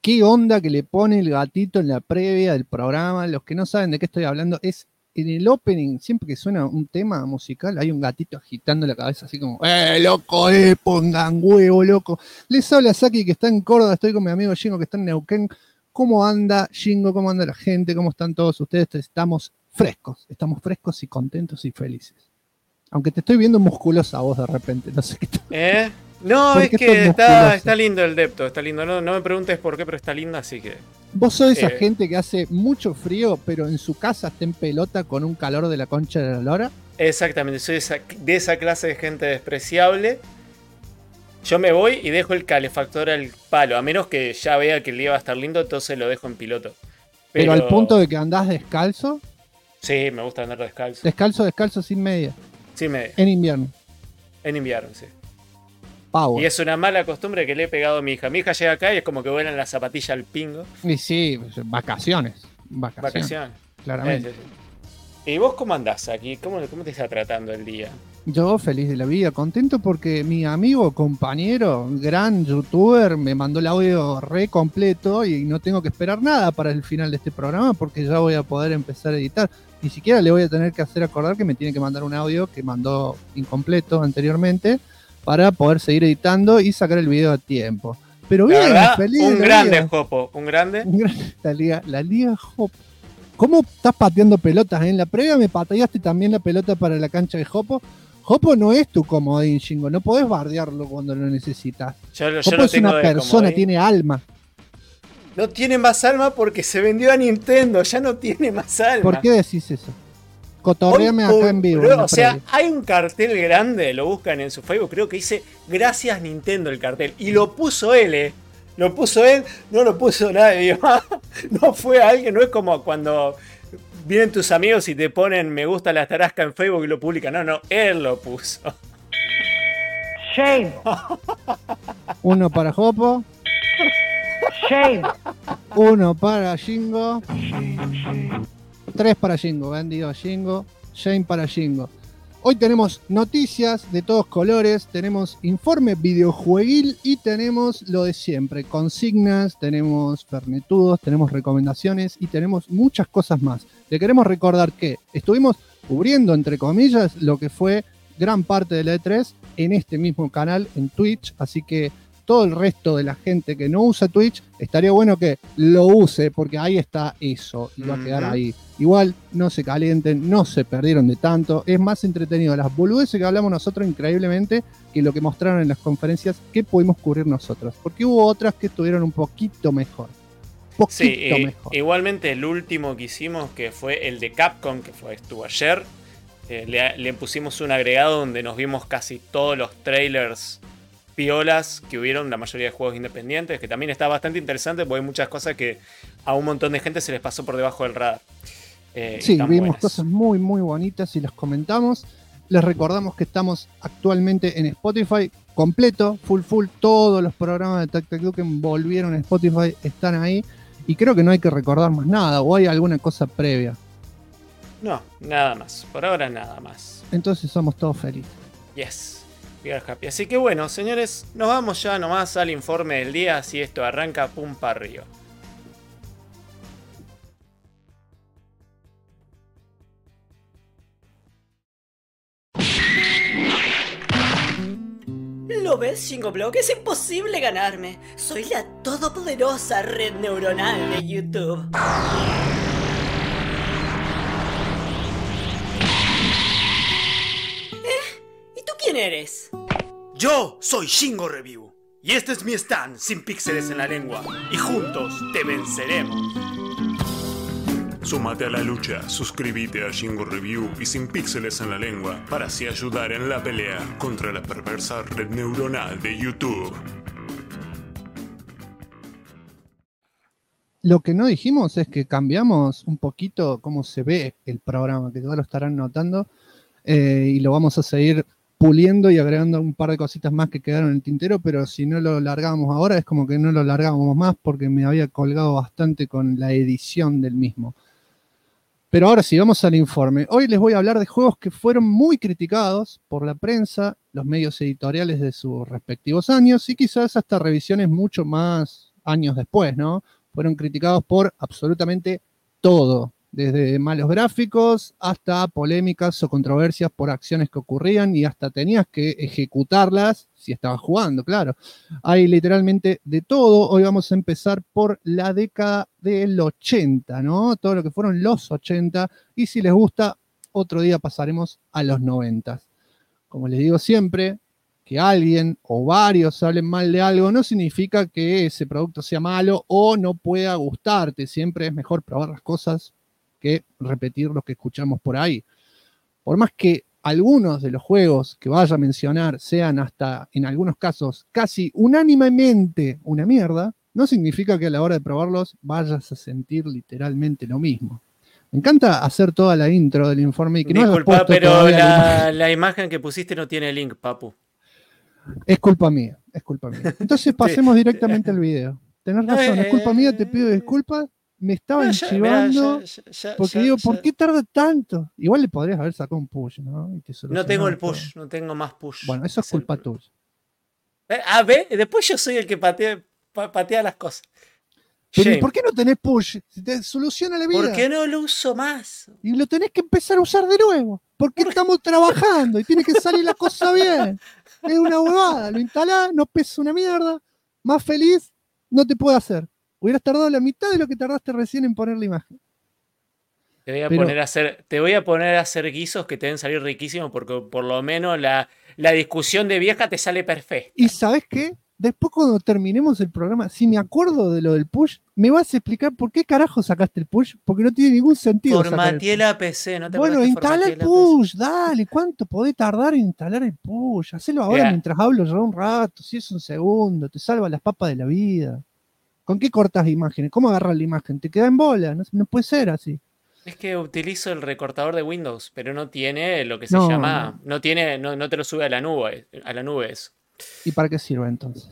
qué onda que le pone el gatito en la previa del programa. Los que no saben de qué estoy hablando, es en el opening, siempre que suena un tema musical, hay un gatito agitando la cabeza así como, loco, pongan huevo, loco. Les habla Saki, que está en Córdoba, estoy con mi amigo Jingo, que está en Neuquén. ¿Cómo anda Jingo? ¿Cómo anda la gente? ¿Cómo están todos ustedes? Estamos frescos y contentos y felices. Aunque te estoy viendo musculosa vos de repente, no sé qué. No, es que está lindo el depto, está lindo. No me preguntes por qué, pero está lindo, así que... Vos sos esa gente que hace mucho frío, pero en su casa está en pelota con un calor de la concha de la lora. Exactamente, soy de esa clase de gente despreciable. Yo me voy y dejo el calefactor al palo, a menos que ya vea que el día va a estar lindo, entonces lo dejo en piloto. Pero al punto de que andás descalzo. Sí, me gusta andar descalzo. Descalzo sin media. Sin media. En invierno. En invierno, sí. Power. Y es una mala costumbre que le he pegado a mi hija. Mi hija llega acá y es como que vuelan las zapatillas al pingo. Y sí, vacaciones. Claramente. Sí. ¿Y vos cómo andás aquí? ¿Cómo te está tratando el día? Yo feliz de la vida, contento porque mi amigo, compañero, gran youtuber, me mandó el audio re completo y no tengo que esperar nada para el final de este programa porque ya voy a poder empezar a editar. Ni siquiera le voy a tener que hacer acordar que me tiene que mandar un audio que mandó incompleto anteriormente para poder seguir editando y sacar el video a tiempo. Pero bien, feliz. Un grande, Jopo, un grande. La Liga Jopo. ¿Cómo estás pateando pelotas? En la previa me pateaste también la pelota para la cancha de Jopo. Jopo no es tu comodín, Jingo. No podés bardearlo cuando lo necesitas. Jopo es una persona, tiene alma. No tiene más alma porque se vendió a Nintendo. Ya no tiene más alma. ¿Por qué decís eso? Cotorréame acá en vivo. O sea, hay un cartel grande, lo buscan en su Facebook, creo que dice Gracias Nintendo el cartel. Y lo puso él, Lo puso él, no lo puso nadie. No fue alguien, no es como cuando vienen tus amigos y te ponen me gusta la tarasca en Facebook y lo publican. No, él lo puso. Shame. Uno para Jopo. Shame. Uno para Jingo. 3 para Jingo, vendido a Jingo. Shame para Jingo. Hoy tenemos noticias de todos colores, tenemos informe videojueguil y tenemos lo de siempre, consignas, tenemos fernetudos, tenemos recomendaciones y tenemos muchas cosas más. Le queremos recordar que estuvimos cubriendo, entre comillas, lo que fue gran parte de la E3 en este mismo canal, en Twitch, así que todo el resto de la gente que no usa Twitch, estaría bueno que lo use, porque ahí está eso, y va a quedar ahí. Igual, no se calienten, no se perdieron de tanto, es más entretenido las boludeces que hablamos nosotros increíblemente que lo que mostraron en las conferencias que pudimos cubrir nosotros, porque hubo otras que estuvieron un poquito mejor. Mejor. Igualmente el último que hicimos, que fue el de Capcom, que estuvo ayer, le pusimos un agregado donde nos vimos casi todos los trailers piolas que hubieron, la mayoría de juegos independientes, que también está bastante interesante porque hay muchas cosas que a un montón de gente se les pasó por debajo del radar. Sí, vimos cosas muy muy bonitas y las comentamos. Les recordamos que estamos actualmente en Spotify completo, full, todos los programas de Tac Tac Duken volvieron a Spotify, están ahí y creo que no hay que recordar más nada, o hay alguna cosa previa. No, nada más, por ahora nada más. Entonces somos todos felices. Yes. Happy. Así que bueno, señores, nos vamos ya nomás al informe del día, así esto arranca pum para arriba. ¿Lo ves, Jingoblog? Es imposible ganarme. Soy la todopoderosa red neuronal de YouTube. ¿Y tú quién eres? Yo soy Jingo Review. Y este es mi stand sin píxeles en la lengua. Y juntos te venceremos. Súmate a la lucha, suscríbete a Jingo Review y Sin Píxeles en la Lengua para así ayudar en la pelea contra la perversa red neuronal de YouTube. Lo que no dijimos es que cambiamos un poquito cómo se ve el programa, que todos lo estarán notando, y lo vamos a seguir puliendo y agregando un par de cositas más que quedaron en el tintero, pero si no lo largábamos ahora es como que no lo largábamos más porque me había colgado bastante con la edición del mismo. Pero ahora sí, vamos al informe. Hoy les voy a hablar de juegos que fueron muy criticados por la prensa, los medios editoriales de sus respectivos años y quizás hasta revisiones mucho más años después, ¿no? Fueron criticados por absolutamente todo, desde malos gráficos hasta polémicas o controversias por acciones que ocurrían y hasta tenías que ejecutarlas si estabas jugando, claro. Hay literalmente de todo. Hoy vamos a empezar por la década del 80, ¿no? Todo lo que fueron los 80 y si les gusta, otro día pasaremos a los 90. Como les digo siempre, que alguien o varios hablen mal de algo no significa que ese producto sea malo o no pueda gustarte. Siempre es mejor probar las cosas que repetir lo que escuchamos por ahí. Por más que algunos de los juegos que vaya a mencionar sean hasta, en algunos casos, casi unánimemente una mierda, no significa que a la hora de probarlos vayas a sentir literalmente lo mismo. Me encanta hacer toda la intro del informe y que disculpa, no pero la imagen que pusiste no tiene link, papu. Es culpa mía, es culpa mía. Entonces pasemos directamente al video. Tenés razón, es culpa mía, te pido disculpas. Me estaba enchivando porque digo, ¿por qué tarda tanto? Igual le podrías haber sacado un push, ¿no? No tengo el push, no tengo más push. Bueno, eso es culpa tuya. A ver, después yo soy el que patea las cosas. Pero ¿y por qué no tenés push? Si te soluciona la vida. ¿Por qué no lo uso más? Y lo tenés que empezar a usar de nuevo. Porque estamos trabajando y tiene que salir la cosa bien. Es una huevada. Lo instalás, no pesa una mierda. Más feliz no te puede hacer. Hubieras tardado la mitad de lo que tardaste recién en poner la imagen. Te voy a poner a hacer guisos que te deben salir riquísimos porque por lo menos la discusión de vieja te sale perfecta. ¿Y sabes qué? Después cuando terminemos el programa, si me acuerdo de lo del push, me vas a explicar por qué carajo sacaste el push, porque no tiene ningún sentido. Formateé la PC, ¿no te Bueno, instala el push, dale, ¿cuánto podés tardar en instalar el push? Hacelo ahora mientras hablo yo un rato, si es un segundo, te salva las papas de la vida. ¿Con qué cortas imágenes? ¿Cómo agarras la imagen? Te queda en bola, no puede ser así. Es que utilizo el recortador de Windows, pero no tiene lo que se llama, no te lo sube a la nube eso. ¿Y para qué sirve entonces?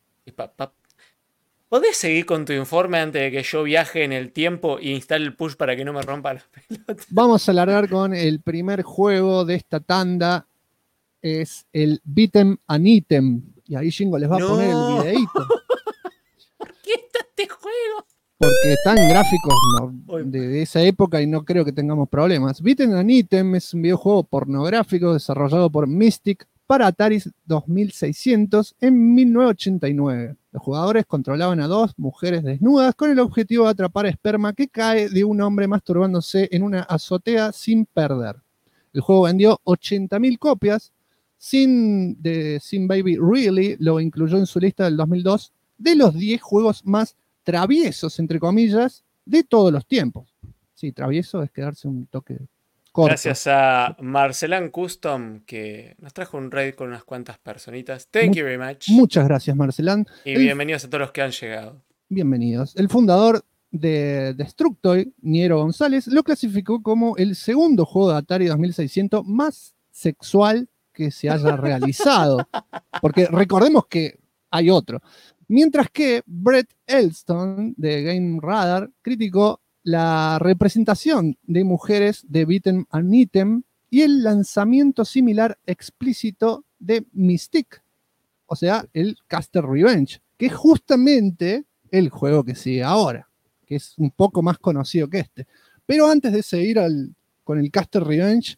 ¿Podés seguir con tu informe antes de que yo viaje en el tiempo e instale el push para que no me rompa las pelotas? Vamos a largar con el primer juego de esta tanda. Es el Beat'em and Item. Y ahí Jingo les va a poner el videíto. ¿Por qué está este juego? Porque están gráficos de esa época y no creo que tengamos problemas. Beat'em and Item es un videojuego pornográfico desarrollado por Mystic para Atari 2600 en 1989. Los jugadores controlaban a dos mujeres desnudas con el objetivo de atrapar esperma que cae de un hombre masturbándose en una azotea sin perder. El juego vendió 80.000 copias. Sin Baby Really lo incluyó en su lista del 2002 de los 10 juegos más traviesos, entre comillas, de todos los tiempos. Sí, travieso es quedarse un toque corto. Gracias a Marcelan Custom, que nos trajo un raid con unas cuantas personitas. Thank you very much. Muchas gracias, Marcelan. Y bienvenidos a todos los que han llegado. Bienvenidos. El fundador de Destructoid, Niero González, lo clasificó como el segundo juego de Atari 2600 más sexual que se haya realizado. Porque recordemos que hay otro. Mientras que Brett Elston, de Game Radar, criticó la representación de mujeres de Beat'em and Item y el lanzamiento similar explícito de Mystique, o sea, el Caster Revenge, que es justamente el juego que sigue ahora, que es un poco más conocido que este. Pero antes de seguir con el Caster Revenge,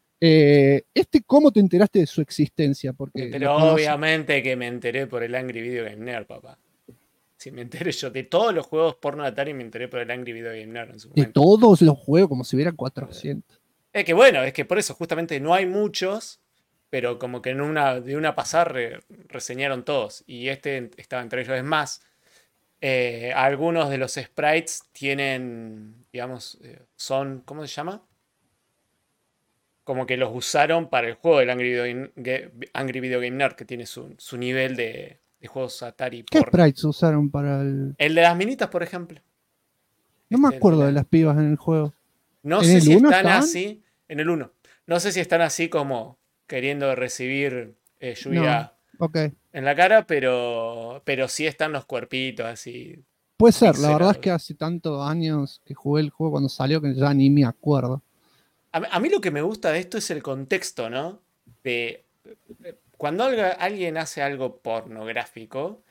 ¿cómo te enteraste de su existencia? Pero obviamente que me enteré por el Angry Video Game Nerd, papá. Si me enteré yo de todos los juegos porno de Atari, me enteré por el Angry Video Game Nerd en su momento. De todos los juegos, como si hubiera 400. Es que bueno, es que por eso justamente no hay muchos, pero como que de una pasada reseñaron todos. Y estaba entre ellos. Es más, algunos de los sprites tienen, digamos, son, ¿cómo se llama? Como que los usaron para el juego del Angry Video Game Nerd, que tiene su nivel de juegos Atari. ¿Qué sprites usaron para el...? El de las minitas, por ejemplo. No me acuerdo de las pibas en el juego. No sé si están así. En el 1. No sé si están así como queriendo recibir lluvia en la cara, pero sí están los cuerpitos así. Puede ser, la verdad es que hace tantos años que jugué el juego cuando salió que ya ni me acuerdo. A mí lo que me gusta de esto es el contexto, ¿no? Cuando alguien hace algo pornográfico,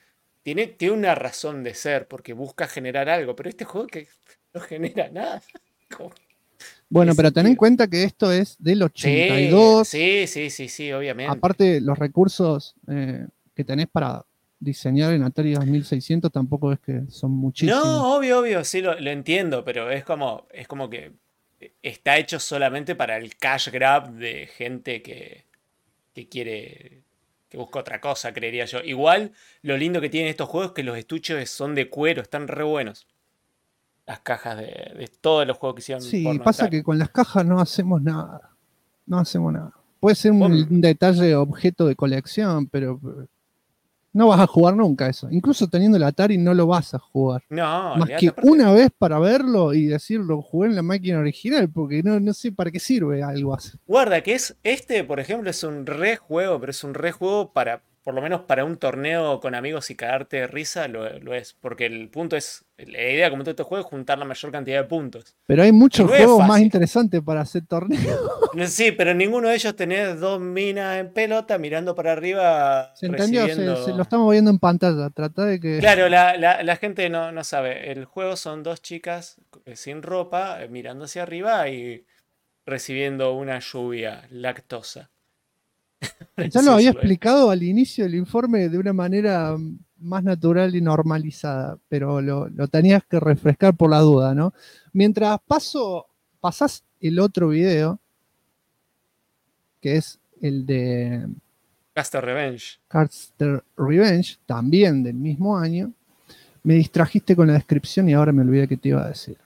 tiene una razón de ser, porque busca generar algo, pero este juego que no genera nada. Bueno, pero ten en cuenta que esto es del 82. Sí, obviamente. Aparte, los recursos que tenés para diseñar en Atari 2600 tampoco es que son muchísimos. No, obvio, sí lo entiendo, pero es como que está hecho solamente para el cash grab de gente que quiere, que busca otra cosa, creería yo. Igual, lo lindo que tienen estos juegos es que los estuches son de cuero, están re buenos. Las cajas de todos los juegos que hicieron. Sí, pasa que con las cajas no hacemos nada. No hacemos nada. Puede ser un detalle objeto de colección, pero no vas a jugar nunca eso. Incluso teniendo el Atari no lo vas a jugar. No, más que una vez para verlo y decirlo, jugué en la máquina original, porque no sé para qué sirve algo así. Guarda, que por ejemplo, es un re juego, pero es un re juego para, por lo menos para un torneo con amigos y cagarte de risa, lo es. Porque el punto es, la idea como todo este juego es juntar la mayor cantidad de puntos. Pero hay muchos juegos más interesantes para hacer torneos. Sí, pero en ninguno de ellos tenés dos minas en pelota mirando para arriba. Se entendió, se lo estamos viendo en pantalla. Trata de que. Claro, la gente no sabe. El juego son dos chicas sin ropa, mirando hacia arriba y recibiendo una lluvia lactosa. Ya lo había explicado al inicio del informe de una manera más natural y normalizada, pero lo tenías que refrescar por la duda, ¿no? Mientras pasás el otro video, que es el de Caster Revenge, también del mismo año, me distrajiste con la descripción y ahora me olvidé qué te iba a decir.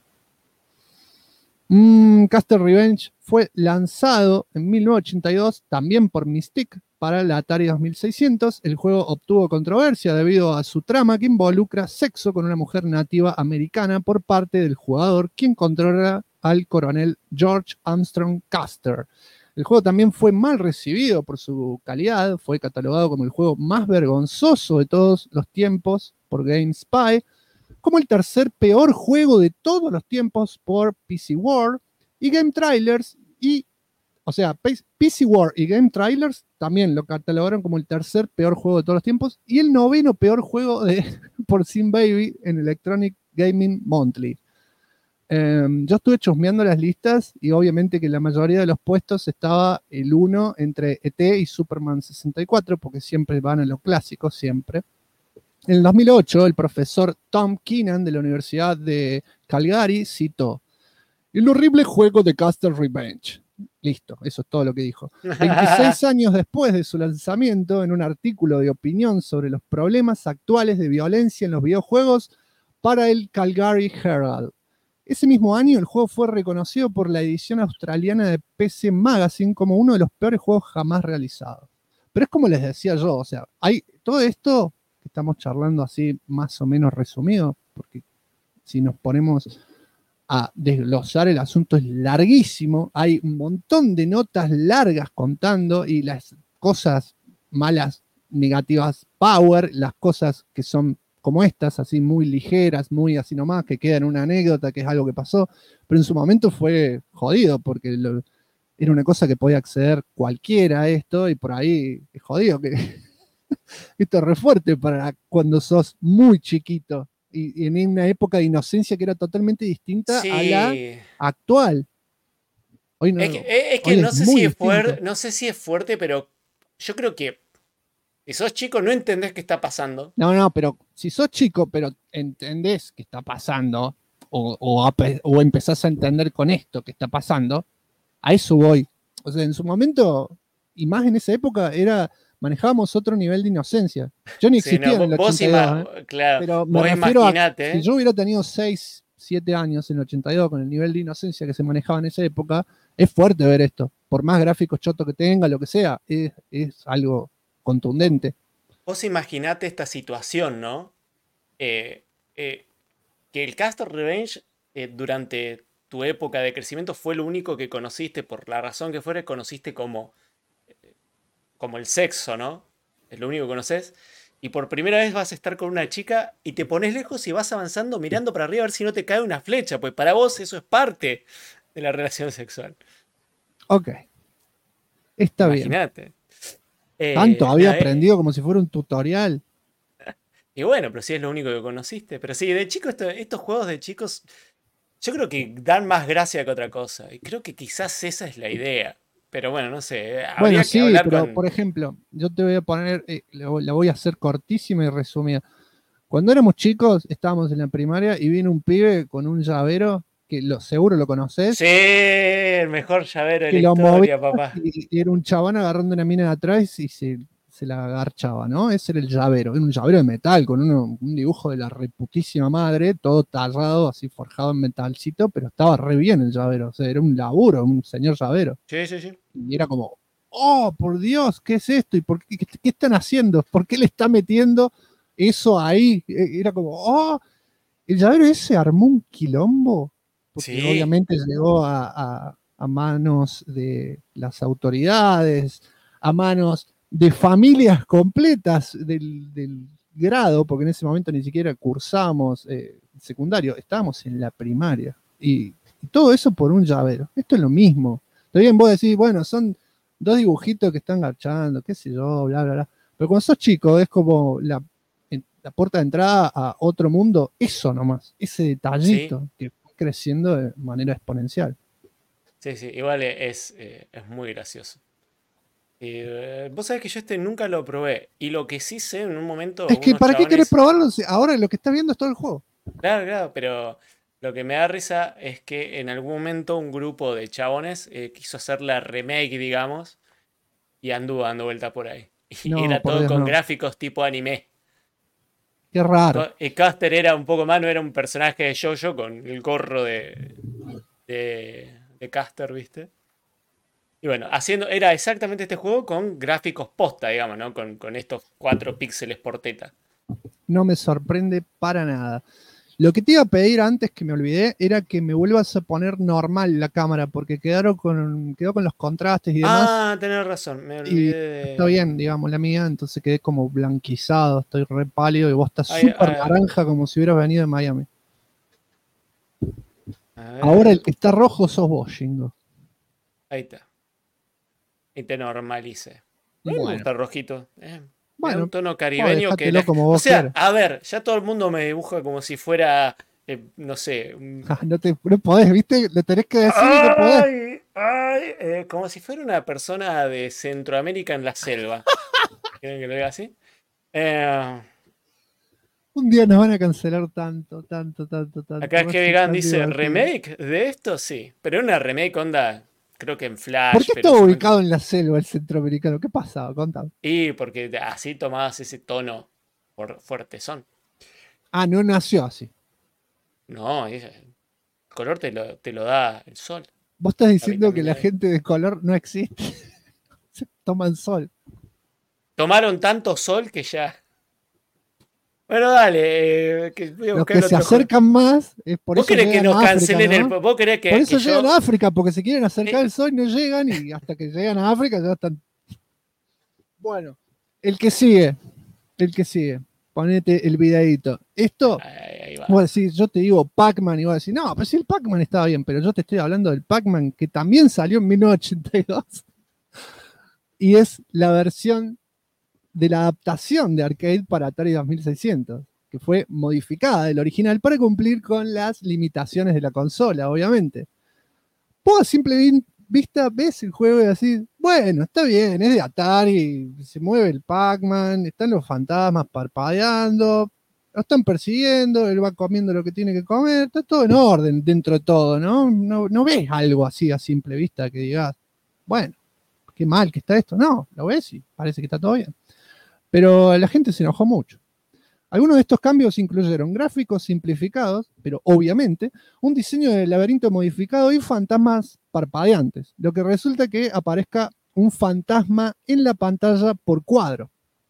Caster Revenge fue lanzado en 1982 también por Mystique para la Atari 2600. El juego obtuvo controversia debido a su trama que involucra sexo con una mujer nativa americana por parte del jugador, quien controla al coronel George Armstrong Custer. El juego también fue mal recibido por su calidad, fue catalogado como el juego más vergonzoso de todos los tiempos por GameSpy, como el tercer peor juego de todos los tiempos por PC World y Game Trailers, PC World y Game Trailers también lo catalogaron como el tercer peor juego de todos los tiempos y el noveno peor juego por SimBaby en Electronic Gaming Monthly. Yo estuve chusmeando las listas y obviamente que la mayoría de los puestos estaba el 1 entre ET y Superman 64, porque siempre van a los clásicos, siempre. En el 2008, el profesor Tom Keenan de la Universidad de Calgary citó: "El horrible juego de Caster Revenge". Listo, eso es todo lo que dijo. 26 años después de su lanzamiento, en un artículo de opinión sobre los problemas actuales de violencia en los videojuegos para el Calgary Herald. Ese mismo año, el juego fue reconocido por la edición australiana de PC Magazine como uno de los peores juegos jamás realizados. Pero es como les decía yo, o sea, hay todo esto que estamos charlando así más o menos resumido, porque si nos ponemos a desglosar el asunto es larguísimo, hay un montón de notas largas contando y las cosas malas, negativas, power, las cosas que son como estas, así muy ligeras, muy así nomás, que quedan una anécdota, que es algo que pasó, pero en su momento fue jodido, porque era una cosa que podía acceder cualquiera a esto, y por ahí es jodido que esto es re fuerte para cuando sos muy chiquito y en una época de inocencia que era totalmente distinta a la actual. Hoy no, es que no sé si es fuerte, pero yo creo que si sos chico no entendés qué está pasando. No, pero si sos chico, pero entendés qué está pasando, o empezás a entender con esto que está pasando, a eso voy. O sea, en su momento, y más en esa época, manejábamos otro nivel de inocencia. Yo ni existía en el 82, claro, pero me refiero a, si yo hubiera tenido 6, 7 años en el 82 con el nivel de inocencia que se manejaba en esa época, es fuerte ver esto. Por más gráficos chotos que tenga, lo que sea, es algo contundente. Vos imaginate esta situación, ¿no? Que el Caster Revenge durante tu época de crecimiento fue lo único que conociste, por la razón que fuera, conociste como el sexo, ¿no? Es lo único que conoces. Y por primera vez vas a estar con una chica y te pones lejos y vas avanzando mirando para arriba a ver si no te cae una flecha, pues para vos eso es parte de la relación sexual. Ok. Está Imagínate. Tanto había aprendido como si fuera un tutorial. Y bueno, pero si es lo único que conociste. Pero sí, de chico, estos juegos de chicos, yo creo que dan más gracia que otra cosa. Y creo que quizás esa es la idea. Pero bueno, no sé. Bueno, Habría que sí, hablar pero con. por ejemplo, yo te voy a poner, la voy a hacer cortísima y resumida. Cuando éramos chicos, estábamos en la primaria y vino un pibe con un llavero, que seguro lo conoces, Sí, el mejor llavero de que la lo movía historia, papá. y era un chabón agarrando una mina de atrás y se la agarchaba, ¿no? Ese era el llavero, era un llavero de metal con un dibujo de la reputísima madre, todo tallado, así forjado en metalcito, pero estaba re bien el llavero, o sea, era un laburo, un señor llavero. Sí, sí, sí. Y era como, oh, por Dios, ¿qué es esto? ¿Y qué están haciendo? ¿Por qué le está metiendo eso ahí? Era como, oh, el llavero ese armó un quilombo, porque Sí, obviamente llegó a manos de las autoridades, a manos de familias completas del grado, porque en ese momento ni siquiera cursamos secundario, estábamos en la primaria. Y todo eso por un llavero. Esto es lo mismo. Está bien, vos decís, bueno, son dos dibujitos que están garchando, qué sé yo, bla, bla, bla. Pero cuando sos chico es como la puerta de entrada a otro mundo, eso nomás, ese sí, detallito que fue creciendo de manera exponencial. sí, sí. Igual es muy gracioso. Vos sabés que yo nunca lo probé. Y lo que sí sé, en un momento, Es que, unos ¿para qué querés chabones. probarlo? Si ahora lo que estás viendo es todo el juego. Claro, claro, pero lo que me da risa es que en algún momento un grupo de chabones quiso hacer la remake, digamos, y anduvo dando vuelta por ahí. Y No, era por todo Dios, con no. gráficos tipo anime. Qué raro. Y Caster era un poco más, no era un personaje de JoJo con el gorro de Caster, ¿viste? Y bueno, era exactamente este juego con gráficos posta, digamos, ¿no? Con estos 4 píxeles por teta. No me sorprende para nada. Lo que te iba a pedir antes que me olvidé era que me vuelvas a poner normal la cámara, porque quedó con los contrastes y demás. Ah, tenés razón, me Y olvidé está de. bien, digamos, la mía, entonces quedé como blanquizado, estoy re pálido y vos estás Ahí, súper naranja como si hubieras venido de Miami. a Ahora el ver, que está rojo sos vos, Shingo. ahí está. Y te normalice. A mí me Bueno, gusta el rojito. Me da un bueno, tono vos caribeño que dejátelo como O vos sea, quieras. a ver, ya todo el mundo me dibuja como si fuera, no sé. No podés, ¿viste? Le tenés que decir y no podés. Ay, ay, como si fuera una persona de Centroamérica en la selva. ¿Quieren que lo diga así? Eh, Un día nos van a cancelar tanto, tanto, tanto, tanto. acá Va a ser Vegan tan dice, divertido. ¿remake de esto? Sí. Pero una remake onda, creo que en ¿Por Flash, qué pero en estaba su momento. ubicado en la selva el centroamericano? ¿Qué pasaba? Contame. Y porque así tomabas ese tono fuerte son. Ah, no nació así. No, el color te lo da el sol, Vos estás la diciendo que vitamina la D. gente de color no existe. Se toman sol. Tomaron tanto sol que ya. Bueno, dale, que voy a Los buscar que el se otro juego. acercan más, es por ¿Vos eso querés que llegan nos a África, cancelen el. ¿no? ¿Vos querés Por que eso llegan yo. a África, porque se quieren acercar eh, al sol y no llegan, y hasta que llegan a África ya están. Bueno, el que sigue, el que sigue. Ponete el videíto. Esto, ahí va. vos decís, yo te digo Pac-Man y vos decís, no, pero si el Pac-Man estaba bien, pero yo te estoy hablando del Pac-Man que también salió en 1982 y es la versión de la adaptación de arcade para Atari 2600, que fue modificada del original para cumplir con las limitaciones de la consola, obviamente. Vos a simple vista ves el juego y así, bueno, está bien, es de Atari, se mueve el Pac-Man, están los fantasmas parpadeando, lo están persiguiendo, él va comiendo lo que tiene que comer, está todo en orden dentro de todo, ¿no? No ves algo así a simple vista que digas, bueno, qué mal que está esto. No, lo ves y parece que está todo bien. Pero la gente se enojó mucho. Algunos de estos cambios incluyeron gráficos simplificados, pero obviamente un diseño de laberinto modificado y fantasmas parpadeantes, lo que resulta que aparezca un fantasma en la pantalla por cuadro.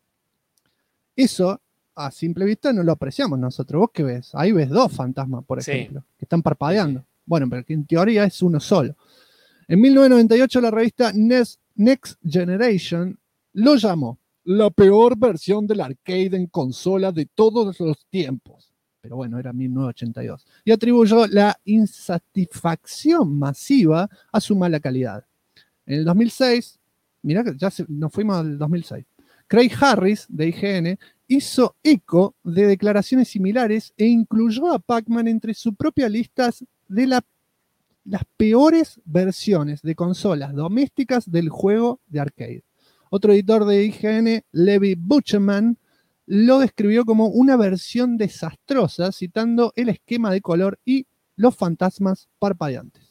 Eso, a simple vista, no lo apreciamos nosotros. ¿Vos qué ves? Ahí ves dos fantasmas, por Sí, ejemplo, que están sí, sí. parpadeando. Bueno, pero que en teoría es uno solo. En 1998 la revista Next Generation lo llamó la peor versión del arcade en consola de todos los tiempos. Pero bueno, era 1982. Y atribuyó la insatisfacción masiva a su mala calidad. En el 2006, mirá que nos fuimos al 2006, Craig Harris, de IGN, hizo eco de declaraciones similares e incluyó a Pac-Man entre su propia lista de las peores versiones de consolas domésticas del juego de arcade. Otro editor de IGN, Levi Butcherman, lo describió como una versión desastrosa, citando el esquema de color y los fantasmas parpadeantes.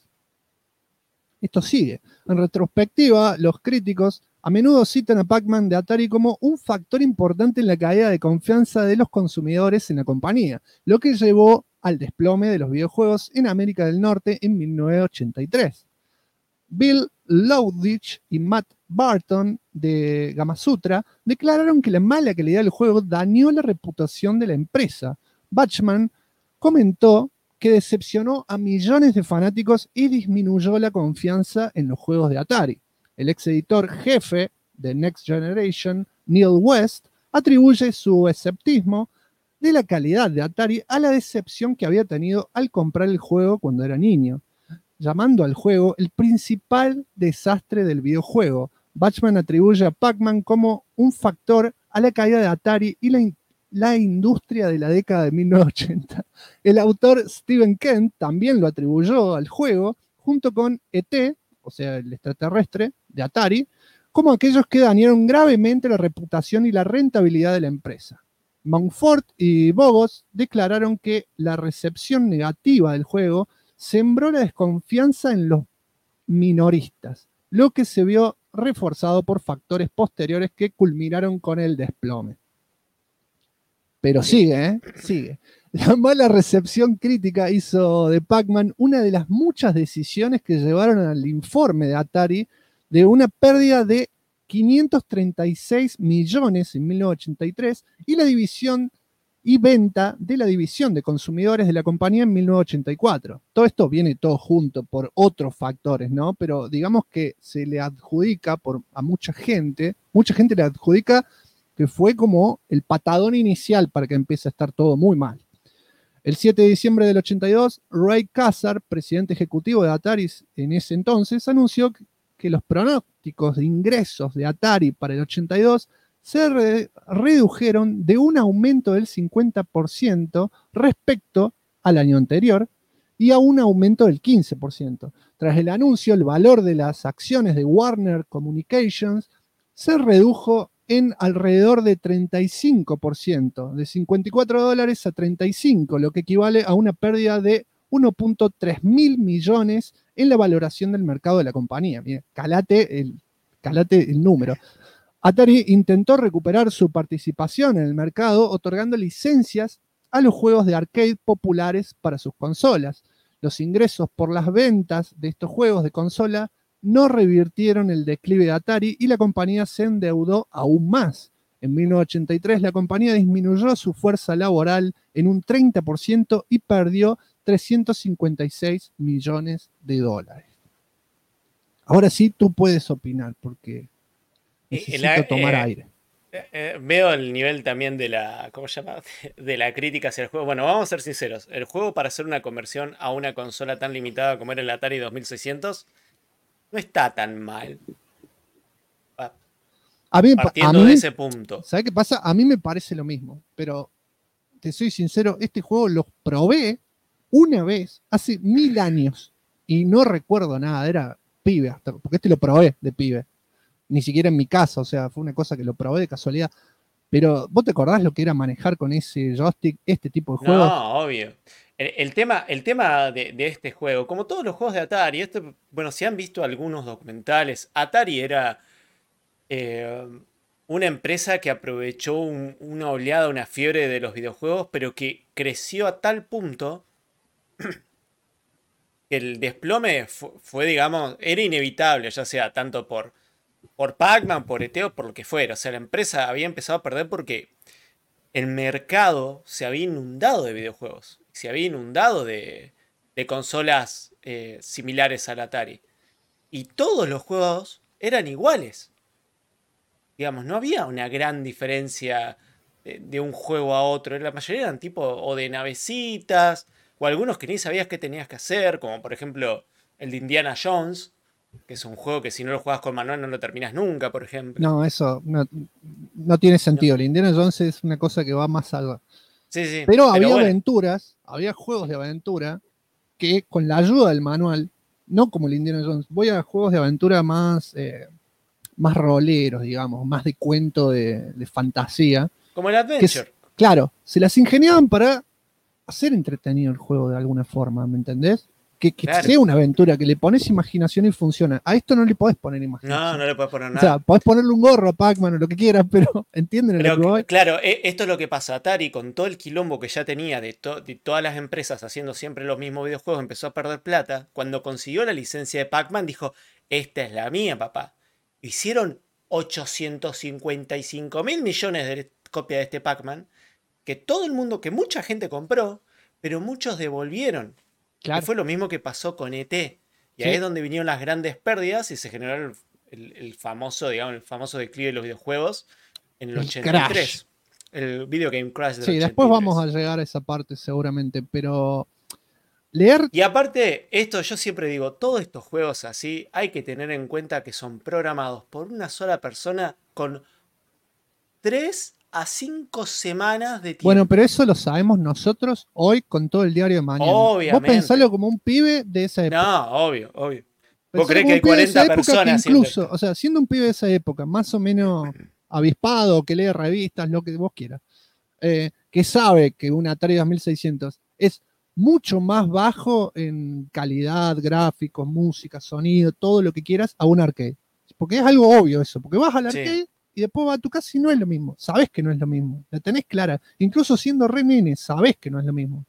Esto sigue. En retrospectiva, los críticos a menudo citan a Pac-Man de Atari como un factor importante en la caída de confianza de los consumidores en la compañía, lo que llevó al desplome de los videojuegos en América del Norte en 1983. Bill Loudich y Matt Barton de Gamasutra declararon que la mala calidad del juego dañó la reputación de la empresa. Butcherman comentó que decepcionó a millones de fanáticos y disminuyó la confianza en los juegos de Atari. El ex editor jefe de Next Generation, Neil West, atribuye su escepticismo de la calidad de Atari a la decepción que había tenido al comprar el juego cuando era niño, llamando al juego el principal desastre del videojuego. Butcherman atribuye a Pac-Man como un factor a la caída de Atari y la industria de la década de 1980. El autor Stephen Kent también lo atribuyó al juego, junto con E.T., o sea, el extraterrestre de Atari, como aquellos que dañaron gravemente la reputación y la rentabilidad de la empresa. Mountford y Bogos declararon que la recepción negativa del juego sembró la desconfianza en los minoristas, lo que se vio reforzado por factores posteriores que culminaron con el desplome. Pero sigue. La mala recepción crítica hizo de Pac-Man una de las muchas decisiones que llevaron al informe de Atari de una pérdida de 536 millones en 1983 y la división y venta de la división de consumidores de la compañía en 1984. Todo esto viene todo junto por otros factores, ¿no? Pero digamos que se le adjudica a mucha gente le adjudica que fue como el patadón inicial para que empiece a estar todo muy mal. El 7 de diciembre del 82, Ray Kassar, presidente ejecutivo de Atari en ese entonces, anunció que los pronósticos de ingresos de Atari para el 82 se redujeron de un aumento del 50% respecto al año anterior y a un aumento del 15%. Tras el anuncio, el valor de las acciones de Warner Communications se redujo en alrededor de 35%, de $54 a 35, lo que equivale a una pérdida de 1.3 mil millones en la valoración del mercado de la compañía. Mira, calate el número. Atari intentó recuperar su participación en el mercado otorgando licencias a los juegos de arcade populares para sus consolas. Los ingresos por las ventas de estos juegos de consola no revirtieron el declive de Atari y la compañía se endeudó aún más. En 1983 la compañía disminuyó su fuerza laboral en un 30% y perdió 356 millones de dólares. Ahora sí tú puedes opinar porque necesito tomar aire. Veo el nivel también de la, ¿cómo se llama? De la crítica hacia el juego. Bueno, vamos a ser sinceros. El juego, para hacer una conversión a una consola tan limitada como era el Atari 2600, no está tan mal. Partiendo de ese punto. ¿Sabes qué pasa? A mí me parece lo mismo, pero te soy sincero, este juego lo probé una vez hace 1000 años y no recuerdo nada, era pibe, porque este lo probé de pibe. Ni siquiera en mi casa, o sea, fue una cosa que lo probé de casualidad. Pero, ¿vos te acordás lo que era manejar con ese joystick este tipo de juegos? No, obvio. El tema de este juego, como todos los juegos de Atari, bueno, si han visto algunos documentales, Atari era una empresa que aprovechó una oleada, una fiebre de los videojuegos, pero que creció a tal punto que el desplome fue, digamos, era inevitable, ya sea tanto por Pac-Man, por E.T. o por lo que fuera. O sea, la empresa había empezado a perder porque el mercado se había inundado de videojuegos. Se había inundado de consolas similares al Atari. Y todos los juegos eran iguales. Digamos, no había una gran diferencia de un juego a otro. La mayoría eran tipo o de navecitas, o algunos que ni sabías qué tenías que hacer, como por ejemplo el de Indiana Jones, Que es un juego que si no lo juegas con manual no lo terminas nunca, por ejemplo. No, eso no tiene sentido. El Indiana Jones es una cosa que va más allá. Sí, sí. Pero había bueno. aventuras, había juegos de aventura que con la ayuda del manual, no como el Indiana Jones, voy a juegos de aventura más roleros, digamos, más de cuento de fantasía. Como el Adventure. Claro, se las ingeniaban para hacer entretenido el juego de alguna forma, ¿me entendés? Que Claro. sea una aventura, que le pones imaginación y funciona. A esto no le podés poner imaginación. No le podés poner nada. O sea, podés ponerle un gorro a Pac-Man o lo que quieras, pero ¿entienden lo que voy? Claro, esto es lo que pasa. Atari, con todo el quilombo que ya tenía de todas las empresas haciendo siempre los mismos videojuegos, empezó a perder plata. Cuando consiguió la licencia de Pac-Man, dijo, esta es la mía, papá. Hicieron 855 mil millones de copias de este Pac-Man, que mucha gente compró, pero muchos devolvieron. Claro. Que fue lo mismo que pasó con ET. Y ahí es donde vinieron las grandes pérdidas y se generó el famoso declive de los videojuegos en el 83. Crash. El Video Game Crash del 83. Sí, después vamos a llegar a esa parte seguramente, pero leer... Y aparte, esto yo siempre digo, todos estos juegos así hay que tener en cuenta que son programados por una sola persona con 3 a 5 semanas de tiempo. Bueno, pero eso lo sabemos nosotros hoy con todo el diario de mañana. Obviamente. Vos pensalo como un pibe de esa época. No, obvio. ¿Vos creés que hay 40 personas incluso, o sea, siendo un pibe de esa época, más o menos avispado, que lee revistas, lo que vos quieras, que sabe que un Atari 2600 es mucho más bajo en calidad, gráficos, música, sonido, todo lo que quieras, a un arcade. Porque es algo obvio eso, porque vas al arcade y después vas a tu casa y no es lo mismo. Sabés que no es lo mismo, la tenés clara. Incluso siendo re nene, sabés que no es lo mismo.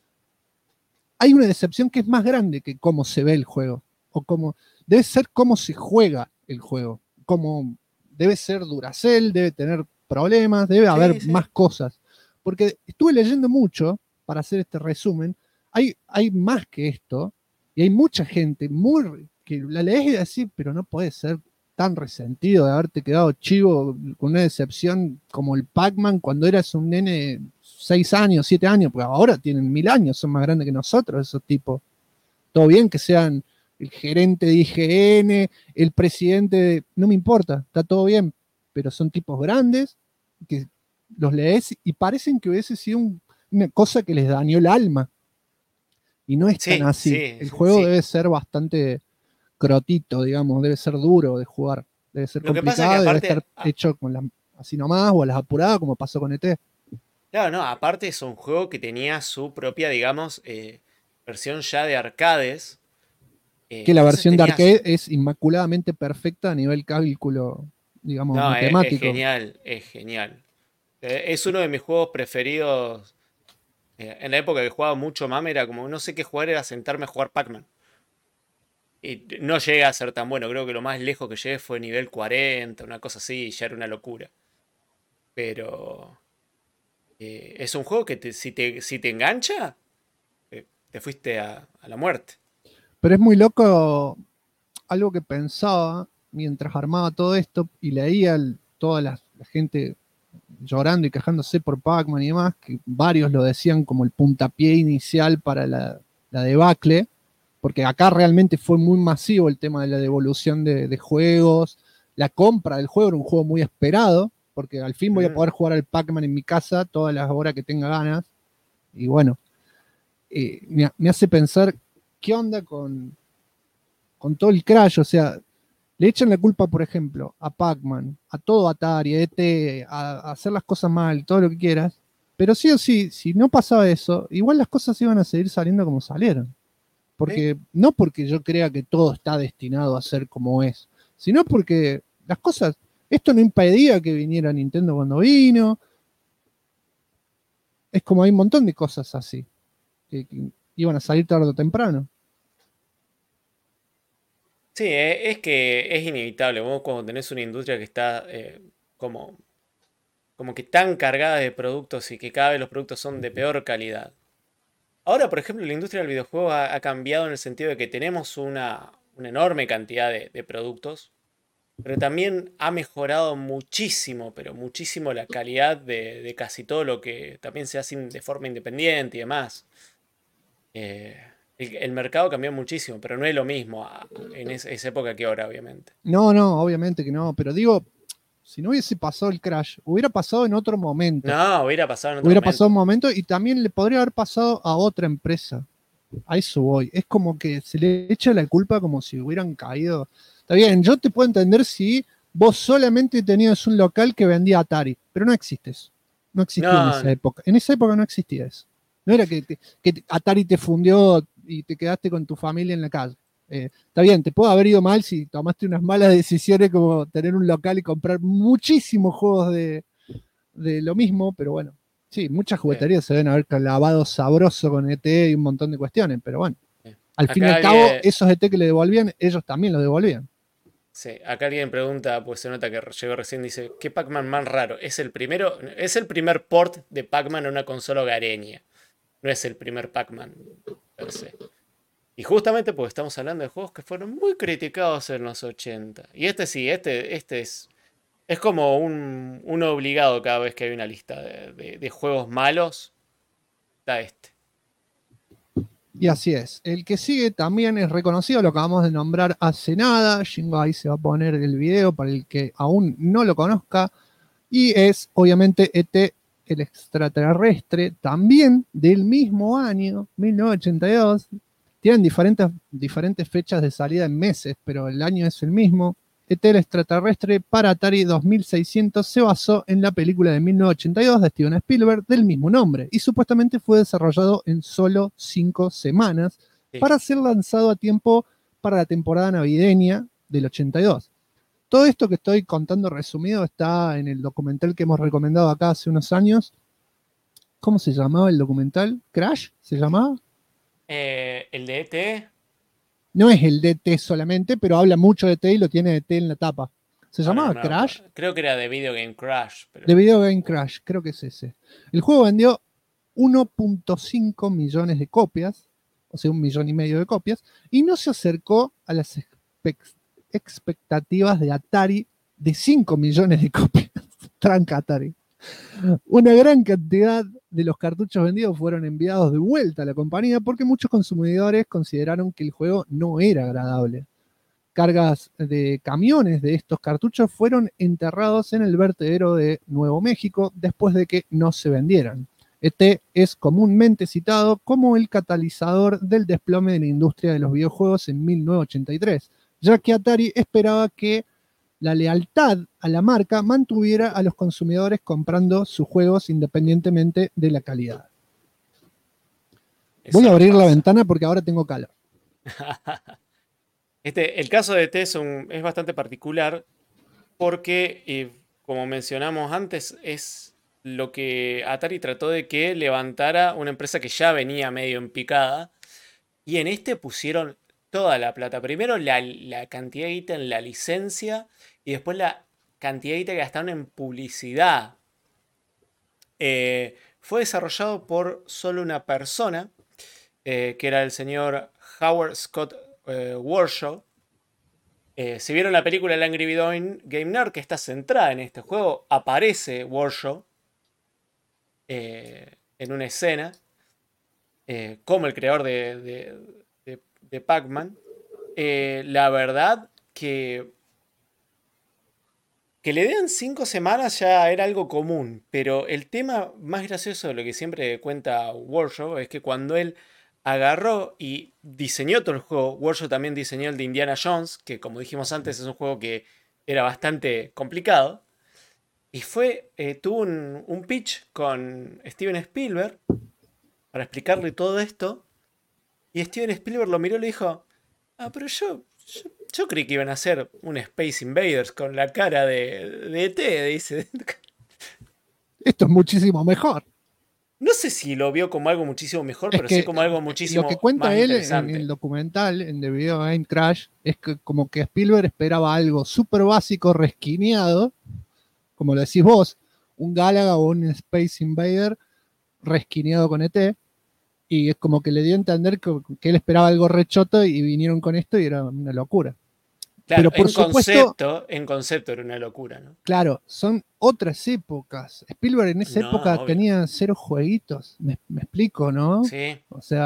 Hay una decepción que es más grande que cómo se ve el juego. O cómo debe ser cómo se juega el juego. Como debe ser Duracell, debe tener problemas, debe haber más cosas. Porque estuve leyendo mucho para hacer este resumen. Hay más que esto, y hay mucha gente que la lees y decís, pero no puede ser tan resentido de haberte quedado chivo con una decepción como el Pac-Man cuando eras un nene 6 años, 7 años, porque ahora tienen 1000 años, son más grandes que nosotros esos tipos. Todo bien que sean el gerente de IGN, el presidente no me importa, está todo bien, pero son tipos grandes que los lees y parecen que hubiese sido una cosa que les dañó el alma. Y no es tan así. El juego debe ser bastante crotito, digamos, debe ser duro de jugar, debe ser complicado, debe estar hecho así nomás o a las apuradas como pasó con ET. Claro, no, aparte es un juego que tenía su propia, digamos, versión ya de arcades. Que la versión de arcade es inmaculadamente perfecta a nivel cálculo, digamos, matemático. Es genial. Es uno de mis juegos preferidos. En la época que jugaba mucho MAME era como no sé qué jugar, era sentarme a jugar Pac-Man. Y no llegué a ser tan bueno, creo que lo más lejos que llegué fue nivel 40, una cosa así, y ya era una locura. Pero es un juego que si te engancha, te fuiste a la muerte. Pero es muy loco algo que pensaba mientras armaba todo esto y leía toda la gente llorando y quejándose por Pac-Man y demás, que varios lo decían como el puntapié inicial para la debacle, porque acá realmente fue muy masivo el tema de la devolución de juegos, la compra del juego era un juego muy esperado, porque al fin voy a poder jugar al Pac-Man en mi casa todas las horas que tenga ganas, y bueno, me hace pensar qué onda con todo el crash, o sea, le echan la culpa, por ejemplo, a Pac-Man, a todo Atari, a ET, a hacer las cosas mal, todo lo que quieras, pero sí o sí, si no pasaba eso, igual las cosas iban a seguir saliendo como salieron. Porque no porque yo crea que todo está destinado a ser como es, sino porque las cosas, esto no impedía que viniera Nintendo cuando vino. Es como hay un montón de cosas así, que iban a salir tarde o temprano. Sí, es que es inevitable. Vos cuando tenés una industria que está como que tan cargada de productos y que cada vez los productos son de peor calidad. Ahora, por ejemplo, la industria del videojuego ha cambiado en el sentido de que tenemos una enorme cantidad de productos, pero también ha mejorado muchísimo, pero muchísimo la calidad de casi todo lo que también se hace de forma independiente y demás. el mercado cambió muchísimo, pero no es lo mismo en esa época que ahora, obviamente. No, obviamente que no, pero digo, si no hubiese pasado el Crash, hubiera pasado en otro momento. No, hubiera pasado en otro Hubiera momento. pasado un momento y también le podría haber pasado a otra empresa. A eso voy. Es como que se le echa la culpa como si hubieran caído. Está bien, yo te puedo entender si vos solamente tenías un local que vendía Atari, pero no existe eso. No existía en esa época. En esa época no existía eso. No era que Atari te fundió y te quedaste con tu familia en la calle. Está bien, te puede haber ido mal si tomaste unas malas decisiones como tener un local y comprar muchísimos juegos de lo mismo, pero bueno. Sí, muchas jugueterías se deben haber clavado sabroso con ET y un montón de cuestiones, pero bueno. Al fin y al cabo, esos ET que le devolvían, ellos también los devolvían. Sí, acá alguien pregunta, pues se nota que llegó recién, dice, ¿qué Pac-Man más raro? Es el primer port de Pac-Man a una consola hogareña. No es el primer Pac-Man per se. Y justamente porque estamos hablando de juegos que fueron muy criticados en los 80. Y este es como un obligado cada vez que hay una lista de juegos malos. Está este. Y así es. El que sigue también es reconocido, lo acabamos de nombrar hace nada. Shingo ahí se va a poner el video para el que aún no lo conozca. Y es obviamente ET, el extraterrestre, también del mismo año, 1982. Tienen diferentes fechas de salida en meses, pero el año es el mismo. ET el extraterrestre para Atari 2600 se basó en la película de 1982 de Steven Spielberg del mismo nombre y supuestamente fue desarrollado en solo 5 semanas para ser lanzado a tiempo para la temporada navideña del 82. Todo esto que estoy contando resumido está en el documental que hemos recomendado acá hace unos años. ¿Cómo se llamaba el documental? ¿Crash se llamaba? El de ET. No es el de ET solamente, pero habla mucho de ET y lo tiene ET en la tapa. ¿Se llamaba Crash? Creo que era de Video Game Crash. Pero... De Video Game Crash, creo que es ese. El juego vendió 1.5 millones de copias, o sea, 1,5 millones de copias, y no se acercó a las expectativas de Atari de 5 millones de copias. Tranca Atari. Una gran cantidad de los cartuchos vendidos fueron enviados de vuelta a la compañía porque muchos consumidores consideraron que el juego no era agradable. Cargas de camiones de estos cartuchos fueron enterrados en el vertedero de Nuevo México después de que no se vendieran. ET es comúnmente citado como el catalizador del desplome de la industria de los videojuegos en 1983, ya que Atari esperaba que la lealtad a la marca mantuviera a los consumidores comprando sus juegos independientemente de la calidad. Voy a abrir la ventana porque ahora tengo calor. El caso de ET es bastante particular porque, como mencionamos antes, es lo que Atari trató de que levantara una empresa que ya venía medio en picada. Y en este pusieron toda la plata. Primero la cantidad de guita en la licencia y después la cantidad de guita que gastaron en publicidad. Fue desarrollado por solo una persona, que era el señor Howard Scott Warshaw. Si vieron la película El Angry Video Game Nerd, que está centrada en este juego, aparece Warshaw en una escena como el creador de Pac-Man. La verdad que le den 5 semanas ya era algo común, pero el tema más gracioso de lo que siempre cuenta Warshaw es que cuando él agarró y diseñó todo el juego, Warshaw también diseñó el de Indiana Jones, que como dijimos antes es un juego que era bastante complicado, y tuvo un pitch con Steven Spielberg para explicarle todo esto, y Steven Spielberg lo miró y le dijo, pero yo creí que iban a hacer un Space Invaders con la cara de ET, dice. Esto es muchísimo mejor. No sé si lo vio como algo muchísimo mejor, pero sí como algo muchísimo más interesante. Lo que cuenta él en el documental, en The Video Game Crash, es que como que Spielberg esperaba algo súper básico, resquineado, como lo decís vos, un Galaga o un Space Invader resquineado con ET, y es como que le dio a entender que él esperaba algo rechoto y vinieron con esto y era una locura. Claro, pero en concepto era una locura, ¿no? Claro, son otras épocas. Spielberg en esa época tenía 0 jueguitos, me explico, ¿no? Sí. O sea,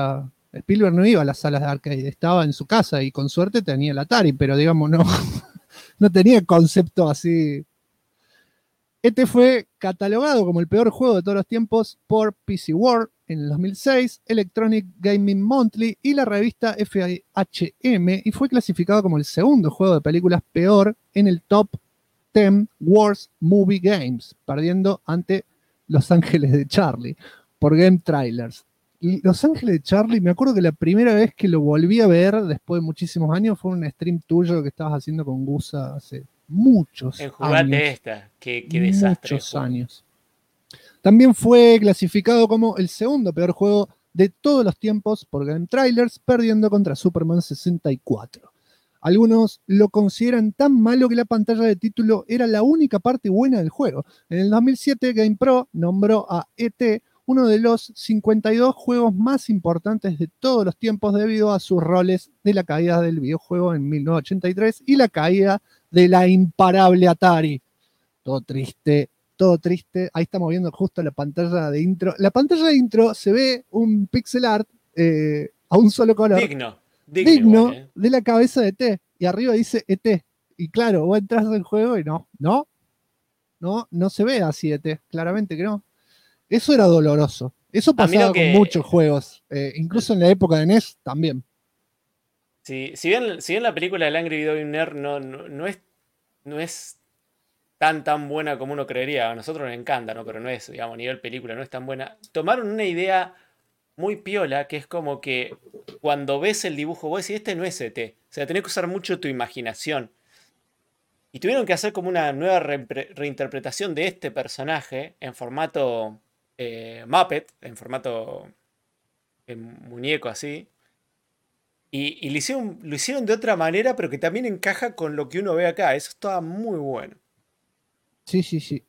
Spielberg no iba a las salas de arcade, estaba en su casa y con suerte tenía el Atari, pero digamos, no, no tenía concepto así. Este fue catalogado como el peor juego de todos los tiempos por PC World en el 2006, Electronic Gaming Monthly y la revista FHM, y fue clasificado como el segundo juego de películas peor en el Top 10 Worst Movie Games, perdiendo ante Los Ángeles de Charlie por Game Trailers. Y Los Ángeles de Charlie, me acuerdo que la primera vez que lo volví a ver después de muchísimos años fue un stream tuyo que estabas haciendo con Gusa hace muchos años. Jugate esta, qué desastre. Muchos años. También fue clasificado como el segundo peor juego de todos los tiempos por Game Trailers, perdiendo contra Superman 64. Algunos lo consideran tan malo que la pantalla de título era la única parte buena del juego. En el 2007, GamePro nombró a E.T. uno de los 52 juegos más importantes de todos los tiempos debido a sus roles de la caída del videojuego en 1983 y la caída de la imparable Atari. Todo triste, todo triste. Ahí estamos viendo justo la pantalla de intro. La pantalla de intro se ve un pixel art a un solo color. Digno de la cabeza de E.T. Y arriba dice E.T. Y claro, vos entras al juego y no se ve así E.T. Claramente que no. Eso era doloroso. Eso pasaba con muchos juegos. Incluso en la época de NES también. Sí, si bien la película del Angry Video Nerd no es tan buena como uno creería. A nosotros nos encanta, ¿no? Pero no es, digamos, a nivel película, no es tan buena. Tomaron una idea muy piola, que es como que cuando ves el dibujo, vos decís, este no es E.T. O sea, tenés que usar mucho tu imaginación. Y tuvieron que hacer como una nueva reinterpretación de este personaje en formato Muppet, en formato muñeco así. Y lo hicieron de otra manera, pero que también encaja con lo que uno ve acá. Eso estaba muy bueno. Sí.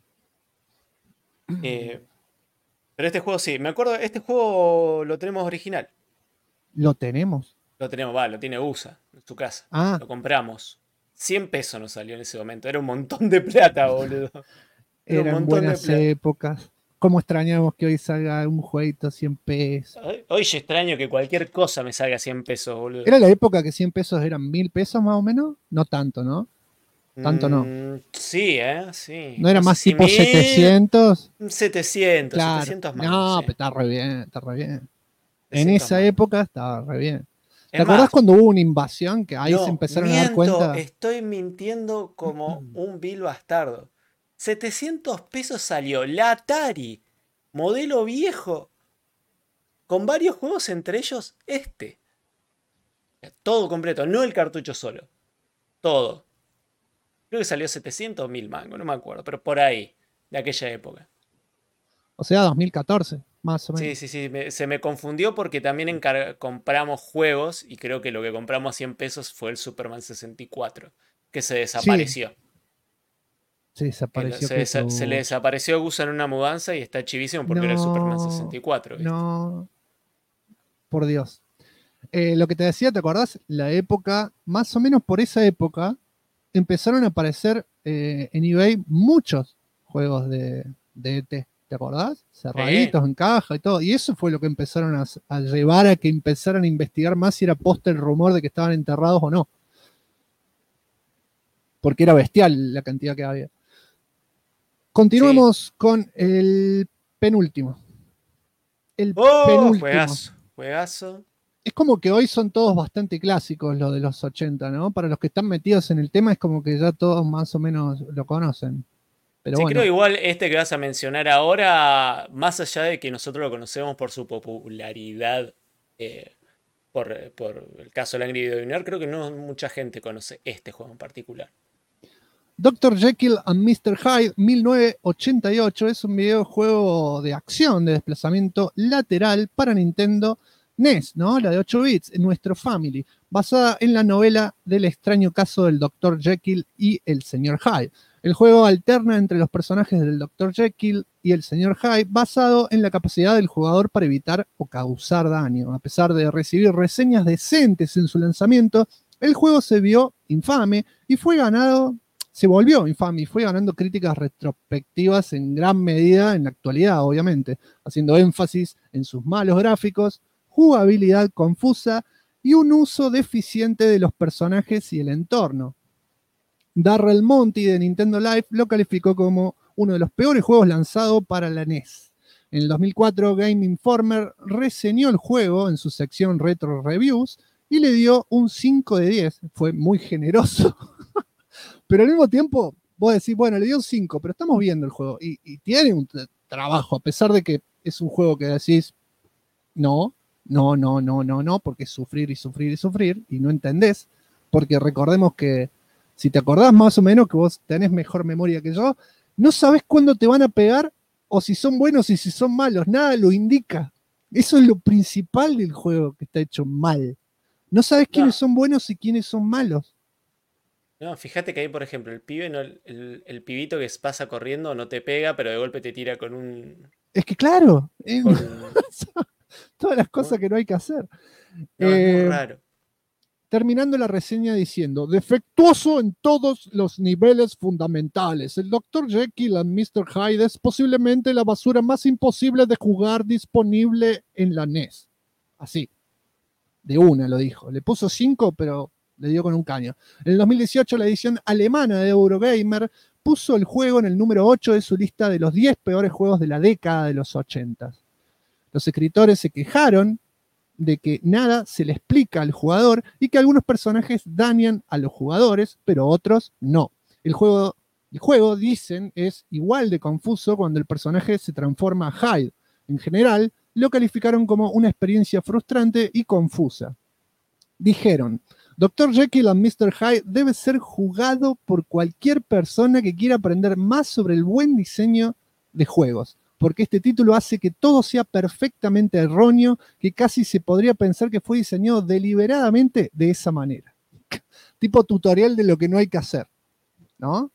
Pero este juego sí, me acuerdo, este juego lo tenemos original. ¿Lo tenemos? Lo tenemos, lo tiene USA en su casa. Lo compramos. 100 pesos nos salió en ese momento. Era un montón de plata, boludo. Eran buenas épocas. ¿Cómo extrañamos que hoy salga un jueguito a 100 pesos? Hoy yo extraño que cualquier cosa me salga a 100 pesos, boludo. ¿Era la época que 100 pesos eran 1000 pesos más o menos? No tanto, ¿no? Tanto no. Sí, sí. ¿No era más tipo 700? 700, claro. 700 más. No, sí. pero está re bien. En esa época estaba re bien. ¿Te acordás más, cuando hubo una invasión que ahí se empezaron a dar cuenta? Estoy mintiendo como un vil bastardo. 700 pesos salió la Atari, modelo viejo, con varios juegos, entre ellos este. Todo completo, no el cartucho solo. Todo. Creo que salió 700 o 1000 mangos, no me acuerdo, pero por ahí, de aquella época. O sea, 2014, más o menos. Sí, se me confundió porque también compramos juegos y creo que lo que compramos a 100 pesos fue el Superman 64, que se desapareció. Sí. Se desapareció. Se le desapareció a Gusa en una mudanza y está chivísimo porque era el Superman 64. ¿viste? No. Por Dios. Lo que te decía, ¿te acordás? La época, más o menos por esa época, empezaron a aparecer en eBay muchos juegos de E.T. ¿Te acordás? Cerraditos en caja y todo. Y eso fue lo que empezaron a llevar a que empezaran a investigar más si era posta el rumor de que estaban enterrados o no. Porque era bestial la cantidad que había. Continuamos con el penúltimo. Penúltimo. Juegazo. Es como que hoy son todos bastante clásicos los de los 80, ¿no? Para los que están metidos en el tema es como que ya todos más o menos lo conocen. Pero bueno. Creo igual este que vas a mencionar ahora, más allá de que nosotros lo conocemos por su popularidad, por el caso del Angry Video Nerd, creo que no mucha gente conoce este juego en particular. Dr. Jekyll and Mr. Hyde 1988 es un videojuego de acción de desplazamiento lateral para Nintendo NES, ¿no? La de 8 bits, en nuestro Family, basada en la novela del extraño caso del Dr. Jekyll y el Sr. Hyde. El juego alterna entre los personajes del Dr. Jekyll y el Sr. Hyde, basado en la capacidad del jugador para evitar o causar daño. A pesar de recibir reseñas decentes en su lanzamiento, el juego se vio infame y se volvió infame y fue ganando críticas retrospectivas en gran medida en la actualidad, obviamente, haciendo énfasis en sus malos gráficos, jugabilidad confusa y un uso deficiente de los personajes y el entorno. Darrell Monty de Nintendo Life lo calificó como uno de los peores juegos lanzados para la NES. En el 2004, Game Informer reseñó el juego en su sección Retro Reviews y le dio un 5 de 10. Fue muy generoso. Pero al mismo tiempo, vos decís, bueno, le dio un 5, pero estamos viendo el juego. Y tiene un trabajo, a pesar de que es un juego que decís, no, porque es sufrir y sufrir y sufrir, y no entendés. Porque recordemos que, si te acordás más o menos que vos tenés mejor memoria que yo, no sabés cuándo te van a pegar, o si son buenos y si son malos. Nada lo indica. Eso es lo principal del juego, que está hecho mal. No sabes quiénes son buenos y quiénes son malos. No, fíjate que ahí, por ejemplo, el pibe, no, el pibito que pasa corriendo no te pega, pero de golpe te tira con un... Es que claro, todas las cosas que no hay que hacer. No, es muy raro. Terminando la reseña diciendo, defectuoso en todos los niveles fundamentales. El Dr. Jekyll and Mr. Hyde es posiblemente la basura más imposible de jugar disponible en la NES. Así, de una lo dijo. Le puso 5, pero le dio con un caño. En el 2018, la edición alemana de Eurogamer puso el juego en el número 8 de su lista de los 10 peores juegos de la década de los 80. Los escritores se quejaron de que nada se le explica al jugador y que algunos personajes dañan a los jugadores, pero otros no. El juego, dicen, es igual de confuso cuando el personaje se transforma a Hyde. En general, lo calificaron como una experiencia frustrante y confusa. Dijeron, Dr. Jekyll and Mr. Hyde debe ser jugado por cualquier persona que quiera aprender más sobre el buen diseño de juegos, porque este título hace que todo sea perfectamente erróneo, que casi se podría pensar que fue diseñado deliberadamente de esa manera. Tipo tutorial de lo que no hay que hacer, ¿no?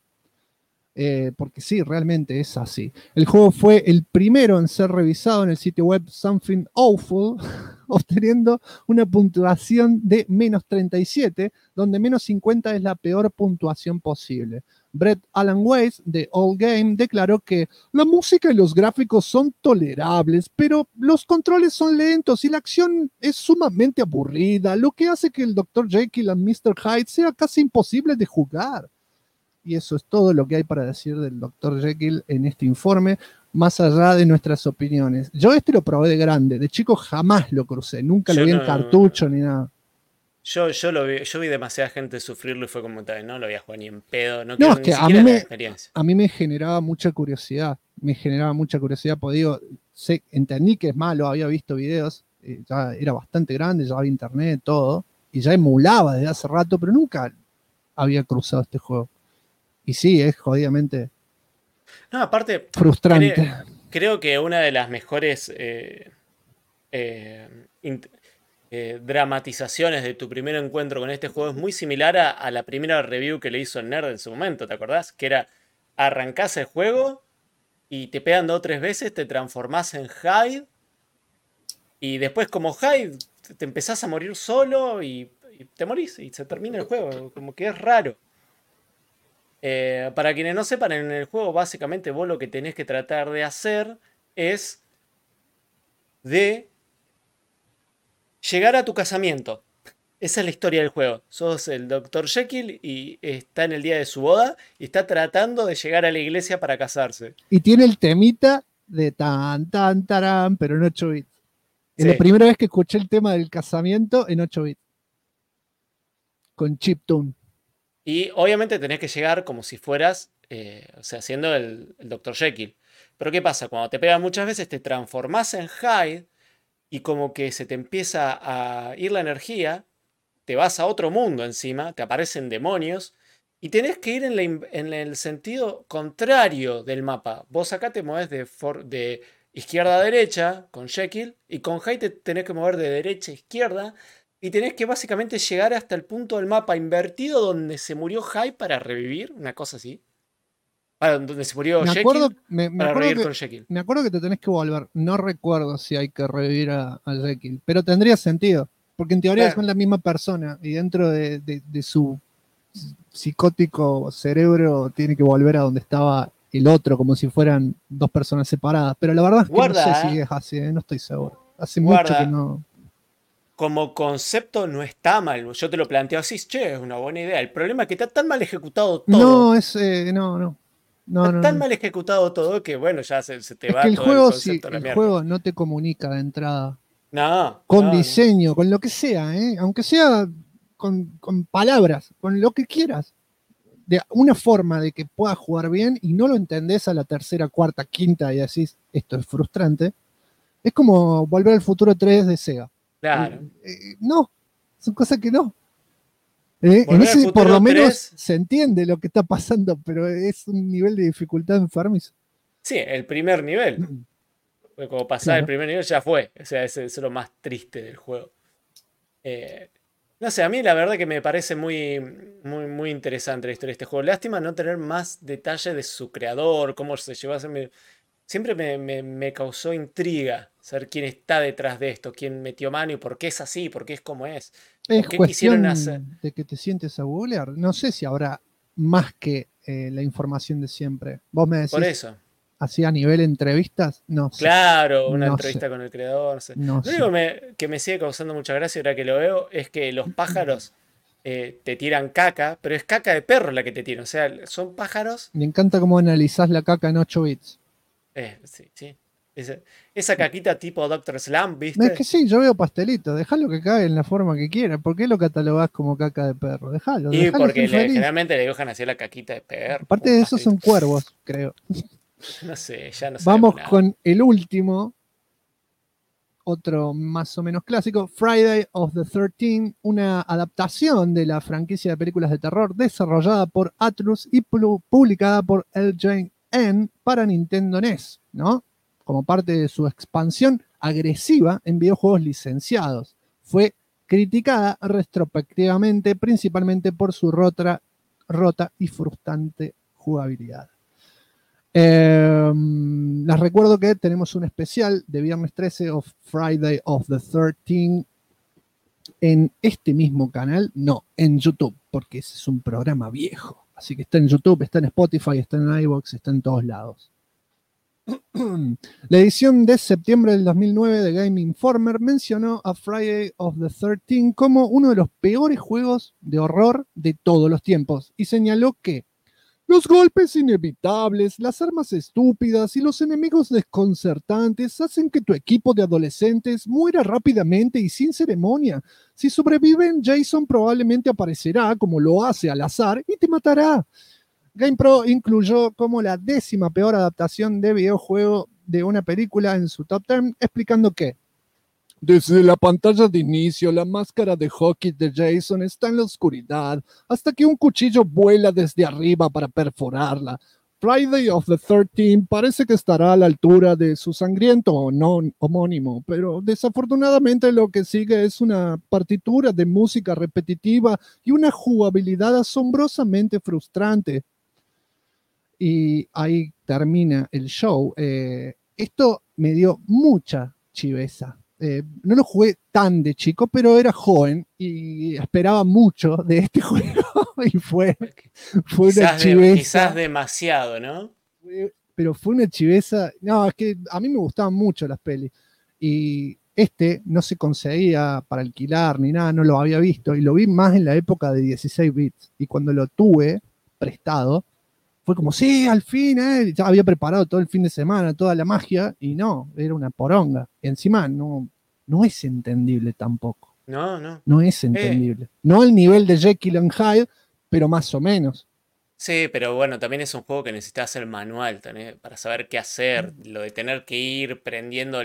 Porque sí, realmente es así. El juego fue el primero en ser revisado en el sitio web Something Awful, obteniendo una puntuación de -37, donde -50 es la peor puntuación posible. Brett Alan Weiss de All Game declaró que la música y los gráficos son tolerables, pero los controles son lentos y la acción es sumamente aburrida, lo que hace que el Dr. Jekyll and Mr. Hyde sea casi imposible de jugar. Y eso es todo lo que hay para decir del Dr. Jekyll en este informe, más allá de nuestras opiniones. Yo lo probé de grande, de chico jamás lo crucé, nunca lo vi en cartucho ni nada. Yo vi demasiada gente sufrirlo y fue como tal, no lo voy a jugar ni en pedo, no es que ni siquiera la experiencia. A mí me generaba mucha curiosidad, porque digo, entendí que es malo, había visto videos, ya era bastante grande, ya había internet, todo, y ya emulaba desde hace rato, pero nunca había cruzado este juego. Y sí, es jodidamente frustrante. Creo que una de las mejores dramatizaciones de tu primer encuentro con este juego es muy similar a la primera review que le hizo el Nerd en su momento, ¿te acordás? Que era, arrancás el juego y te pegan 2 o 3 veces, te transformás en Hyde y después como Hyde te empezás a morir solo y te morís y se termina el juego, como que es raro. Para quienes no sepan, en el juego básicamente vos lo que tenés que tratar de hacer es de llegar a tu casamiento. Esa es la historia del juego. Sos el Dr. Jekyll y está en el día de su boda y está tratando de llegar a la iglesia para casarse. Y tiene el temita de tan, tan, tarán, pero en 8 bits. Es Sí. la primera vez que escuché el tema del casamiento en 8 bits. Con chiptune. Y obviamente tenés que llegar como si fueras, siendo el Dr. Jekyll. Pero ¿qué pasa? Cuando te pegan muchas veces te transformás en Hyde y como que se te empieza a ir la energía, te vas a otro mundo encima, te aparecen demonios y tenés que ir en el sentido contrario del mapa. Vos acá te movés de izquierda a derecha con Jekyll y con Hyde te tenés que mover de derecha a izquierda. Y tenés que básicamente llegar hasta el punto del mapa invertido donde se murió Hyde para revivir, una cosa así. Donde se murió Jekyll para revivir con Jekyll. Me acuerdo que te tenés que volver. No recuerdo si hay que revivir a Jekyll, pero tendría sentido. Porque en teoría son la misma persona y dentro de su psicótico cerebro tiene que volver a donde estaba el otro, como si fueran 2 personas separadas. Pero la verdad es que no sé si es así, no estoy seguro. Hace mucho que no... como concepto no está mal. Yo te lo planteo así, che, es una buena idea. El problema es que está tan mal ejecutado todo. No, está tan mal ejecutado todo que, bueno, ya se te es va que el todo juego, el concepto a la el mierda. juego no te comunica de entrada. No. Con diseño, con lo que sea, aunque sea con palabras, con lo que quieras. De una forma de que puedas jugar bien y no lo entendés a la tercera, cuarta, quinta y decís, esto es frustrante. Es como Volver al Futuro 3 de Sega. Claro. No, son cosas que no. En ese por lo menos se entiende lo que está pasando, pero es un nivel de dificultad enfermizo. Sí, el primer nivel. Como pasar el primer nivel ya fue. O sea, es lo más triste del juego. No sé, a mí la verdad que me parece muy, muy, muy interesante la historia de este juego. Lástima no tener más detalle de su creador, cómo se llevó a hacer. Siempre me causó intriga saber quién está detrás de esto, quién metió mano y por qué es así, por qué es como es. Es cuestión de que te sientes a googlear. No sé si habrá más que la información de siempre. Vos me decís. Por eso. Así a nivel entrevistas, no sé. Claro, una entrevista con el creador. No sé. No Lo único que me sigue causando mucha gracia ahora que lo veo es que los pájaros te tiran caca, pero es caca de perro la que te tiran. O sea, son pájaros. Me encanta cómo analizás la caca en 8 bits. Sí. Esa caquita tipo Dr. Slam, ¿viste? Es que sí, yo veo pastelitos. Dejalo que cague en la forma que quiera. ¿Por qué lo catalogás como caca de perro? Dejalo. Y porque generalmente le dibujan así la caquita de perro. Aparte de eso son cuervos, creo. No sé, ya no sé. Vamos con el último. Otro más o menos clásico, Friday of the 13th, una adaptación de la franquicia de películas de terror desarrollada por Atlus y publicada por LJN para Nintendo NES, ¿no? Como parte de su expansión agresiva en videojuegos licenciados. Fue criticada retrospectivamente, principalmente por su rota y frustrante jugabilidad. Les recuerdo que tenemos un especial de viernes 13 of Friday of the 13th en este mismo canal, no, en YouTube, porque ese es un programa viejo. Así que está en YouTube, está en Spotify, está en iVoox, está en todos lados. La edición de septiembre del 2009 de Game Informer mencionó a Friday of the 13th como uno de los peores juegos de horror de todos los tiempos y señaló que los golpes inevitables, las armas estúpidas y los enemigos desconcertantes hacen que tu equipo de adolescentes muera rápidamente y sin ceremonia. Si sobreviven, Jason probablemente aparecerá como lo hace al azar y te matará. GamePro incluyó como la 10ª peor adaptación de videojuego de una película en su top 10, explicando que desde la pantalla de inicio, la máscara de hockey de Jason está en la oscuridad, hasta que un cuchillo vuela desde arriba para perforarla. Friday of the 13th parece que estará a la altura de su sangriento homónimo, pero desafortunadamente lo que sigue es una partitura de música repetitiva y una jugabilidad asombrosamente frustrante. Y ahí termina el show. Esto me dio mucha chiveza. No lo jugué tan de chico, pero era joven y esperaba mucho de este juego y fue una chiveza. Quizás demasiado, ¿no? Pero fue una chiveza. No, es que a mí me gustaban mucho las pelis y no se conseguía para alquilar ni nada, no lo había visto y lo vi más en la época de 16 bits y cuando lo tuve prestado fue como, sí, al fin, ya había preparado todo el fin de semana, toda la magia, y no, era una poronga. Y encima no es entendible tampoco. No es entendible. No al nivel de Jekyll and Hyde, pero más o menos. Sí, pero bueno, también es un juego que necesitas el manual también, para saber qué hacer. Lo de tener que ir prendiendo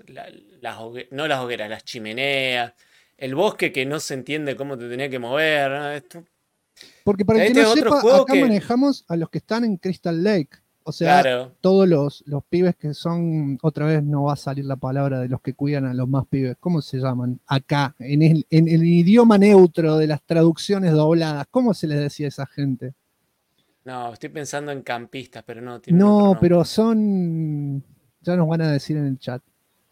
no las hogueras, las chimeneas. El bosque que no se entiende cómo te tenía que mover, ¿no? Porque para el que no sepa, acá manejamos a los que están en Crystal Lake. O sea, claro, todos los pibes que son, otra vez no va a salir la palabra de los que cuidan a los más pibes. ¿Cómo se llaman? Acá, en el idioma neutro de las traducciones dobladas. ¿Cómo se les decía a esa gente? No, estoy pensando en campistas, pero no. No, pero son, ya nos van a decir en el chat.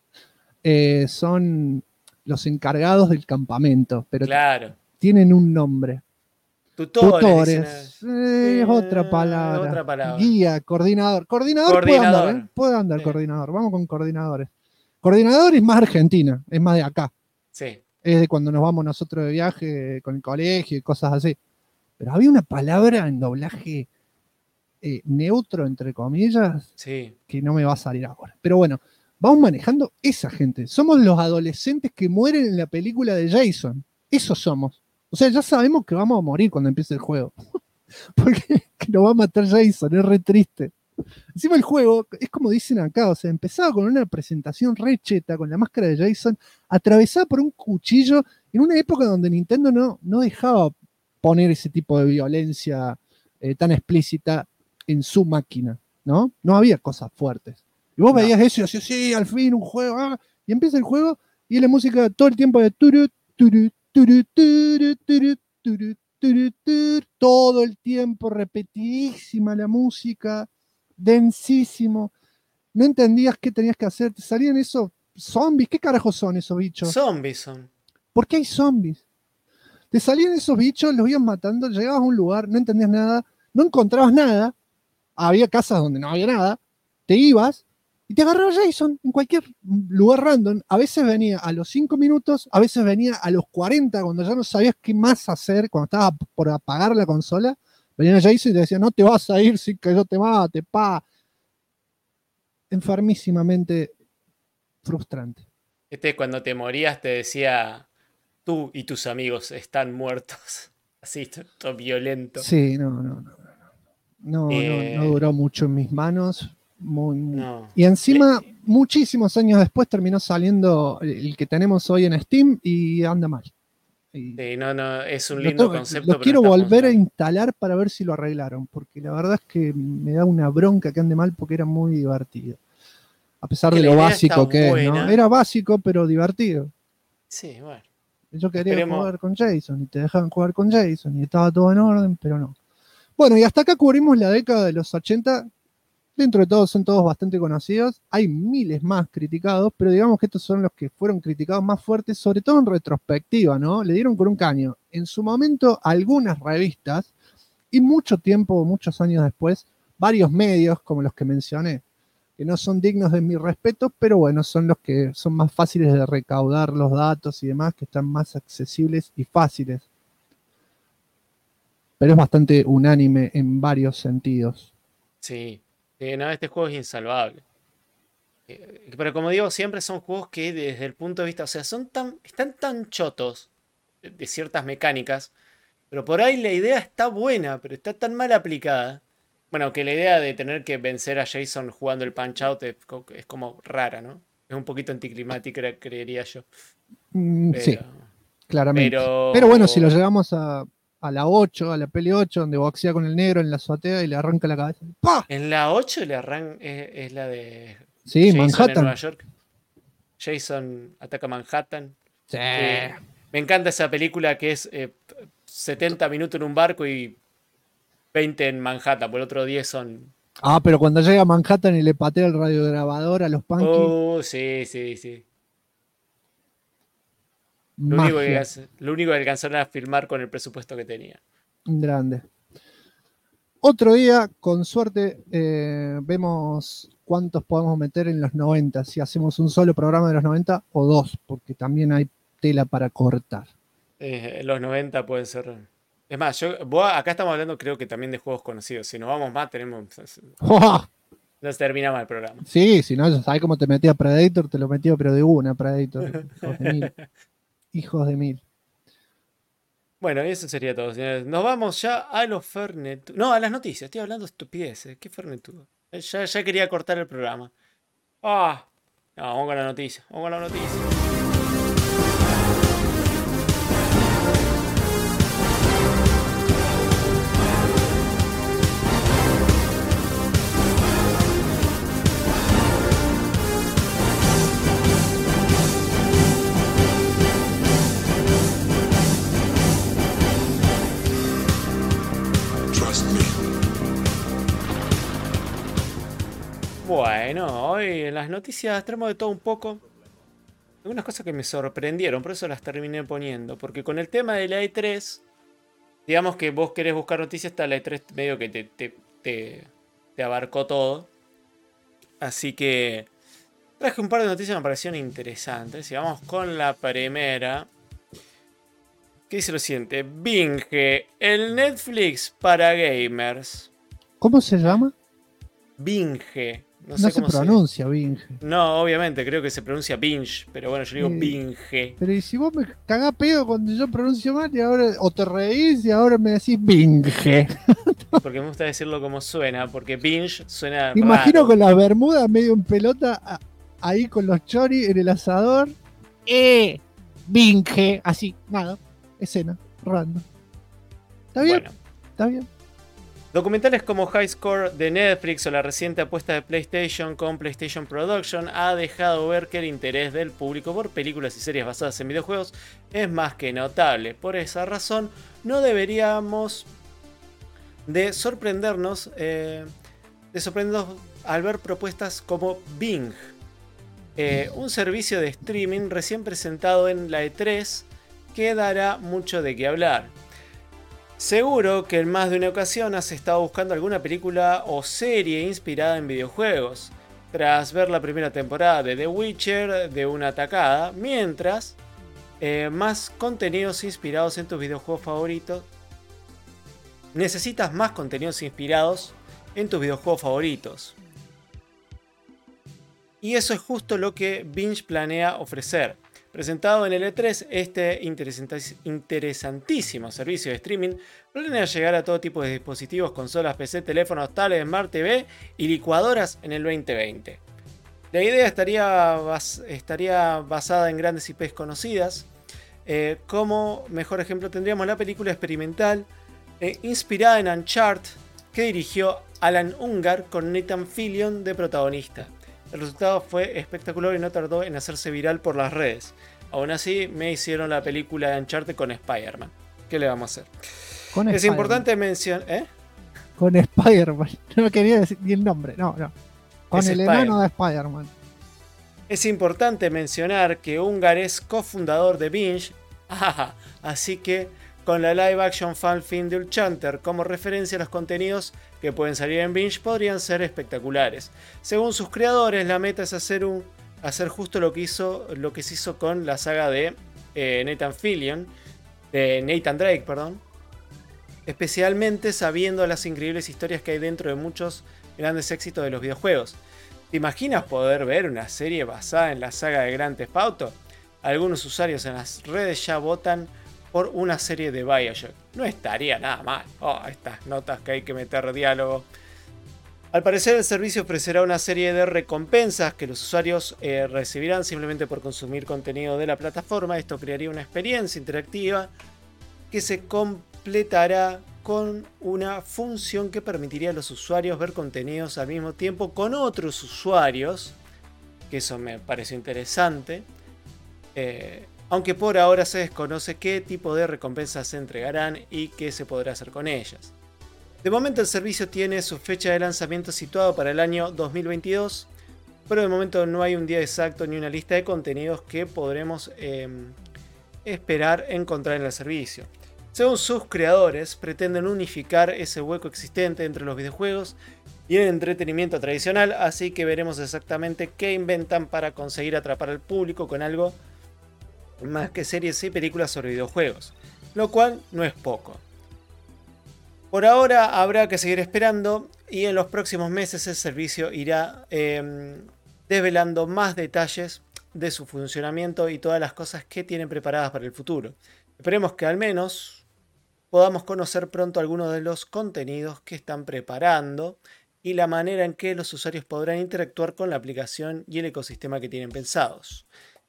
Son los encargados del campamento, pero claro, tienen un nombre. Tutores. Es otra palabra. Guía, coordinador. Coordinador. Puede andar, sí. Coordinador. Vamos con coordinadores. Coordinador es más argentina, es más de acá. Sí. es de cuando nos vamos nosotros de viaje con el colegio y cosas así. Pero había una palabra en doblaje neutro, entre comillas, Sí. que no me va a salir ahora. Pero bueno, vamos manejando esa gente. Somos los adolescentes que mueren en la película de Jason. Eso somos. O sea, ya sabemos que vamos a morir cuando empiece el juego. Porque nos va a matar Jason, es re triste. Encima el juego, es como dicen acá, o sea, empezaba con una presentación re cheta, con la máscara de Jason, atravesada por un cuchillo, en una época donde Nintendo no dejaba poner ese tipo de violencia tan explícita en su máquina, ¿no? No había cosas fuertes. Y vos veías eso y decías, sí, al fin un juego, y empieza el juego, y la música todo el tiempo de turu, turu, turu, turu, turu, turu, turu, turu, todo el tiempo, repetidísima la música, densísimo. No entendías qué tenías que hacer. Te salían esos zombies. ¿Qué carajos son esos bichos? Zombies son. ¿Por qué hay zombies? Te salían esos bichos, los ibas matando, llegabas a un lugar, no entendías nada, no encontrabas nada, había casas donde no había nada, te ibas y te agarraba Jason en cualquier lugar random. A veces venía a los 5 minutos, a veces venía a los 40, cuando ya no sabías qué más hacer, cuando estaba por apagar la consola, venía Jason y te decía, no te vas a ir sin que yo te mate, pa. Enfermísimamente frustrante. Cuando te morías te decía, tú y tus amigos están muertos. Así, todo violento. Sí, no duró mucho en mis manos. No. Y encima, muchísimos años después terminó saliendo el que tenemos hoy en Steam y anda mal. Sí, es un lindo concepto. Lo quiero volver a instalar para ver si lo arreglaron, porque la verdad es que me da una bronca que ande mal porque era muy divertido. A pesar de lo básico que es, ¿no? Era básico, pero divertido. Sí, bueno. Yo quería jugar con Jason y te dejaban jugar con Jason y estaba todo en orden, pero no. Bueno, y hasta acá cubrimos la década de los 80. Dentro de todos son todos bastante conocidos. Hay miles más criticados, pero digamos que estos son los que fueron criticados más fuertes, sobre todo en retrospectiva, ¿no? Le dieron con un caño. En su momento, algunas revistas, y mucho tiempo, muchos años después, varios medios, como los que mencioné, que no son dignos de mi respeto, pero bueno, son los que son más fáciles de recaudar los datos y demás, que están más accesibles y fáciles. Pero es bastante unánime en varios sentidos. Sí, este juego es insalvable. Pero como digo, siempre son juegos que desde el punto de vista, o sea, están tan chotos de ciertas mecánicas, pero por ahí la idea está buena, pero está tan mal aplicada. Bueno, que la idea de tener que vencer a Jason jugando el Punch Out es como rara, ¿no? Es un poquito anticlimática, creería yo. Sí, claramente. Pero bueno, si lo llevamos a la 8, a la peli 8, donde boxea con el negro en la azotea y le arranca la cabeza. ¡Pah! En la 8 le arranca, es la de sí, Jason Manhattan. en Nueva York. Jason ataca Manhattan. Sí. Me encanta esa película que es 70 minutos en un barco y 20 en Manhattan, por el otro 10 son... pero cuando llega a Manhattan y le patea el radiograbador a los punkies. Sí. Lo único que alcanzaron a filmar con el presupuesto que tenía. Grande. Otro día, con suerte, vemos cuántos podemos meter en los 90. Si hacemos un solo programa de los 90 o dos, porque también hay tela para cortar. Los 90 pueden ser... Es más, acá estamos hablando creo que también de juegos conocidos. Si nos vamos más, tenemos... No se termina mal el programa. Sí, si no, ya sabes cómo te metía Predator, te lo metía pero de una Predator. Hijos de mil. Hijos de mil. Bueno, eso sería todo, señores. Nos vamos ya a los Fernet. No, a las noticias. Estoy hablando de estupideces. ¿Qué Fernetudo? Ya quería cortar el programa. No, vamos con la noticia. Bueno, hoy en las noticias tenemos de todo un poco. Algunas cosas que me sorprendieron, por eso las terminé poniendo. Porque con el tema de la E3, digamos que vos querés buscar noticias, está la E3 medio que te abarcó todo. Así que traje un par de noticias que me parecieron interesantes. Y vamos con la primera. que dice lo siguiente: Binge, el Netflix para gamers. ¿Cómo se llama? Binge. No se pronuncia Binge. No, obviamente, creo que se pronuncia Binge, pero bueno, yo digo Binge. Pero ¿y si vos me cagás pedo cuando yo pronuncio mal y ahora, o te reís y ahora me decís Binge? Porque me gusta decirlo como suena, porque Binge suena Me imagino raro. con las bermudas medio en pelota, ahí con los choris en el asador. Binge, así, nada, escena, random. ¿Está bien? Bueno. ¿Está bien? Documentales como High Score de Netflix o la reciente apuesta de PlayStation con PlayStation Production ha dejado ver que el interés del público por películas y series basadas en videojuegos es más que notable. Por esa razón, no deberíamos de sorprendernos al ver propuestas como Bing, un servicio de streaming recién presentado en la E3 que dará mucho de qué hablar. Seguro que en más de una ocasión has estado buscando alguna película o serie inspirada en videojuegos, tras ver la primera temporada de The Witcher de una tacada, mientras más contenidos inspirados en tus videojuegos favoritos. Necesitas más contenidos inspirados en tus videojuegos favoritos. Y eso es justo lo que Binge planea ofrecer. Presentado en el E3, este interesantísimo servicio de streaming planea llegar a todo tipo de dispositivos, consolas, PC, teléfonos, tablets, Smart TV y licuadoras en el 2020. La idea estaría basada en grandes IPs conocidas. Como mejor ejemplo tendríamos la película experimental inspirada en Uncharted que dirigió Alan Ungar con Nathan Fillion de protagonista. El resultado fue espectacular y no tardó en hacerse viral por las redes. Aún así, me hicieron la película de Uncharted con Spider-Man. ¿Qué le vamos a hacer? Es importante mencionar... Con Spider-Man. No quería decir ni el nombre. No. Con el enano de Spider-Man. Es importante mencionar que Ungar es cofundador de Binge. Así que con la live action fan film de Uncharted como referencia, los contenidos que pueden salir en Binge podrían ser espectaculares. Según sus creadores, la meta es hacer justo lo que se hizo con la saga de Nathan Drake, especialmente sabiendo las increíbles historias que hay dentro de muchos grandes éxitos de los videojuegos. ¿Te imaginas poder ver una serie basada en la saga de Grand Theft Auto? Algunos usuarios en las redes ya votan por una serie de BioShock. No estaría nada mal. Estas notas que hay que meter diálogo. Al parecer, el servicio ofrecerá una serie de recompensas que los usuarios recibirán simplemente por consumir contenido de la plataforma. Esto crearía una experiencia interactiva que se completará con una función que permitiría a los usuarios ver contenidos al mismo tiempo con otros usuarios. Que eso me pareció interesante. Aunque por ahora se desconoce qué tipo de recompensas se entregarán y qué se podrá hacer con ellas. De momento el servicio tiene su fecha de lanzamiento situado para el año 2022, pero de momento no hay un día exacto ni una lista de contenidos que podremos esperar encontrar en el servicio. Según sus creadores, pretenden unificar ese hueco existente entre los videojuegos y el entretenimiento tradicional, así que veremos exactamente qué inventan para conseguir atrapar al público con algo más que series y películas sobre videojuegos, lo cual no es poco. Por ahora habrá que seguir esperando y en los próximos meses el servicio irá desvelando más detalles de su funcionamiento y todas las cosas que tienen preparadas para el futuro. Esperemos que al menos podamos conocer pronto algunos de los contenidos que están preparando y la manera en que los usuarios podrán interactuar con la aplicación y el ecosistema que tienen pensados.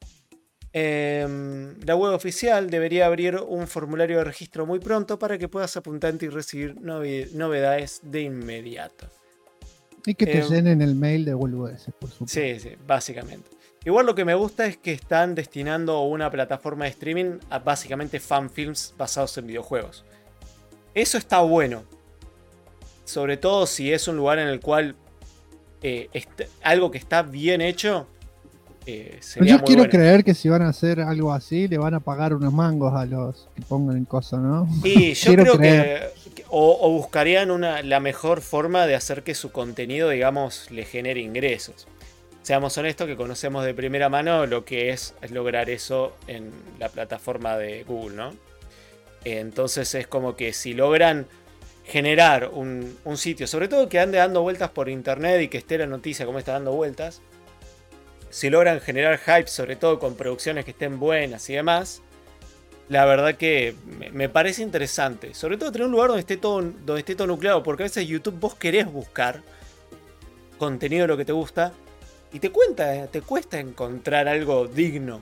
La web oficial debería abrir un formulario de registro muy pronto para que puedas apuntarte y recibir novedades de inmediato. Y que te llenen el mail de WS, por supuesto. Sí, básicamente. Igual lo que me gusta es que están destinando una plataforma de streaming a básicamente fanfilms basados en videojuegos. Eso está bueno. Sobre todo si es un lugar en el cual algo que está bien hecho. Yo quiero creer que si van a hacer algo así, le van a pagar unos mangos a los que pongan en cosa, ¿no? Y yo creo que o buscarían la mejor forma de hacer que su contenido, digamos, le genere ingresos. Seamos honestos que conocemos de primera mano lo que es lograr eso en la plataforma de Google, ¿no? Entonces es como que si logran generar un sitio, sobre todo que ande dando vueltas por internet y que esté la noticia como está dando vueltas, si logran generar hype, sobre todo con producciones que estén buenas y demás, la verdad que me parece interesante. Sobre todo tener un lugar donde esté todo nucleado, porque a veces YouTube vos querés buscar contenido de lo que te gusta y te cuesta encontrar algo digno,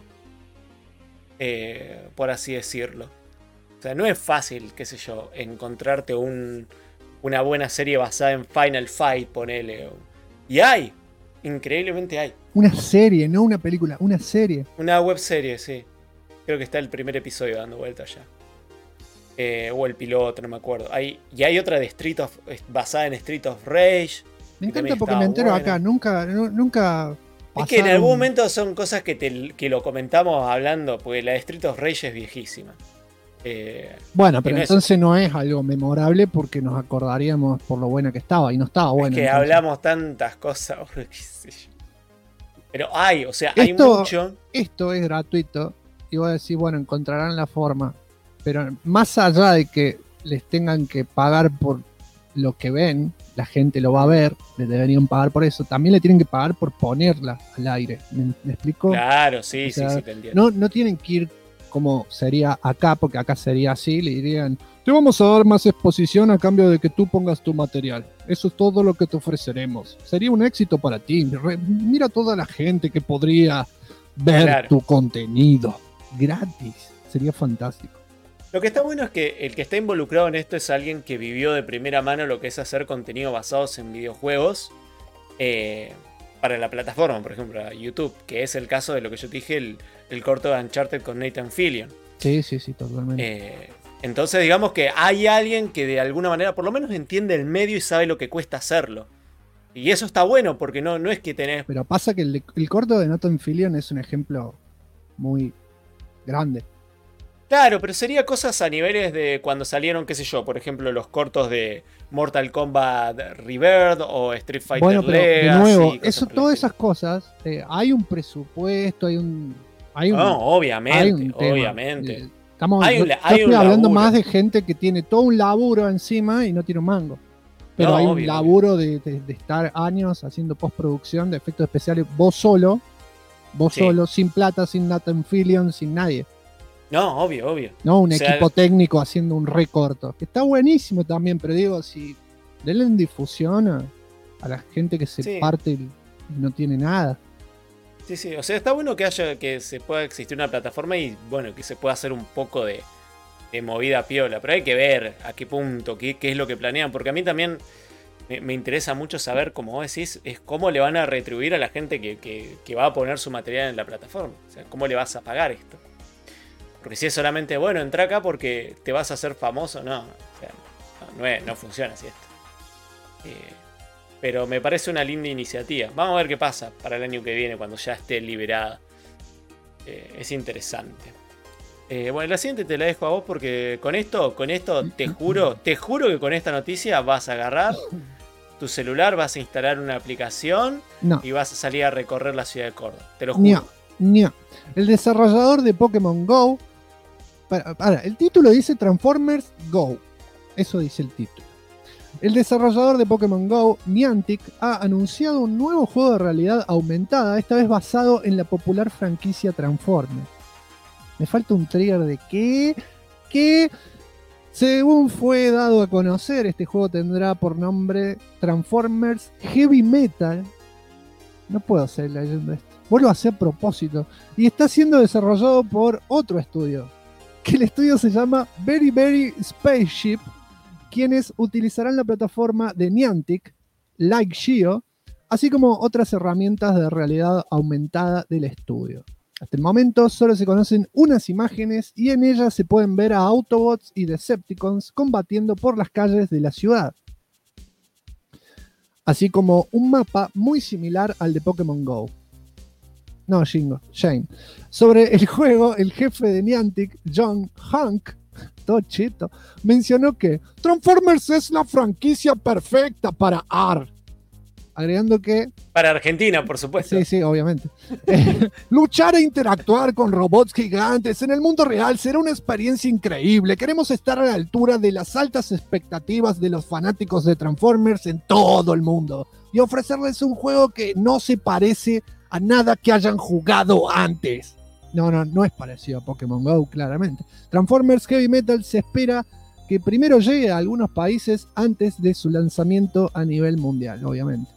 por así decirlo. O sea, no es fácil, qué sé yo, encontrarte una buena serie basada en Final Fight, ponele. Y hay, increíblemente hay. Una serie, no una película, una serie. Una web serie, sí. Creo que está el primer episodio dando vuelta ya. O el piloto, no me acuerdo. Y hay otra de basada en Street of Rage. Me encanta porque me entero buena. Acá, nunca es que en algún momento son cosas que lo comentamos hablando, porque la de Street of Rage es viejísima. Bueno, pero entonces no es algo memorable porque nos acordaríamos por lo buena que estaba y no estaba buena. Es que entonces hablamos tantas cosas, qué sé yo. Pero hay mucho. Esto es gratuito y voy a decir, bueno, encontrarán la forma, pero más allá de que les tengan que pagar por lo que ven, la gente lo va a ver, les deberían pagar por eso, también le tienen que pagar por ponerla al aire. ¿Me explico? Claro, sí, o sea, sí, te entiendo. No tienen que ir como sería acá, porque acá sería así, le dirían, te vamos a dar más exposición a cambio de que tú pongas tu material. Eso es todo lo que te ofreceremos. Sería un éxito para ti. Mira toda la gente que podría ver tu contenido gratis. Sería fantástico. Lo que está bueno es que el que está involucrado en esto es alguien que vivió de primera mano lo que es hacer contenido basados en videojuegos para la plataforma, por ejemplo, YouTube, que es el caso de lo que yo te dije, el corto de Uncharted con Nathan Fillion. Sí, totalmente. Entonces digamos que hay alguien que de alguna manera por lo menos entiende el medio y sabe lo que cuesta hacerlo. Y eso está bueno porque no es que tenés... Pero pasa que el corto de Nathan Fillion es un ejemplo muy grande. Claro, pero sería cosas a niveles de cuando salieron, qué sé yo, por ejemplo, los cortos de Mortal Kombat Rebirth o Street Fighter Legacy. De nuevo, todas esas cosas, hay un presupuesto, obviamente. Estoy hablando más de gente que tiene todo un laburo encima y no tiene un mango. Pero hay un laburo de estar años haciendo postproducción de efectos especiales, vos solo, sin plata, sin Nathan Fillion, sin nadie. No, obvio. No, equipo técnico haciendo un recorto. Que está buenísimo también, pero digo, si denle en difusión a la gente que se parte y no tiene nada. Sí, o sea, está bueno que se pueda existir una plataforma y bueno, que se pueda hacer un poco de movida piola, pero hay que ver a qué punto, qué es lo que planean, porque a mí también me interesa mucho saber, como vos decís, es cómo le van a retribuir a la gente que va a poner su material en la plataforma. O sea, cómo le vas a pagar esto. Porque si es solamente, bueno, entra acá porque te vas a hacer famoso, no. O sea, no funciona así esto. Pero me parece una linda iniciativa. Vamos a ver qué pasa para el año que viene cuando ya esté liberada. Es interesante. Bueno, la siguiente te la dejo a vos porque con esto te juro que con esta noticia vas a agarrar tu celular, vas a instalar una aplicación y vas a salir a recorrer la ciudad de Córdoba. Te lo juro. El desarrollador de Pokémon Go. El título dice Transformers Go. Eso dice el título. El desarrollador de Pokémon Go, Niantic, ha anunciado un nuevo juego de realidad aumentada, esta vez basado en la popular franquicia Transformers. Me falta un trigger de que según fue dado a conocer, este juego tendrá por nombre Transformers Heavy Metal. No puedo hacer leyendo esto. Vos lo hacés a propósito. Y está siendo desarrollado por otro estudio. Que el estudio se llama Very Very Spaceship. Quienes utilizarán la plataforma de Niantic, Like Geo, así como otras herramientas de realidad aumentada del estudio. Hasta el momento solo se conocen unas imágenes y en ellas se pueden ver a Autobots y Decepticons combatiendo por las calles de la ciudad. Así como un mapa muy similar al de Pokémon Go. No, Shane. Sobre el juego, el jefe de Niantic, John Hank, todo cheto, mencionó que Transformers es la franquicia perfecta para AR. agregando que... Para Argentina, por supuesto. Sí, obviamente. Luchar e interactuar con robots gigantes en el mundo real será una experiencia increíble. Queremos estar a la altura de las altas expectativas de los fanáticos de Transformers en todo el mundo y ofrecerles un juego que no se parece a nada que hayan jugado antes. No es parecido a Pokémon GO, claramente. Transformers Heavy Metal se espera que primero llegue a algunos países antes de su lanzamiento a nivel mundial, obviamente.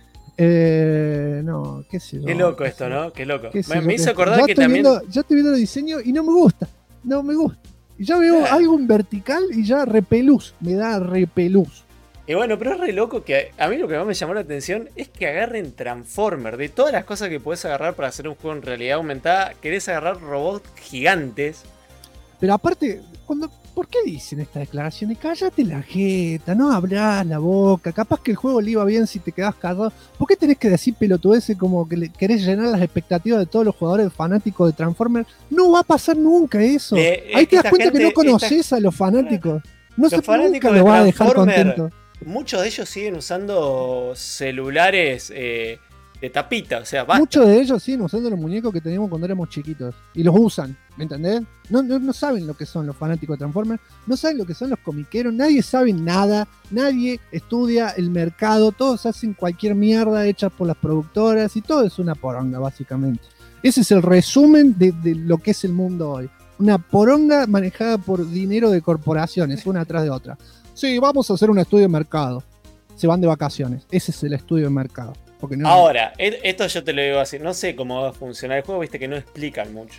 No, qué sé yo. Qué loco esto, ¿no? Qué loco. Me hizo ya acordar que también... Ya estoy viendo el diseño y no me gusta. Y ya veo algo en vertical y ya repelús. Me da repelús. Y bueno, pero es re loco que a mí lo que más me llamó la atención es que agarren Transformers. De todas las cosas que podés agarrar para hacer un juego en realidad aumentada, querés agarrar robots gigantes. Pero aparte, ¿por qué dicen estas declaraciones? Cállate la jeta, no abrás la boca. Capaz que el juego le iba bien si te quedás callado. ¿Por qué tenés que decir pelotudeces como que querés llenar las expectativas de todos los jugadores fanáticos de Transformers? No va a pasar nunca eso. Ahí te das cuenta que no conoces a los fanáticos. No sé, nunca lo va a dejar contento. Muchos de ellos siguen usando celulares de tapita, o sea, basta. Muchos de ellos siguen usando los muñecos que teníamos cuando éramos chiquitos. Y los usan, ¿me entendés? No saben lo que son los fanáticos de Transformers, no saben lo que son los comiqueros, nadie sabe nada, nadie estudia el mercado, todos hacen cualquier mierda hecha por las productoras y todo es una poronga, básicamente. Ese es el resumen de lo que es el mundo hoy. Una poronga manejada por dinero de corporaciones, una atrás de otra. Sí, vamos a hacer un estudio de mercado. Se van de vacaciones. Ese es el estudio de mercado. Porque no... Ahora, esto yo te lo digo así. No sé cómo va a funcionar el juego, viste que no explican mucho.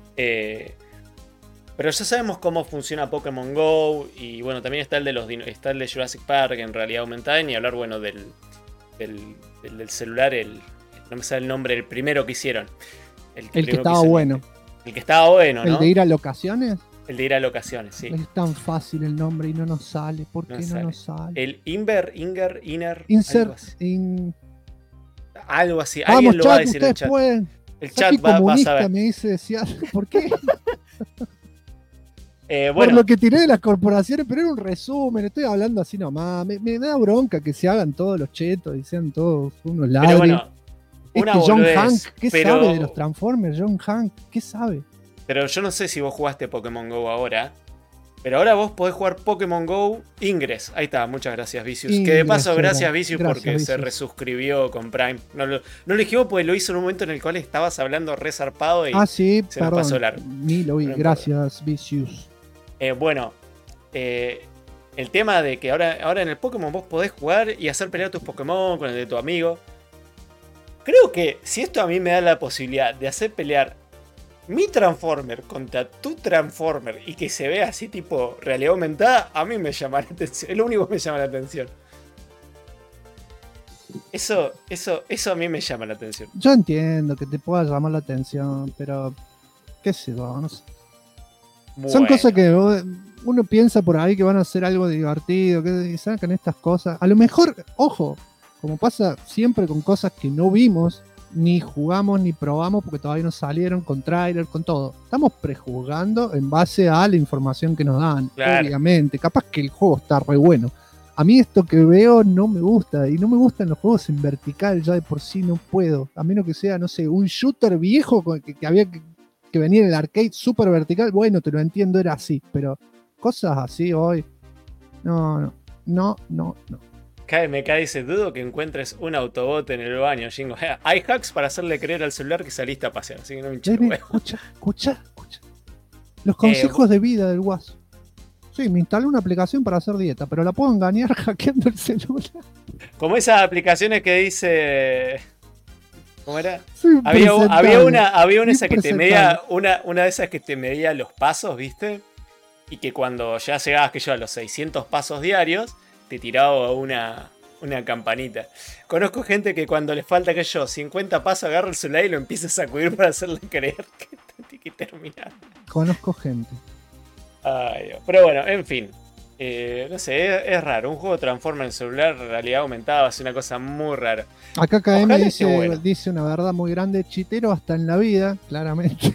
Pero ya sabemos cómo funciona Pokémon GO. Y bueno, también está el de Jurassic Park en realidad aumentada. Y ni hablar, bueno, del celular. No me sale el nombre, el primero que hicieron. El que estaba bueno. El que estaba bueno, ¿no? ¿El de ir a locaciones? El de ir a locaciones, sí. Es tan fácil el nombre y no nos sale. ¿Por qué no nos sale? El Inner. Insert. Algo así. Vamos, alguien lo chat, va a decir en el chat. Pueden. El chat va a saber. Me dice, decía, ¿por qué? Bueno. Por lo que tiré de las corporaciones, pero era un resumen. Estoy hablando así nomás. Me da bronca que se hagan todos los chetos y sean todos unos ladris. Pero bueno, es que John Hank, ¿qué sabe de los Transformers? John Hank, ¿qué sabe? Pero yo no sé si vos jugaste Pokémon GO ahora. Pero ahora vos podés jugar Pokémon GO Ingress. Ahí está, muchas gracias, Vicious. Que de paso, gracias, Vicious, porque Vicious se resuscribió con Prime. No lo dijimos porque lo hizo en un momento en el cual estabas hablando re zarpado y sí, se nos pasó largo. Ni lo vi, gracias, Vicious. Bueno, el tema de que ahora en el Pokémon vos podés jugar y hacer pelear tus Pokémon con el de tu amigo. Creo que si esto a mí me da la posibilidad de hacer pelear mi Transformer contra tu Transformer y que se vea así tipo realidad aumentada, a mí me llama la atención. Es lo único que me llama la atención. Eso a mí me llama la atención. Yo entiendo que te pueda llamar la atención, pero qué sé yo, no sé. Bueno. Son cosas que uno piensa por ahí que van a hacer algo divertido, que sacan estas cosas. A lo mejor, ojo, como pasa siempre con cosas que no vimos, ni jugamos, ni probamos, porque todavía no salieron, con trailer, con todo. Estamos prejuzgando en base a la información que nos dan, claro. Obviamente. Capaz que el juego está re bueno. A mí esto que veo no me gusta, y no me gustan los juegos en vertical, ya de por sí no puedo. A menos que sea, no sé, un shooter viejo que había que venir en el arcade super vertical, bueno, te lo entiendo, era así, pero cosas así hoy, no. Me cae ese dudo que encuentres un Autobot en el baño, Jingo. Hay hacks para hacerle creer al celular que saliste a pasear, así que no me hinches huevo. Escucha. Los consejos de vida del Guaso. Sí, me instalé una aplicación para hacer dieta, pero la puedo engañar hackeando el celular. Como esas aplicaciones que dice... ¿Cómo era? Había una esa que te medía, una de esas que te medía los pasos, ¿viste? Y que cuando ya llegabas a los 600 pasos diarios, te tiraba una campanita. Conozco gente que cuando le falta 50 pasos agarra el celular y lo empieza a sacudir para hacerle creer que tiene que terminar. Conozco gente. Ay, Dios. Pero bueno, en fin. No sé, es raro. Un juego de Transformers en celular, realidad aumentada, es una cosa muy rara. Acá KM dice una verdad muy grande. Chitero hasta en la vida, claramente.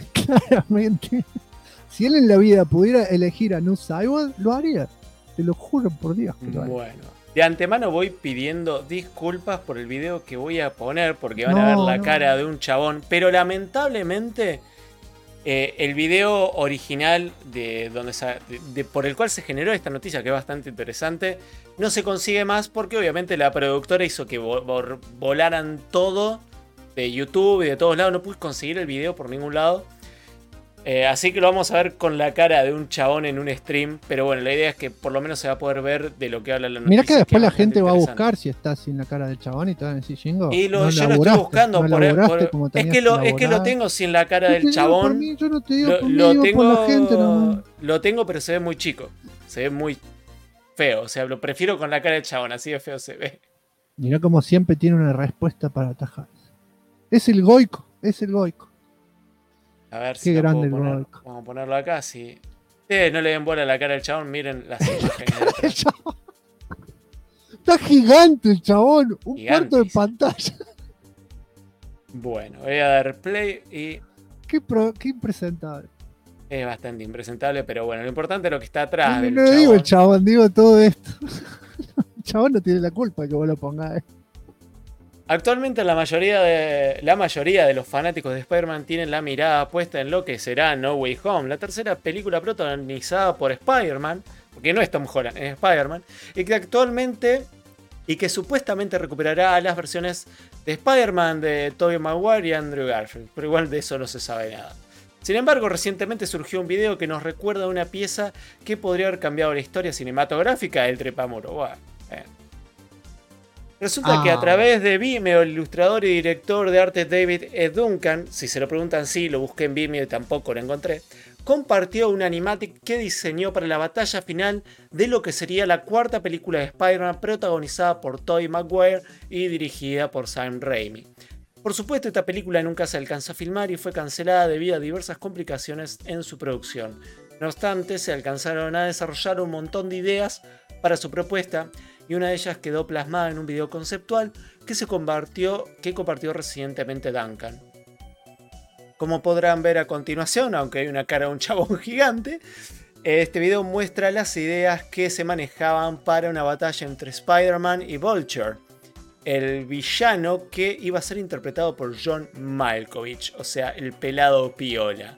Si él en la vida pudiera elegir a Noob Saibot, lo haría. Te lo juro por Dios que lo haría. Bueno, De antemano voy pidiendo disculpas por el video que voy a poner, porque van a ver la cara de un chabón, pero lamentablemente el video original por el cual se generó esta noticia, que es bastante interesante, no se consigue más porque obviamente la productora hizo que volaran todo de YouTube y de todos lados. No pude conseguir el video por ningún lado. Así que lo vamos a ver con la cara de un chabón en un stream. Pero bueno, la idea es que por lo menos se va a poder ver de lo que habla la noticia. Mirá que después la gente va a buscar si está sin la cara del chabón y te van a decir, Jingo. Y yo lo estoy buscando. Es que lo tengo sin la cara del chabón. Por mí, yo no te digo por la gente, lo tengo, pero se ve muy chico. Se ve muy feo. O sea, lo prefiero con la cara del chabón. Así de feo se ve. Mirá como siempre tiene una respuesta para atajar. Es el Goico. A ver si lo puedo poner. Vamos a ponerlo acá. Si no le den bola a la cara del chabón, miren las imágenes. Está gigante el chabón. Un cuarto de pantalla. Bueno, voy a dar play y... Qué impresentable. Es bastante impresentable, pero bueno, lo importante es lo que está atrás del chabón. No digo el chabón, digo todo esto. El chabón no tiene la culpa de que vos lo pongas. Actualmente la mayoría de los fanáticos de Spider-Man tienen la mirada puesta en lo que será No Way Home, la tercera película protagonizada por Spider-Man, porque no es Tom Holland, es Spider-Man, y que supuestamente recuperará las versiones de Spider-Man de Tobey Maguire y Andrew Garfield, pero igual de eso no se sabe nada. Sin embargo, recientemente surgió un video que nos recuerda a una pieza que podría haber cambiado la historia cinematográfica del Trepamuro. Resulta que a través de Vimeo, el ilustrador y director de arte David E. Duncan, si se lo preguntan sí, lo busqué en Vimeo y tampoco lo encontré, compartió un animatic que diseñó para la batalla final de lo que sería la cuarta película de Spider-Man protagonizada por Tobey Maguire y dirigida por Sam Raimi. Por supuesto, esta película nunca se alcanzó a filmar y fue cancelada debido a diversas complicaciones en su producción. No obstante, se alcanzaron a desarrollar un montón de ideas para su propuesta, y una de ellas quedó plasmada en un video conceptual que compartió recientemente Duncan. Como podrán ver a continuación, aunque hay una cara de un chabón gigante, este video muestra las ideas que se manejaban para una batalla entre Spider-Man y Vulture, el villano que iba a ser interpretado por John Malkovich, o sea, el pelado piola.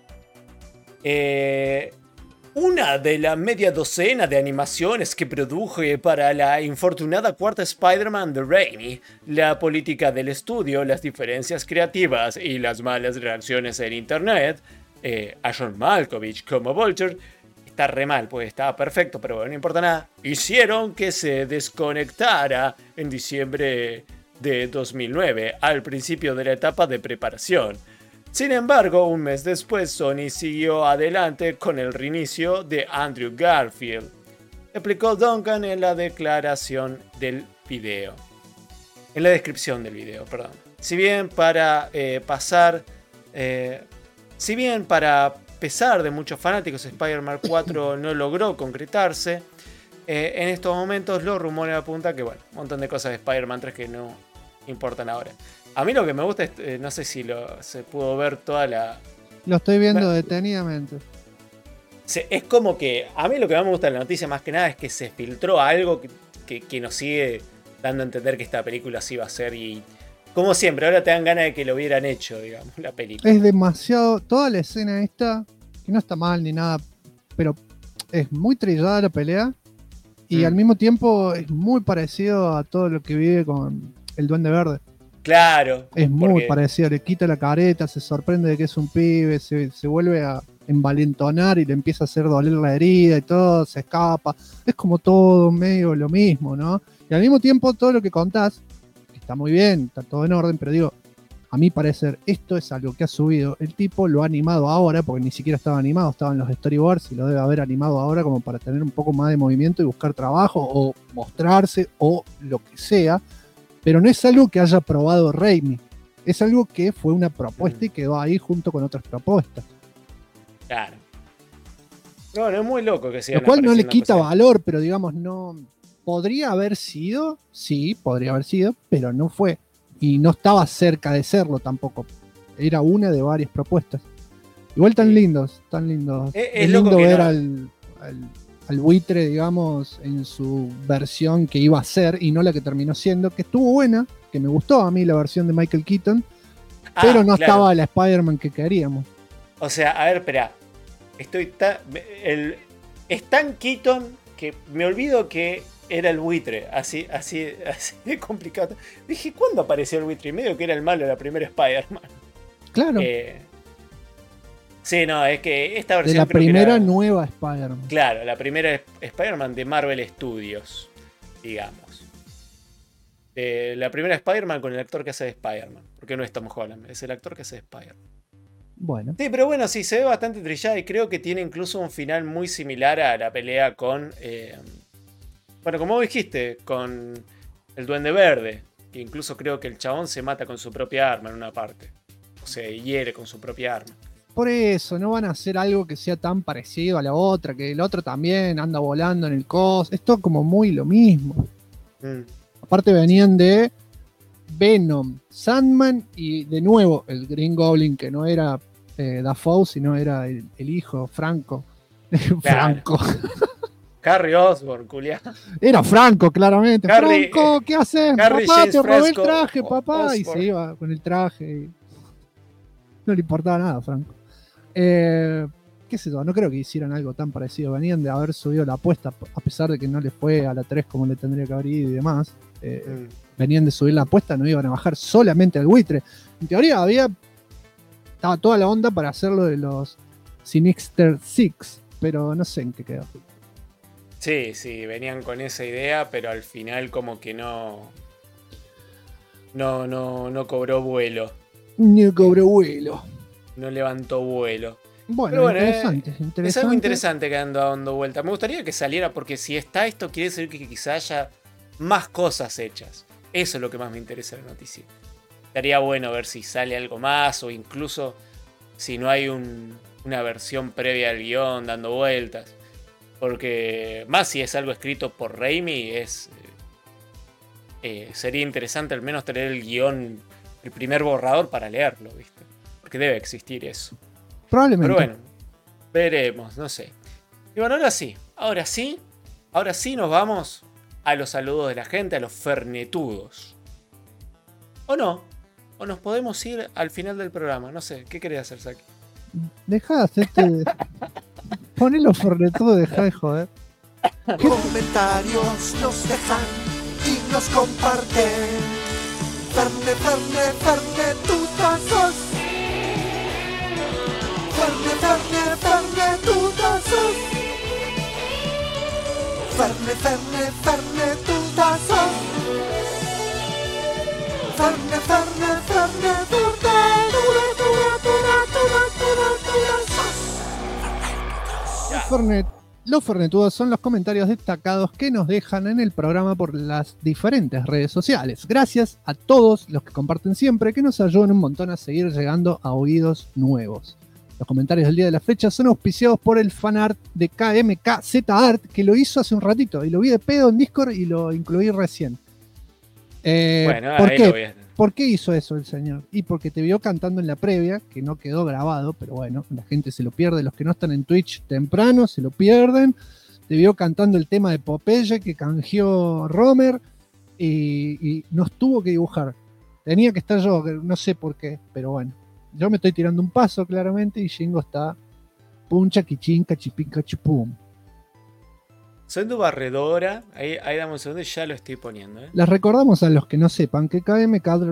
Una de la media docena de animaciones que produjo para la infortunada cuarta Spider-Man de Raimi, la política del estudio, las diferencias creativas y las malas reacciones en internet, a John Malkovich como Vulture, está re mal, pues estaba perfecto, pero bueno, no importa nada, hicieron que se desconectara en diciembre de 2009, al principio de la etapa de preparación. Sin embargo, un mes después, Sony siguió adelante con el reinicio de Andrew Garfield, explicó Duncan en la declaración del video. En la descripción del video, perdón. Si bien para pesar de muchos fanáticos, Spider-Man 4 no logró concretarse, en estos momentos los rumores apuntan que, bueno, un montón de cosas de Spider-Man 3 que no importan ahora. A mí lo que me gusta es, no sé si se pudo ver toda la... Lo estoy viendo detenidamente. Es como que, a mí lo que más me gusta de la noticia más que nada es que se filtró algo que nos sigue dando a entender que esta película sí va a ser, y como siempre, ahora te dan ganas de que lo hubieran hecho, digamos, la película. Es demasiado, toda la escena esta, que no está mal ni nada, pero es muy trillada la pelea, y al mismo tiempo es muy parecido a todo lo que vive con el Duende Verde. Claro. Es muy parecido, le quita la careta, se sorprende de que es un pibe, se vuelve a envalentonar y le empieza a hacer doler la herida y todo, se escapa. Es como todo medio lo mismo, ¿no? Y al mismo tiempo todo lo que contás, está muy bien, está todo en orden, pero digo, a mi parecer, esto es algo que ha subido. El tipo lo ha animado ahora, porque ni siquiera estaba animado, estaba en los storyboards y lo debe haber animado ahora como para tener un poco más de movimiento y buscar trabajo o mostrarse o lo que sea. Pero no es algo que haya probado Raimi. Es algo que fue una propuesta y quedó ahí junto con otras propuestas. Claro. No, es muy loco que sea. Lo cual no le quita valor, pero digamos, no. ¿Podría haber sido? Sí, podría haber sido, pero no fue. Y no estaba cerca de serlo tampoco. Era una de varias propuestas. Igual tan lindos, tan lindos. Es lindo ver al buitre, digamos, en su versión que iba a ser y no la que terminó siendo, que estuvo buena, que me gustó a mí la versión de Michael Keaton, pero no estaba la Spider-Man que queríamos. O sea, a ver, espera. Es tan Keaton que me olvido que era el buitre. Así de complicado. Dije, ¿cuándo apareció el buitre? Y medio que era el malo de la primera Spider-Man. Claro. Sí, no, es que esta versión. De la primera nueva Spider-Man. Claro, la primera Spider-Man de Marvel Studios, digamos. La primera Spider-Man con el actor que hace de Spider-Man. Porque no es Tom Holland, es el actor que hace de Spider-Man. Bueno. Sí, pero bueno, sí, se ve bastante trillada y creo que tiene incluso un final muy similar a la pelea con... bueno, como vos dijiste, con el Duende Verde. Que incluso creo que el chabón se mata con su propia arma en una parte. O sea, hiere con su propia arma. Por eso, no van a hacer algo que sea tan parecido a la otra, que el otro también anda volando en el cos. Es todo como muy lo mismo. Aparte venían de Venom, Sandman y de nuevo el Green Goblin, que no era Dafoe, sino era el hijo, Franco. Franco. Harry Osborn, culiá. Era Franco, claramente. Franco, ¿qué haces? Harry Papá, James te robé Fresco, el traje, papá. Osborn. Y se iba con el traje. Y no le importaba nada, Franco. Qué sé yo, no creo que hicieran algo tan parecido. Venían de haber subido la apuesta, a pesar de que no le fue a la 3 como le tendría que haber ido y demás. Venían de subir la apuesta, no iban a bajar solamente al buitre. En teoría estaba toda la onda para hacerlo de los Sinister Six, pero no sé en qué quedó. Sí, venían con esa idea, pero al final como que no cobró vuelo. No cobró vuelo. No levantó vuelo. Bueno, interesante. Es algo interesante que anda dando vuelta. Me gustaría que saliera, porque si está esto, quiere decir que quizá haya más cosas hechas. Eso es lo que más me interesa de la noticia. Estaría bueno ver si sale algo más, o incluso si no hay una versión previa al guión dando vueltas. Porque más si es algo escrito por Raimi, sería interesante al menos tener el guión, el primer borrador para leerlo, ¿viste? Porque debe existir eso. Probablemente. Pero bueno, veremos, no sé. Y bueno, ahora sí nos vamos a los saludos de la gente, a los fernetudos. ¿O no? ¿O nos podemos ir al final del programa? No sé, ¿qué querés hacer, Saki? Dejá de hacerte... Poné los fernetudos, dejá de joder. Comentarios nos dejan y nos comparten. Fernetutazos. Fernetutazos. Fernetutazos. Los fernetudos son los comentarios destacados que nos dejan en el programa por las diferentes redes sociales. Gracias a todos los que comparten siempre, que nos ayudan un montón a seguir llegando a oídos nuevos. Los comentarios del día de la fecha son auspiciados por el fanart de KMKZArt, que lo hizo hace un ratito, y lo vi de pedo en Discord y lo incluí recién. Bueno, ¿por ahí qué? lo voy a... ¿Por qué hizo eso el señor? Y porque te vio cantando en la previa, que no quedó grabado, pero bueno, la gente se lo pierde, los que no están en Twitch temprano se lo pierden. Te vio cantando el tema de Popeye que canjeó Romer y nos tuvo que dibujar. Tenía que estar yo, no sé por qué, pero bueno. Yo me estoy tirando un paso claramente y Shingo está pum, chaquichín, cachipín, cachipum. Sondo barredora, ahí dame un segundo y ya lo estoy poniendo. Les recordamos a los que no sepan que KMKZArt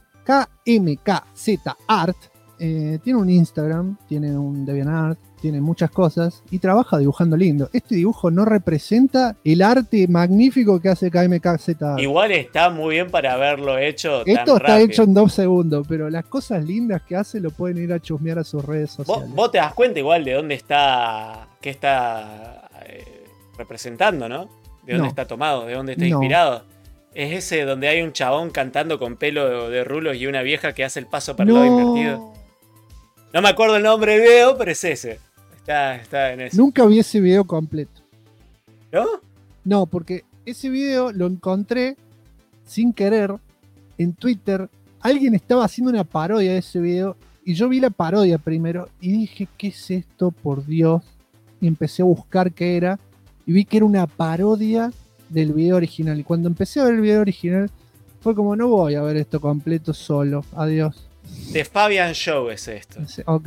tiene un Instagram, tiene un DeviantArt, tiene muchas cosas y trabaja dibujando lindo. Este dibujo no representa el arte magnífico que hace KMKZArt. Igual está muy bien para haberlo hecho tan Esto está rápido. hecho en 2 segundos, pero las cosas lindas que hace lo pueden ir a chusmear a sus redes sociales. Vos te das cuenta igual de dónde está, qué está representando, ¿no? De dónde está tomado, de dónde está inspirado. Es ese donde hay un chabón cantando con pelo de rulos y una vieja que hace el paso para el lado invertido. No me acuerdo el nombre del video, pero es ese. Está en ese. Nunca vi ese video completo. ¿No? No, porque ese video lo encontré sin querer en Twitter. Alguien estaba haciendo una parodia de ese video y yo vi la parodia primero y dije, ¿qué es esto, por Dios? Y empecé a buscar qué era y vi que era una parodia del video original. Y cuando empecé a ver el video original, fue como, no voy a ver esto completo solo. Adiós. The Fabian Show es esto. Ok.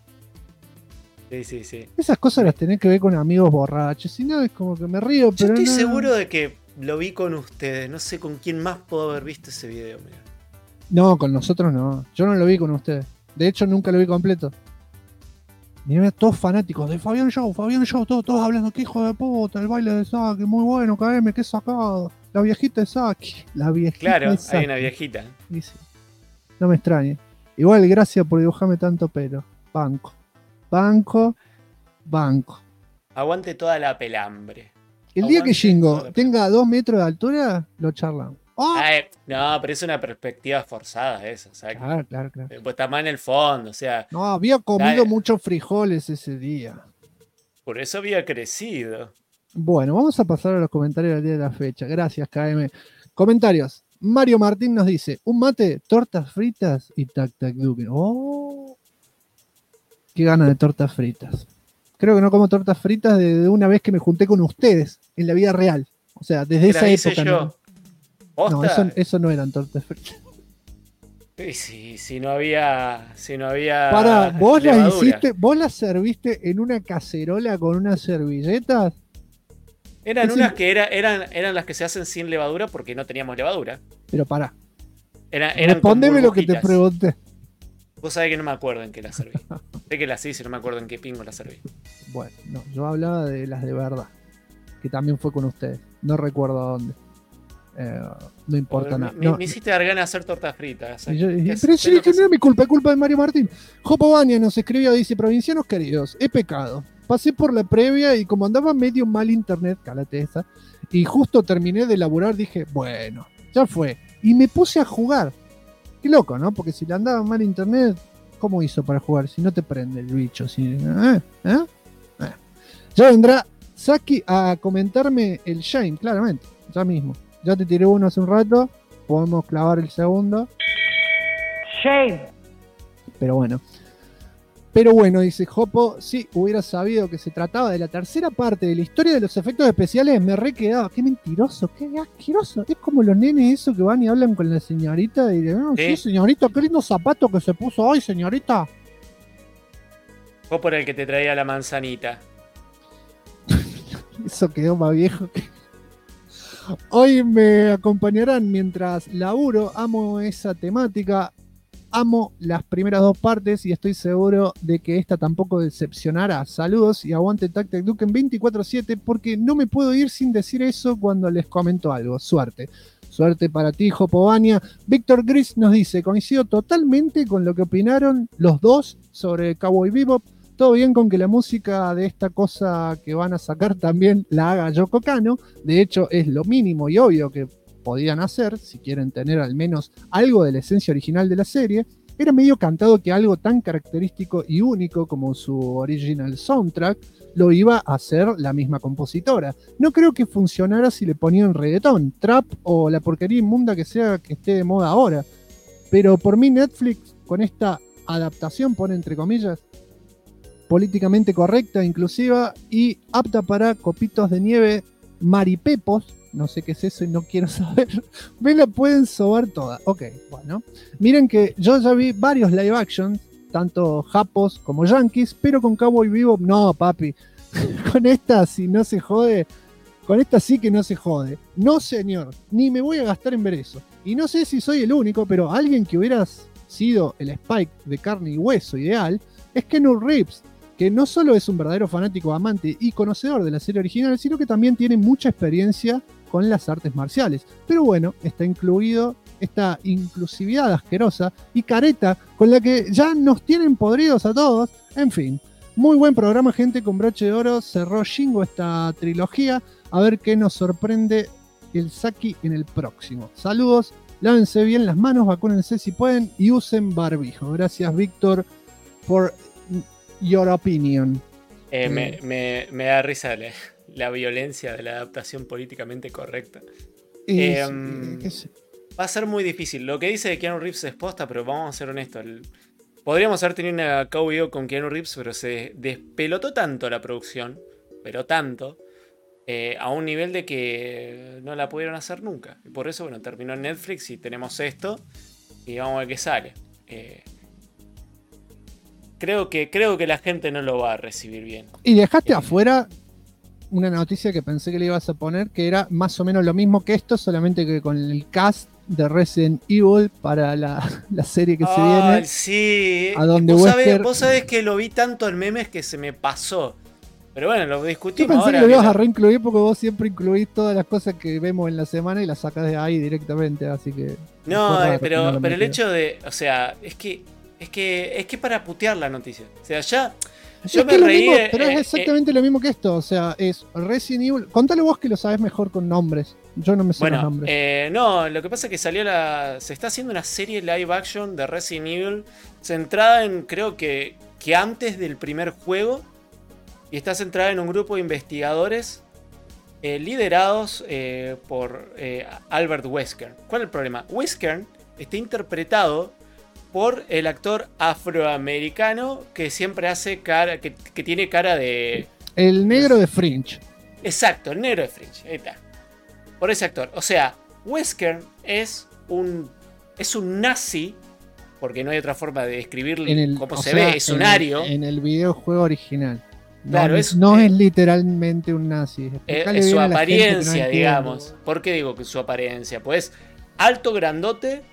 Sí. Esas cosas las tenés que ver con amigos borrachos. Si no, es como que me río, pero Yo estoy no. seguro de que lo vi con ustedes. No sé con quién más puedo haber visto ese video. Mirá. No, con nosotros no. Yo no lo vi con ustedes. De hecho, nunca lo vi completo. Mirá, todos fanáticos de Fabián Show, todos hablando, qué hijo de puta, el baile de Saki, muy bueno, KM, qué sacado. La viejita de Saki. Claro, de Saki. hay una viejita. Sí. No me extrañe. Igual, gracias por dibujarme tanto pelo. Banco. Aguante toda la pelambre. El día que Shingo tenga 2 metros de altura, lo charlamos. ¡Oh! No, pero es una perspectiva forzada esa. O sea, Claro. pues está más en el fondo, o sea. No, había comido muchos frijoles ese día. Por eso había crecido. Bueno, vamos a pasar a los comentarios del día de la fecha. Gracias, KM. Comentarios. Mario Martín nos dice, un mate, tortas fritas y tac-tac-duque. ¡Oh! Qué ganas de tortas fritas. Creo que no como tortas fritas de una vez que me junté con ustedes en la vida real. O sea, desde esa época. No, eso no eran tortas fritas. Sí, si no había. Pará, ¿vos levadura. las hiciste? ¿Vos las serviste en una cacerola con unas servilletas? Eran unas que eran las que se hacen sin levadura porque no teníamos levadura. Pero pará. Eran Respondeme lo que te pregunté. Vos sabés que no me acuerdo en qué las serví. Sé que las hice, no me acuerdo en qué pingo las serví. Bueno, no, yo hablaba de las de verdad. Que también fue con ustedes. No recuerdo a dónde. No importa nada. Me hiciste dar ganas de hacer tortas fritas. Pero sí, que no era mi culpa, es culpa de Mario Martín. Jopo Baña nos escribió, dice, provincianos queridos, he pecado. Pasé por la previa y como andaba medio mal internet, cálate esa, y justo terminé de laburar, dije, bueno, ya fue. Y me puse a jugar. Qué loco, ¿no? Porque si le andaba mal internet, ¿cómo hizo para jugar? Si no te prende el bicho. Ya vendrá Saki a comentarme el Shame, claramente, ya mismo. Ya te tiré uno hace un rato, podemos clavar el segundo. Shame. Pero bueno, dice Jopo, si hubiera sabido que se trataba de la tercera parte de la historia de los efectos especiales, me re quedaba. Qué mentiroso, qué asqueroso. Es como los nenes esos que van y hablan con la señorita y dicen, sí, señorita, qué lindo zapato que se puso hoy, señorita. Fue por el que te traía la manzanita. Eso quedó más viejo que... Hoy me acompañarán mientras laburo, amo esa temática. Amo las primeras 2 partes y estoy seguro de que esta tampoco decepcionará. Saludos y aguante Tactic Duke en 24/7 porque no me puedo ir sin decir eso cuando les comento algo. Suerte. Suerte para ti, Jopovania. Víctor Gris nos dice, coincido totalmente con lo que opinaron los dos sobre Cowboy Bebop. Todo bien con que la música de esta cosa que van a sacar también la haga Yoko Kanno. De hecho, es lo mínimo y obvio que podían hacer, si quieren tener al menos algo de la esencia original de la serie. Era medio cantado que algo tan característico y único como su original soundtrack lo iba a hacer la misma compositora. No creo que funcionara si le ponían reggaetón, trap o la porquería inmunda que sea que esté de moda ahora. Pero por mí Netflix, con esta adaptación, pone entre comillas, políticamente correcta, inclusiva y apta para copitos de nieve maripepos, no sé qué es eso y no quiero saber, me la pueden sobar toda. Ok, bueno. Miren que yo ya vi varios live action, tanto japos como yankees, pero con Cowboy Bebop, no, papi. Con esta, si no se jode, con esta sí que no se jode. No, señor, ni me voy a gastar en ver eso. Y no sé si soy el único, pero alguien que hubiera sido el Spike de carne y hueso ideal es Keanu Reeves, que no solo es un verdadero fanático, amante y conocedor de la serie original, sino que también tiene mucha experiencia con las artes marciales. Pero bueno, está incluido esta inclusividad asquerosa y careta con la que ya nos tienen podridos a todos. En fin, muy buen programa, gente, con broche de oro. Cerró Shingo esta trilogía. A ver qué nos sorprende el Saki en el próximo. Saludos, lávense bien las manos, vacúnense si pueden y usen barbijo. Gracias, Víctor, por your opinion. Me da risa la violencia de la adaptación políticamente correcta. Va a ser muy difícil. Lo que dice de Keanu Reeves es posta, pero vamos a ser honestos. Podríamos haber tenido una Cowboy con Keanu Reeves, pero se despelotó tanto la producción, pero tanto, a un nivel de que no la pudieron hacer nunca. Y por eso, bueno, terminó en Netflix y tenemos esto. Y vamos a ver qué sale. Creo que la gente no lo va a recibir bien. Y dejaste afuera una noticia que pensé que le ibas a poner, que era más o menos lo mismo que esto, solamente que con el cast de Resident Evil para la serie que se viene. Sí. A donde vos sabés que lo vi tanto en memes que se me pasó. Pero bueno, lo discutimos. Yo pensé ahora, que lo ibas a reincluir porque vos siempre incluís todas las cosas que vemos en la semana y las sacás de ahí directamente, así que... No, pero el hecho de... O sea, es que para putear la noticia. O sea, ya... Yo me reí... Mismo, pero es exactamente lo mismo que esto. O sea, es Resident Evil... Contale vos que lo sabés mejor con nombres. Yo no me sé los nombres. No, lo que pasa es que se está haciendo una serie live action de Resident Evil centrada en, creo que antes del primer juego. Y está centrada en un grupo de investigadores liderados por Albert Wesker. ¿Cuál es el problema? Wesker está interpretado por el actor afroamericano que siempre hace cara, que tiene cara de... El negro de Fringe. Exacto, el negro de Fringe. Ahí está. Por ese actor. O sea, Wesker es un nazi, porque no hay otra forma de describirlo como se ve, es un ario. En el videojuego original. Claro, no es literalmente un nazi. Es su apariencia, digamos. ¿Por qué digo que su apariencia? Pues alto, grandote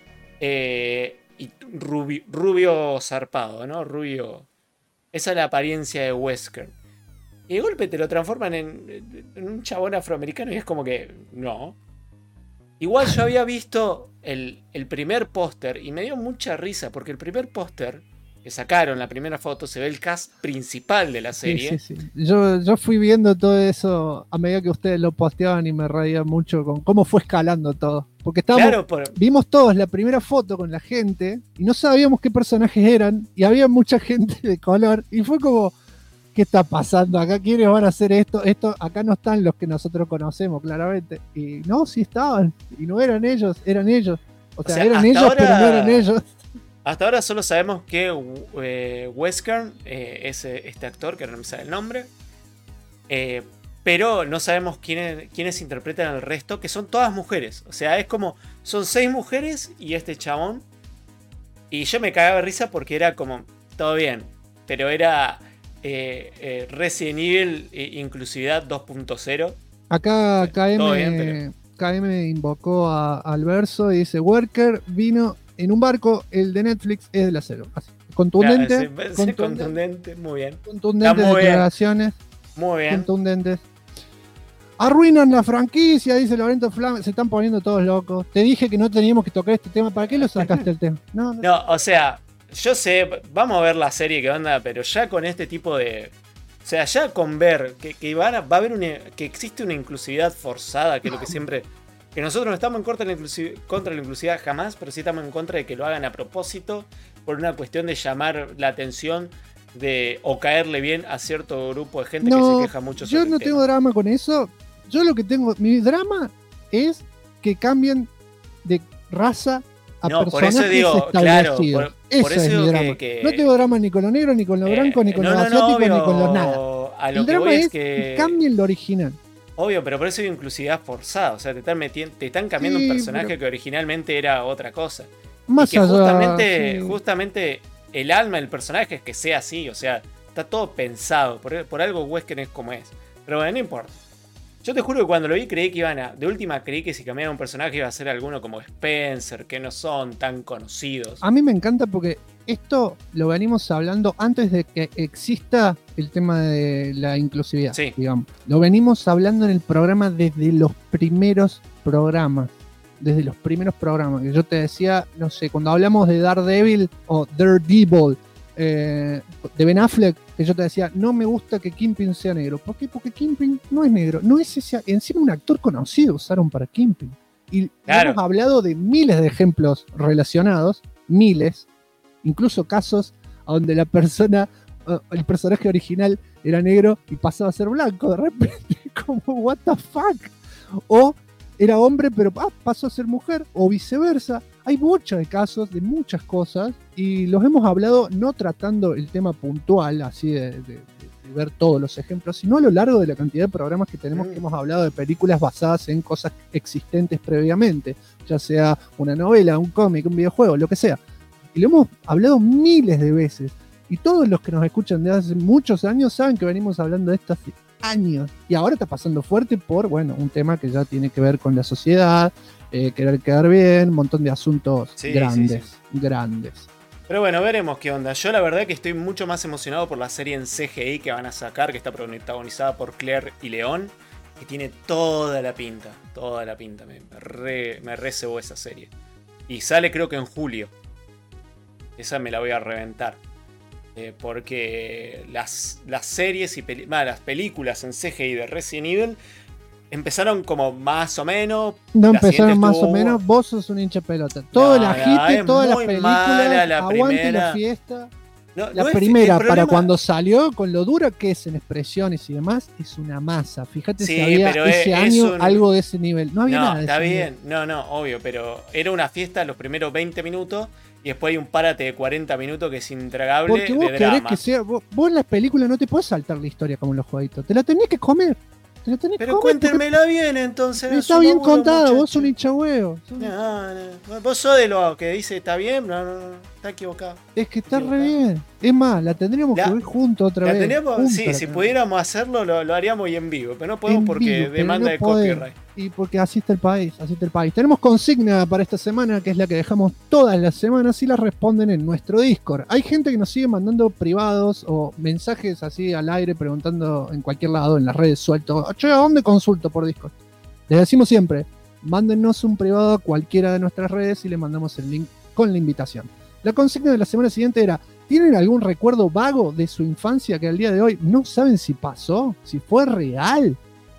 y rubio zarpado, ¿no? Rubio. Esa es la apariencia de Wesker. Y de golpe te lo transforman en un chabón afroamericano y es como que no. Igual yo había visto el primer póster y me dio mucha risa porque el primer póster que sacaron, la primera foto, se ve el cast principal de la serie. Sí. Yo fui viendo todo eso a medida que ustedes lo posteaban y me reía mucho con cómo fue escalando todo. Porque vimos todos la primera foto con la gente y no sabíamos qué personajes eran y había mucha gente de color y fue como, ¿qué está pasando acá? ¿Quiénes van a hacer esto? Acá no están los que nosotros conocemos, claramente. Y no, sí estaban. Y no eran ellos, eran ellos. O sea eran ellos, ahora... pero no eran ellos. Hasta ahora solo sabemos que Wesker es este actor, que no me sale el nombre. Pero no sabemos quiénes interpretan al resto, que son todas mujeres. O sea, es como, son 6 mujeres y este chabón. Y yo me cagaba de risa porque era como, todo bien, pero era Resident Evil inclusividad 2.0. Acá KM invocó al verso y dice, Worker vino en un barco, el de Netflix es del acero. Así. Contundente. Claro, contundente, muy bien. Contundentes declaraciones. Muy bien. Contundentes. Arruinan la franquicia, dice Lorenzo Flame. Se están poniendo todos locos. Te dije que no teníamos que tocar este tema. ¿Para qué lo sacaste el tema? No, o sea, yo sé, vamos a ver la serie que onda, pero ya con este tipo de... O sea, ya con ver que va a haber que existe una inclusividad forzada, que es lo que siempre... Que nosotros no estamos en contra de la inclusividad jamás, pero sí estamos en contra de que lo hagan a propósito por una cuestión de llamar la atención o caerle bien a cierto grupo de gente que se queja mucho sobre yo no tengo drama con eso. Yo lo que tengo, mi drama es que cambien de raza a personajes por eso digo, claro, por eso es digo mi drama. No tengo drama ni con los negros, ni con los blancos, ni con los asiáticos, ni con los nada. El drama es que cambien lo original. Obvio, pero por eso hay inclusividad forzada. O sea, te están cambiando un personaje que originalmente era otra cosa. Más y que allá, justamente el alma del personaje es que sea así. O sea, está todo pensado. Por algo Wesker es como es. Pero bueno, no importa. Yo te juro que cuando lo vi creí que de última creí que si cambiaba un personaje iba a ser alguno como Spencer, que no son tan conocidos. A mí me encanta porque esto lo venimos hablando antes de que exista el tema de la inclusividad, digamos. Lo venimos hablando en el programa desde los primeros programas. Que yo te decía, no sé, cuando hablamos de Daredevil o Daredevil de Ben Affleck, que yo te decía, no me gusta que Kingpin sea negro. ¿Por qué? Porque Kingpin no es negro. No es ese, encima un actor conocido usaron para Kingpin. Y hemos hablado de miles de ejemplos relacionados, miles, incluso casos donde el personaje original era negro y pasaba a ser blanco de repente, como what the fuck, o era hombre pero pasó a ser mujer, o viceversa. Hay muchos casos de muchas cosas y los hemos hablado no tratando el tema puntual así de y ver todos los ejemplos, sino a lo largo de la cantidad de programas que tenemos que hemos hablado de películas basadas en cosas existentes previamente, ya sea una novela, un cómic, un videojuego, lo que sea. Y lo hemos hablado miles de veces. Y todos los que nos escuchan de hace muchos años saben que venimos hablando de esto hace años. Y ahora está pasando fuerte por, bueno, un tema que ya tiene que ver con la sociedad, querer quedar bien, un montón de asuntos grandes. Pero bueno, veremos qué onda. Yo la verdad que estoy mucho más emocionado por la serie en CGI que van a sacar, que está protagonizada por Claire y León, que tiene toda la pinta. Me re cebó esa serie. Y sale creo que en julio. Esa me la voy a reventar. Porque las series y las películas en CGI de Resident Evil empezaron como más o menos. No empezaron más o menos, vos sos un hincha pelota. Todo el agite, todas las películas, aguante la fiesta. La primera, para cuando salió, con lo dura que es en expresiones y demás, es una masa. Fíjate si había ese año algo de ese nivel. No había nada de está bien, obvio, pero era una fiesta los primeros 20 minutos. Y después hay un párate de 40 minutos que es intragable. Porque vos querés que sea. Vos en las películas no te podés saltar la historia como en los jueguitos. Te la tenés que comer. Pero cuéntenmela bien entonces. Está bien contada, vos sos un hincha huevo. No. Vos sos de lo que dice está bien, no, está equivocado. Es que está re bien. Es más, la tendríamos que ver juntos otra vez. Sí, si pudiéramos hacerlo, lo haríamos y en vivo. Pero no podemos porque demanda de copyright. Y porque así está el país, Tenemos consigna para esta semana, que es la que dejamos todas las semanas y la responden en nuestro Discord. Hay gente que nos sigue mandando privados o mensajes así al aire preguntando en cualquier lado, en las redes suelto. Che, ¿a dónde consulto por Discord? Les decimos siempre, mándennos un privado a cualquiera de nuestras redes y le mandamos el link con la invitación. La consigna de la semana siguiente era: ¿tienen algún recuerdo vago de su infancia que al día de hoy no saben si pasó? ¿Si fue real?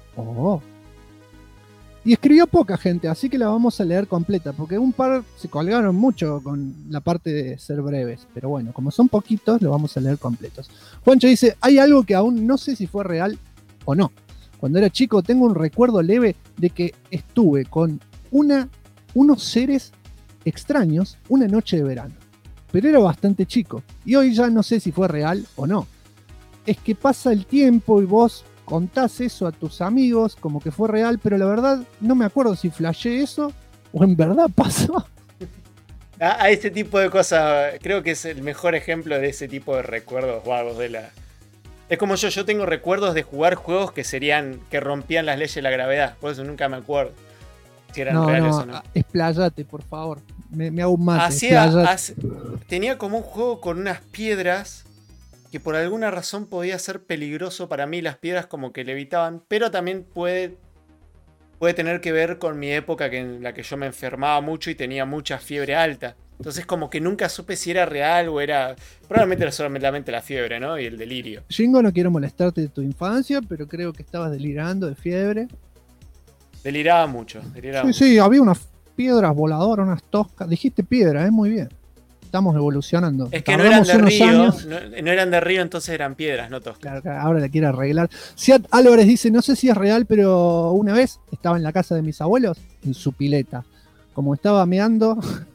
Y escribió poca gente, así que la vamos a leer completa, porque un par se colgaron mucho con la parte de ser breves. Pero bueno, como son poquitos, lo vamos a leer completos. Juancho dice: hay algo que aún no sé si fue real o no. Cuando era chico tengo un recuerdo leve de que estuve con unos seres extraños una noche de verano. Pero era bastante chico, y hoy ya no sé si fue real o no. Es que pasa el tiempo y vos contás eso a tus amigos como que fue real, pero la verdad no me acuerdo si flasheé eso o en verdad pasó. A ese tipo de cosas creo que es el mejor ejemplo de ese tipo de recuerdos vagos de la... Es como yo tengo recuerdos de jugar juegos que rompían las leyes de la gravedad, por eso nunca me acuerdo si eran reales o no. Expláyate, por favor, me hago más. Tenía como un juego con unas piedras que por alguna razón podía ser peligroso para mí, las piedras como que levitaban, pero también puede tener que ver con mi época en la que yo me enfermaba mucho y tenía mucha fiebre alta. Entonces como que nunca supe si era real o era... Probablemente era solamente la fiebre, ¿no? Y el delirio. Jingo, no quiero molestarte de tu infancia, pero creo que estabas delirando de fiebre. Deliraba mucho. Sí, había unas piedras voladoras, unas toscas. Dijiste piedra, muy bien. Estamos evolucionando. Es que no eran de río, no eran de río, entonces eran piedras, no toscas. Claro, ahora la quiere arreglar. Siad Álvarez dice: no sé si es real, pero una vez estaba en la casa de mis abuelos, en su pileta. Como me estaba meando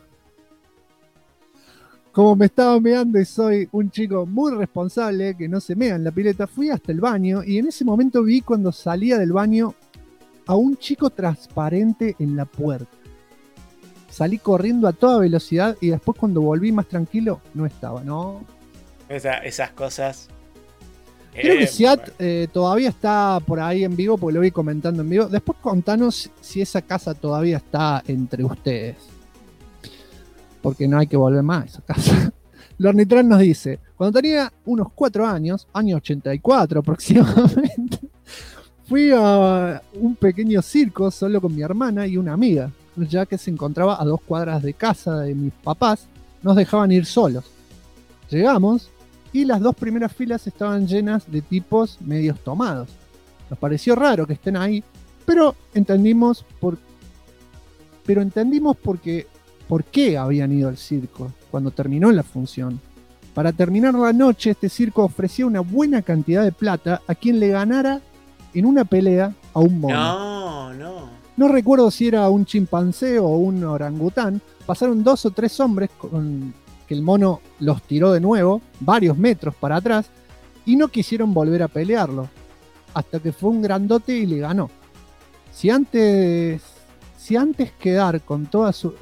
y soy un chico muy responsable que no se mea en la pileta, fui hasta el baño y en ese momento vi cuando salía del baño a un chico transparente en la puerta. Salí corriendo a toda velocidad y después cuando volví más tranquilo, no estaba, ¿no? Esas cosas. Creo que Siad todavía está por ahí en vivo, porque lo vi comentando en vivo. Después contanos si esa casa todavía está entre ustedes. Porque no hay que volver más a esa casa. Lornitran nos dice: cuando tenía unos 4 años, año 84 aproximadamente, fui a un pequeño circo solo con mi hermana y una amiga. Ya que se encontraba a 2 cuadras de casa de mis papás, nos dejaban ir solos. Llegamos y las 2 primeras filas estaban llenas de tipos medios tomados. Nos pareció raro que estén ahí, pero entendimos por qué habían ido al circo cuando terminó la función. Para terminar la noche, este circo ofrecía una buena cantidad de plata a quien le ganara en una pelea a un mono. No recuerdo si era un chimpancé o un orangután. Pasaron 2 o 3 hombres con que el mono los tiró de nuevo, varios metros para atrás, y no quisieron volver a pelearlo, hasta que fue un grandote y le ganó. Sin antes quedar con toda su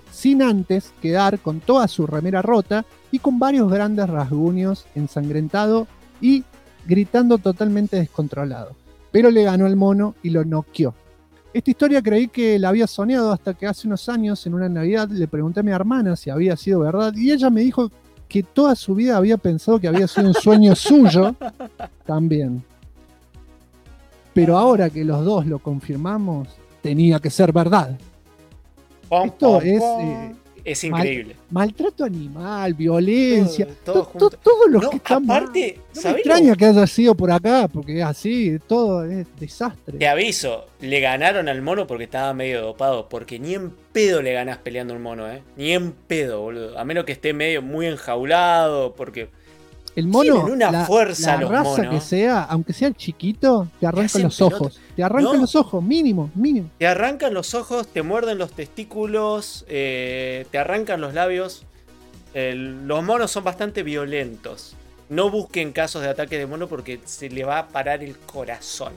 remera rota y con varios grandes rasguños, ensangrentado y gritando totalmente descontrolado. Pero le ganó al mono y lo noqueó. Esta historia creí que la había soñado hasta que hace unos años, en una Navidad, le pregunté a mi hermana si había sido verdad y ella me dijo que toda su vida había pensado que había sido un sueño suyo también. Pero ahora que los dos lo confirmamos, tenía que ser verdad. Esto es increíble. Maltrato animal, violencia, todo los que están aparte, mal. No me extraña que haya sido por acá, porque es así, todo es desastre. Te aviso, le ganaron al mono porque estaba medio dopado, porque ni en pedo le ganás peleando un mono, ni en pedo, boludo. A menos que esté medio muy enjaulado, porque el mono, tienen una fuerza la los raza monos. que sea, aunque sea chiquito, te arranca los ojos. Te arrancan los ojos, mínimo. Te arrancan los ojos, te muerden los testículos, te arrancan los labios. Los monos son bastante violentos. No busquen casos de ataque de mono porque se le va a parar el corazón.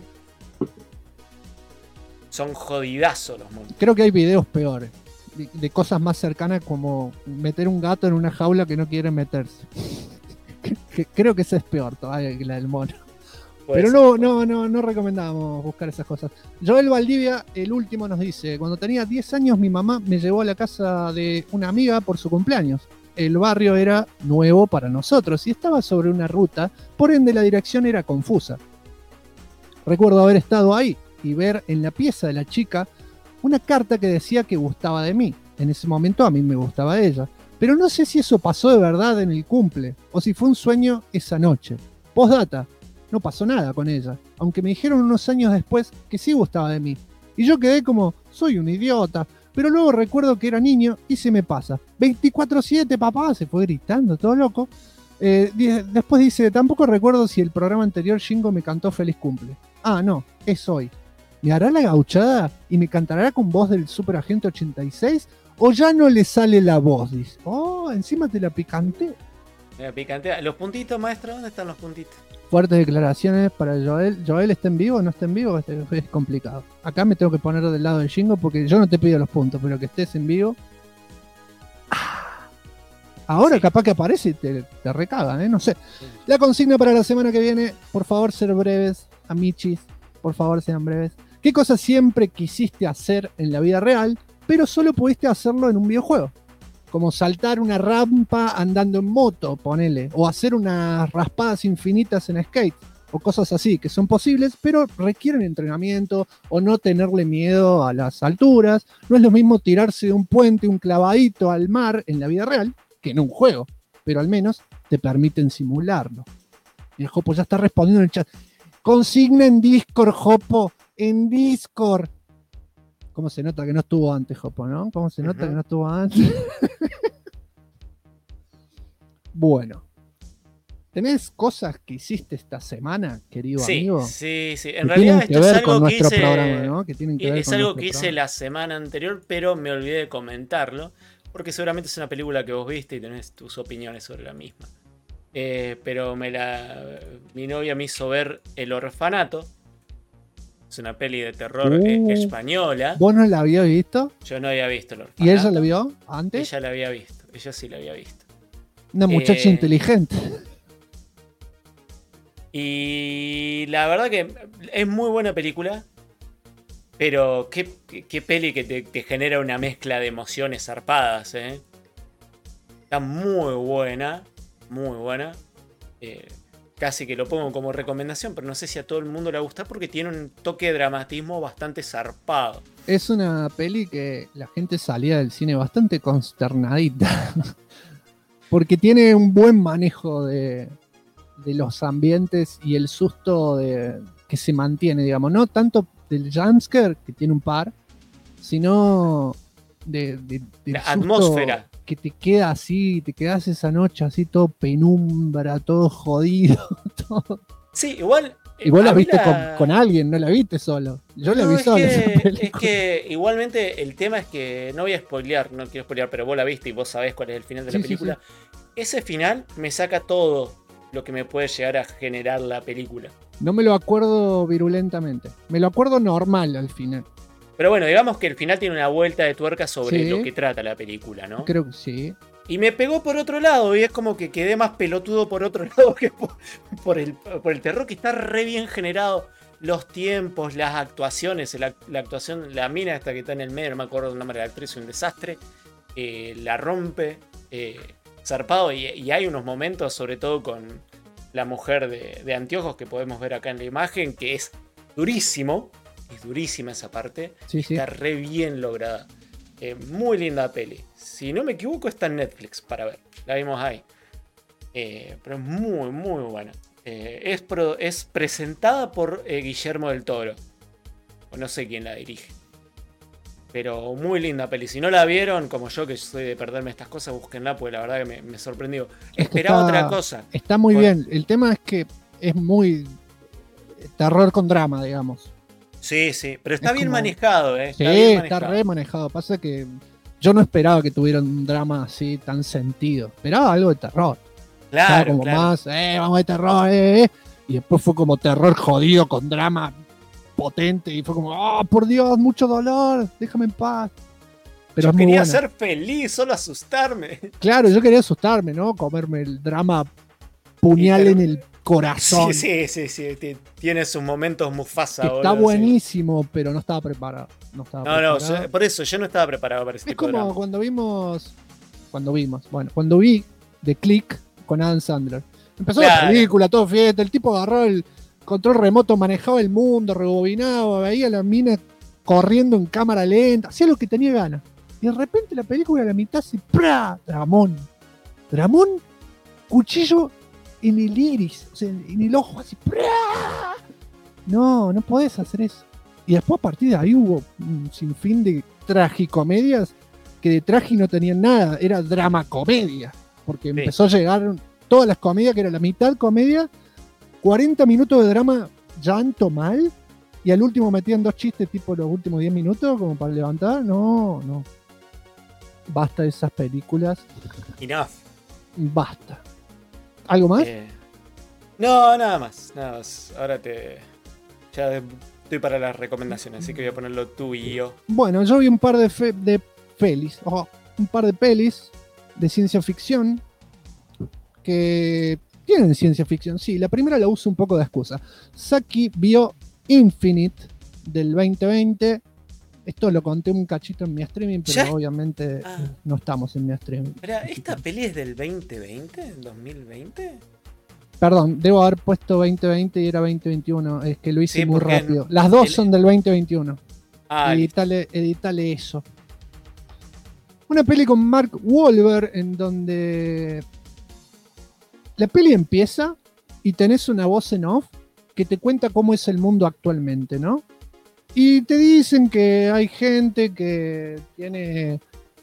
Son jodidazos los monos. Creo que hay videos peores. De cosas más cercanas como meter un gato en una jaula que no quiere meterse. Creo que esa es peor todavía que la del mono. Pero no recomendamos buscar esas cosas. Joel Valdivia, el último, nos dice: cuando tenía 10 años mi mamá me llevó a la casa de una amiga por su cumpleaños. El barrio era nuevo para nosotros y estaba sobre una ruta, por ende la dirección era confusa. Recuerdo haber estado ahí y ver en la pieza de la chica una carta que decía que gustaba de mí. En ese momento a mí me gustaba ella. Pero no sé si eso pasó de verdad en el cumple o si fue un sueño esa noche. Postdata, no pasó nada con ella, aunque me dijeron unos años después que sí gustaba de mí. Y yo quedé como, soy un idiota, pero luego recuerdo que era niño y se me pasa. 24/7, papá, se fue gritando, todo loco. Después dice, tampoco recuerdo si el programa anterior Shingo me cantó feliz cumple. Ah, no, es hoy. ¿Me hará la gauchada y me cantará con voz del Super Agente 86? ¿O ya no le sale la voz? Dice. Oh, encima te la picanté. Me picantea. Los puntitos, maestro, ¿dónde están los puntitos? Fuertes declaraciones para Joel. ¿Joel está en vivo o no está en vivo? Es complicado. Acá me tengo que poner del lado del Shingo porque yo no te pido los puntos, pero que estés en vivo. Ahora sí. Capaz que aparece y te recagan, no sé. La consigna para la semana que viene, por favor, ser breves, amichis. Por favor, sean breves. ¿Qué cosa siempre quisiste hacer en la vida real, pero solo pudiste hacerlo en un videojuego? Como saltar una rampa andando en moto, ponele, o hacer unas raspadas infinitas en skate, o cosas así, que son posibles, pero requieren entrenamiento, o no tenerle miedo a las alturas. No es lo mismo tirarse de un puente, un clavadito al mar en la vida real, que en un juego, pero al menos te permiten simularlo. Y el Jopo ya está respondiendo en el chat. Consigna en Discord, Jopo, en Discord. ¿Cómo se nota que no estuvo antes, Jopo, no? ¿Cómo se nota que no estuvo antes? Bueno. ¿Tenés cosas que hiciste esta semana, querido amigo? Sí. En realidad esto es algo que hice, programa, ¿no? Es algo que hice la semana anterior, pero me olvidé de comentarlo, porque seguramente es una película que vos viste y tenés tus opiniones sobre la misma. Pero mi novia me hizo ver El Orfanato. Es una peli de terror española. ¿Vos no la habías visto? Yo no había visto El Orfanato. ¿Y ella la vio antes? Ella la había visto. Ella sí la había visto. Una muchacha inteligente. Y la verdad que es muy buena película. Pero qué peli que te genera una mezcla de emociones zarpadas, Está muy buena. Muy buena. Casi que lo pongo como recomendación, pero no sé si a todo el mundo le va a gustar porque tiene un toque de dramatismo bastante zarpado. Es una peli que la gente salía del cine bastante consternadita. Porque tiene un buen manejo de los ambientes y el susto que se mantiene, digamos. No tanto del jumpscare, que tiene un par, sino de la atmósfera. Que te queda así, te quedas esa noche así todo penumbra, todo jodido. Todo. Sí, igual. Igual la viste con alguien, no la viste solo. Yo la vi solo. Es que igualmente el tema es que no voy a spoilear, no quiero spoilear, pero vos la viste y vos sabés cuál es el final de la película. Sí. Ese final me saca todo lo que me puede llegar a generar la película. No me lo acuerdo virulentamente. Me lo acuerdo normal al final. Pero bueno, digamos que el final tiene una vuelta de tuerca sobre Sí. lo que trata la película, ¿no? Creo que sí. Y me pegó por otro lado, y es como que quedé más pelotudo por otro lado que por el terror, que está re bien generado. Los tiempos, las actuaciones, la actuación, la mina esta que está en el medio, no me acuerdo el nombre de la actriz, es un desastre. La rompe, zarpado, y hay unos momentos, sobre todo con la mujer de anteojos que podemos ver acá en la imagen, que es durísimo. Es durísima esa parte. Sí, sí. Está re bien lograda. Muy linda peli. Si no me equivoco, está en Netflix para ver. La vimos ahí. Pero es muy, muy buena. Es presentada por Guillermo del Toro. O no sé quién la dirige. Pero muy linda peli. Si no la vieron, como yo, que soy de perderme estas cosas, búsquenla, porque la verdad que me sorprendió. Esperaba otra cosa. Está muy bien. El tema es que es muy terror con drama, digamos. Sí, sí. Pero está Es bien como- manejado, ¿eh? Sí, bien está manejado. re manejado. Pasa que yo no esperaba que tuviera un drama así tan sentido. Esperaba algo de terror. Estaba Claro, como claro. más, vamos de terror, Y después fue como terror jodido con drama potente. Y fue como, oh, por Dios, mucho dolor, déjame en paz. Pero Yo es muy quería buena. ser feliz, solo asustarme. Claro, yo quería asustarme, ¿no? Comerme el drama puñal Pero- en el corazón. Sí. Tiene sus momentos Mufasa. Que está boludo, sí. buenísimo, pero no estaba preparado. No, estaba No, preparado. por eso yo no estaba preparado para ese Es tipo de como drama. cuando vi The Click con Adam Sandler. Empezó la Claro. película, todo fiesta, el tipo agarró el control remoto, manejaba el mundo, rebobinaba, veía a la mina corriendo en cámara lenta, hacía lo que tenía ganas. Y de repente la película a la mitad se ¡prá! Dramón, cuchillo en el iris, o sea, en el ojo, así ¡prá! No podés hacer eso. Y después a partir de ahí hubo un sinfín de tragicomedias que de tragi no tenían nada, era drama comedia, porque Sí. empezó a llegar todas las comedias, que era la mitad comedia, 40 minutos de drama llanto mal, y al último metían 2 chistes tipo los últimos 10 minutos como para levantar. No. Basta de esas películas, Enough. basta. ¿Algo más? No, nada más. Ahora ya estoy para las recomendaciones, así que voy a ponerlo tú y yo. Bueno, yo vi un par de pelis, un par de pelis de ciencia ficción que tienen ciencia ficción. Sí, la primera la uso un poco de excusa. Saki vio Infinite del 2020. Esto lo conté un cachito en mi streaming, pero ¿Ya? obviamente no estamos en mi streaming. Espera, ¿esta peli es del 2020? ¿2020? Perdón, debo haber puesto 2020 y era 2021. Es que lo hice Sí, muy porque rápido. Las dos el- son del 2021. Listo. Editale eso. Una peli con Mark Wahlberg en donde la peli empieza y tenés una voz en off que te cuenta cómo es el mundo actualmente, ¿no? Y te dicen que hay gente que tiene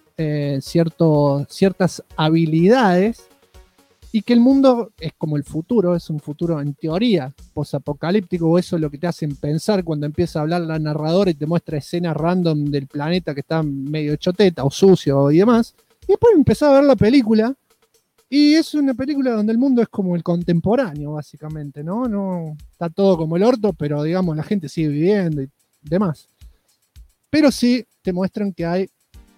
ciertas habilidades y que el mundo es como el futuro, es un futuro en teoría posapocalíptico, o eso es lo que te hacen pensar cuando empieza a hablar la narradora y te muestra escenas random del planeta que está medio choteta o sucio y demás. Y después empezás a ver la película y es una película donde el mundo es como el contemporáneo, básicamente, ¿no? No está todo como el orto, pero digamos la gente sigue viviendo y demás. Pero sí te muestran que hay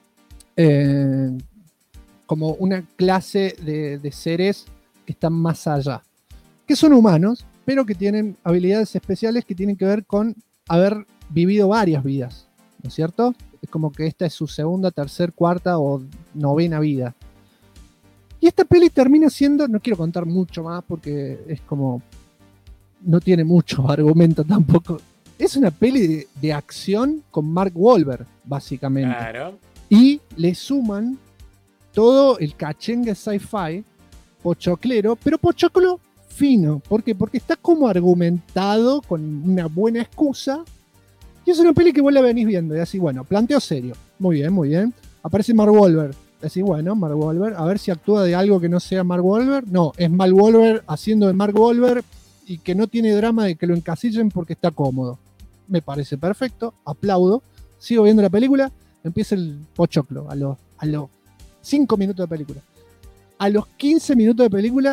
como una clase de seres que están más allá, que son humanos, pero que tienen habilidades especiales que tienen que ver con haber vivido varias vidas, ¿no es cierto? Es como que esta es su segunda, tercera, cuarta o novena vida. Y esta peli termina siendo, no quiero contar mucho más porque es como, no tiene mucho argumento tampoco. Es una peli de acción con Mark Wahlberg, básicamente. Claro. Y le suman todo el cachengue sci-fi pochoclero, pero pochoclo fino. ¿Por qué? Porque está como argumentado con una buena excusa. Y es una peli que vos la venís viendo. Y así, bueno, planteo serio. Muy bien, muy bien. Aparece Mark Wahlberg. Así, bueno, Mark Wahlberg. A ver si actúa de algo que no sea Mark Wahlberg. No, es Mark Wahlberg haciendo de Mark Wahlberg y que no tiene drama de que lo encasillen porque está cómodo. Me parece perfecto. Aplaudo. Sigo viendo la película. Empieza el pochoclo a los 5 minutos de película. A los 15 minutos de película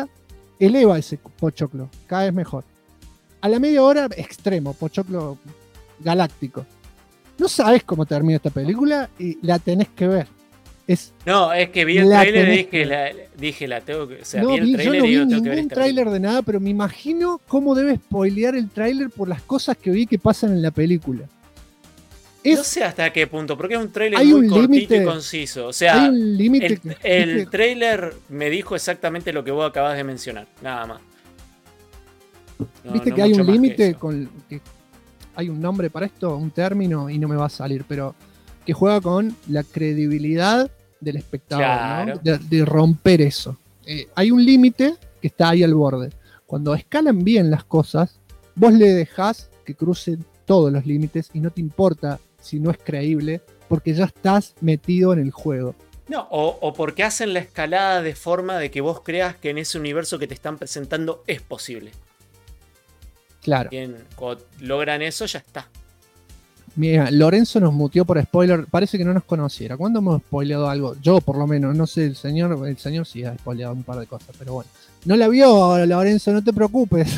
eleva ese pochoclo, cada vez mejor. A la media hora, extremo, pochoclo galáctico. No sabes cómo termina esta película y la tenés que ver. No, es que vi el trailer y dije, la tengo que... O sea, no, vi el trailer yo no vi y tengo que ver ningún esta tráiler de nada, pero me imagino cómo debe spoilear el tráiler por las cosas que vi que pasan en la película. No sé hasta qué punto, porque es un tráiler hay muy un cortito límite, y conciso. O sea, hay un límite el tráiler me dijo exactamente lo que vos acabas de mencionar, nada más. Viste que hay un límite con que hay un nombre para esto, un término, y no me va a salir, pero que juega con la credibilidad del espectador, claro, ¿no? De romper eso. Hay un límite que está ahí al borde. Cuando escalan bien las cosas, vos le dejás que crucen todos los límites y no te importa si no es creíble, porque ya estás metido en el juego. No, o porque hacen la escalada de forma de que vos creas que en ese universo que te están presentando es posible. Claro. Bien, cuando logran eso, ya está. Mira, Lorenzo nos muteó por spoiler. Parece que no nos conociera. ¿Cuándo hemos spoileado algo? Yo, por lo menos. No sé, el señor sí ha spoileado un par de cosas, pero bueno. No la vio, Lorenzo, no te preocupes.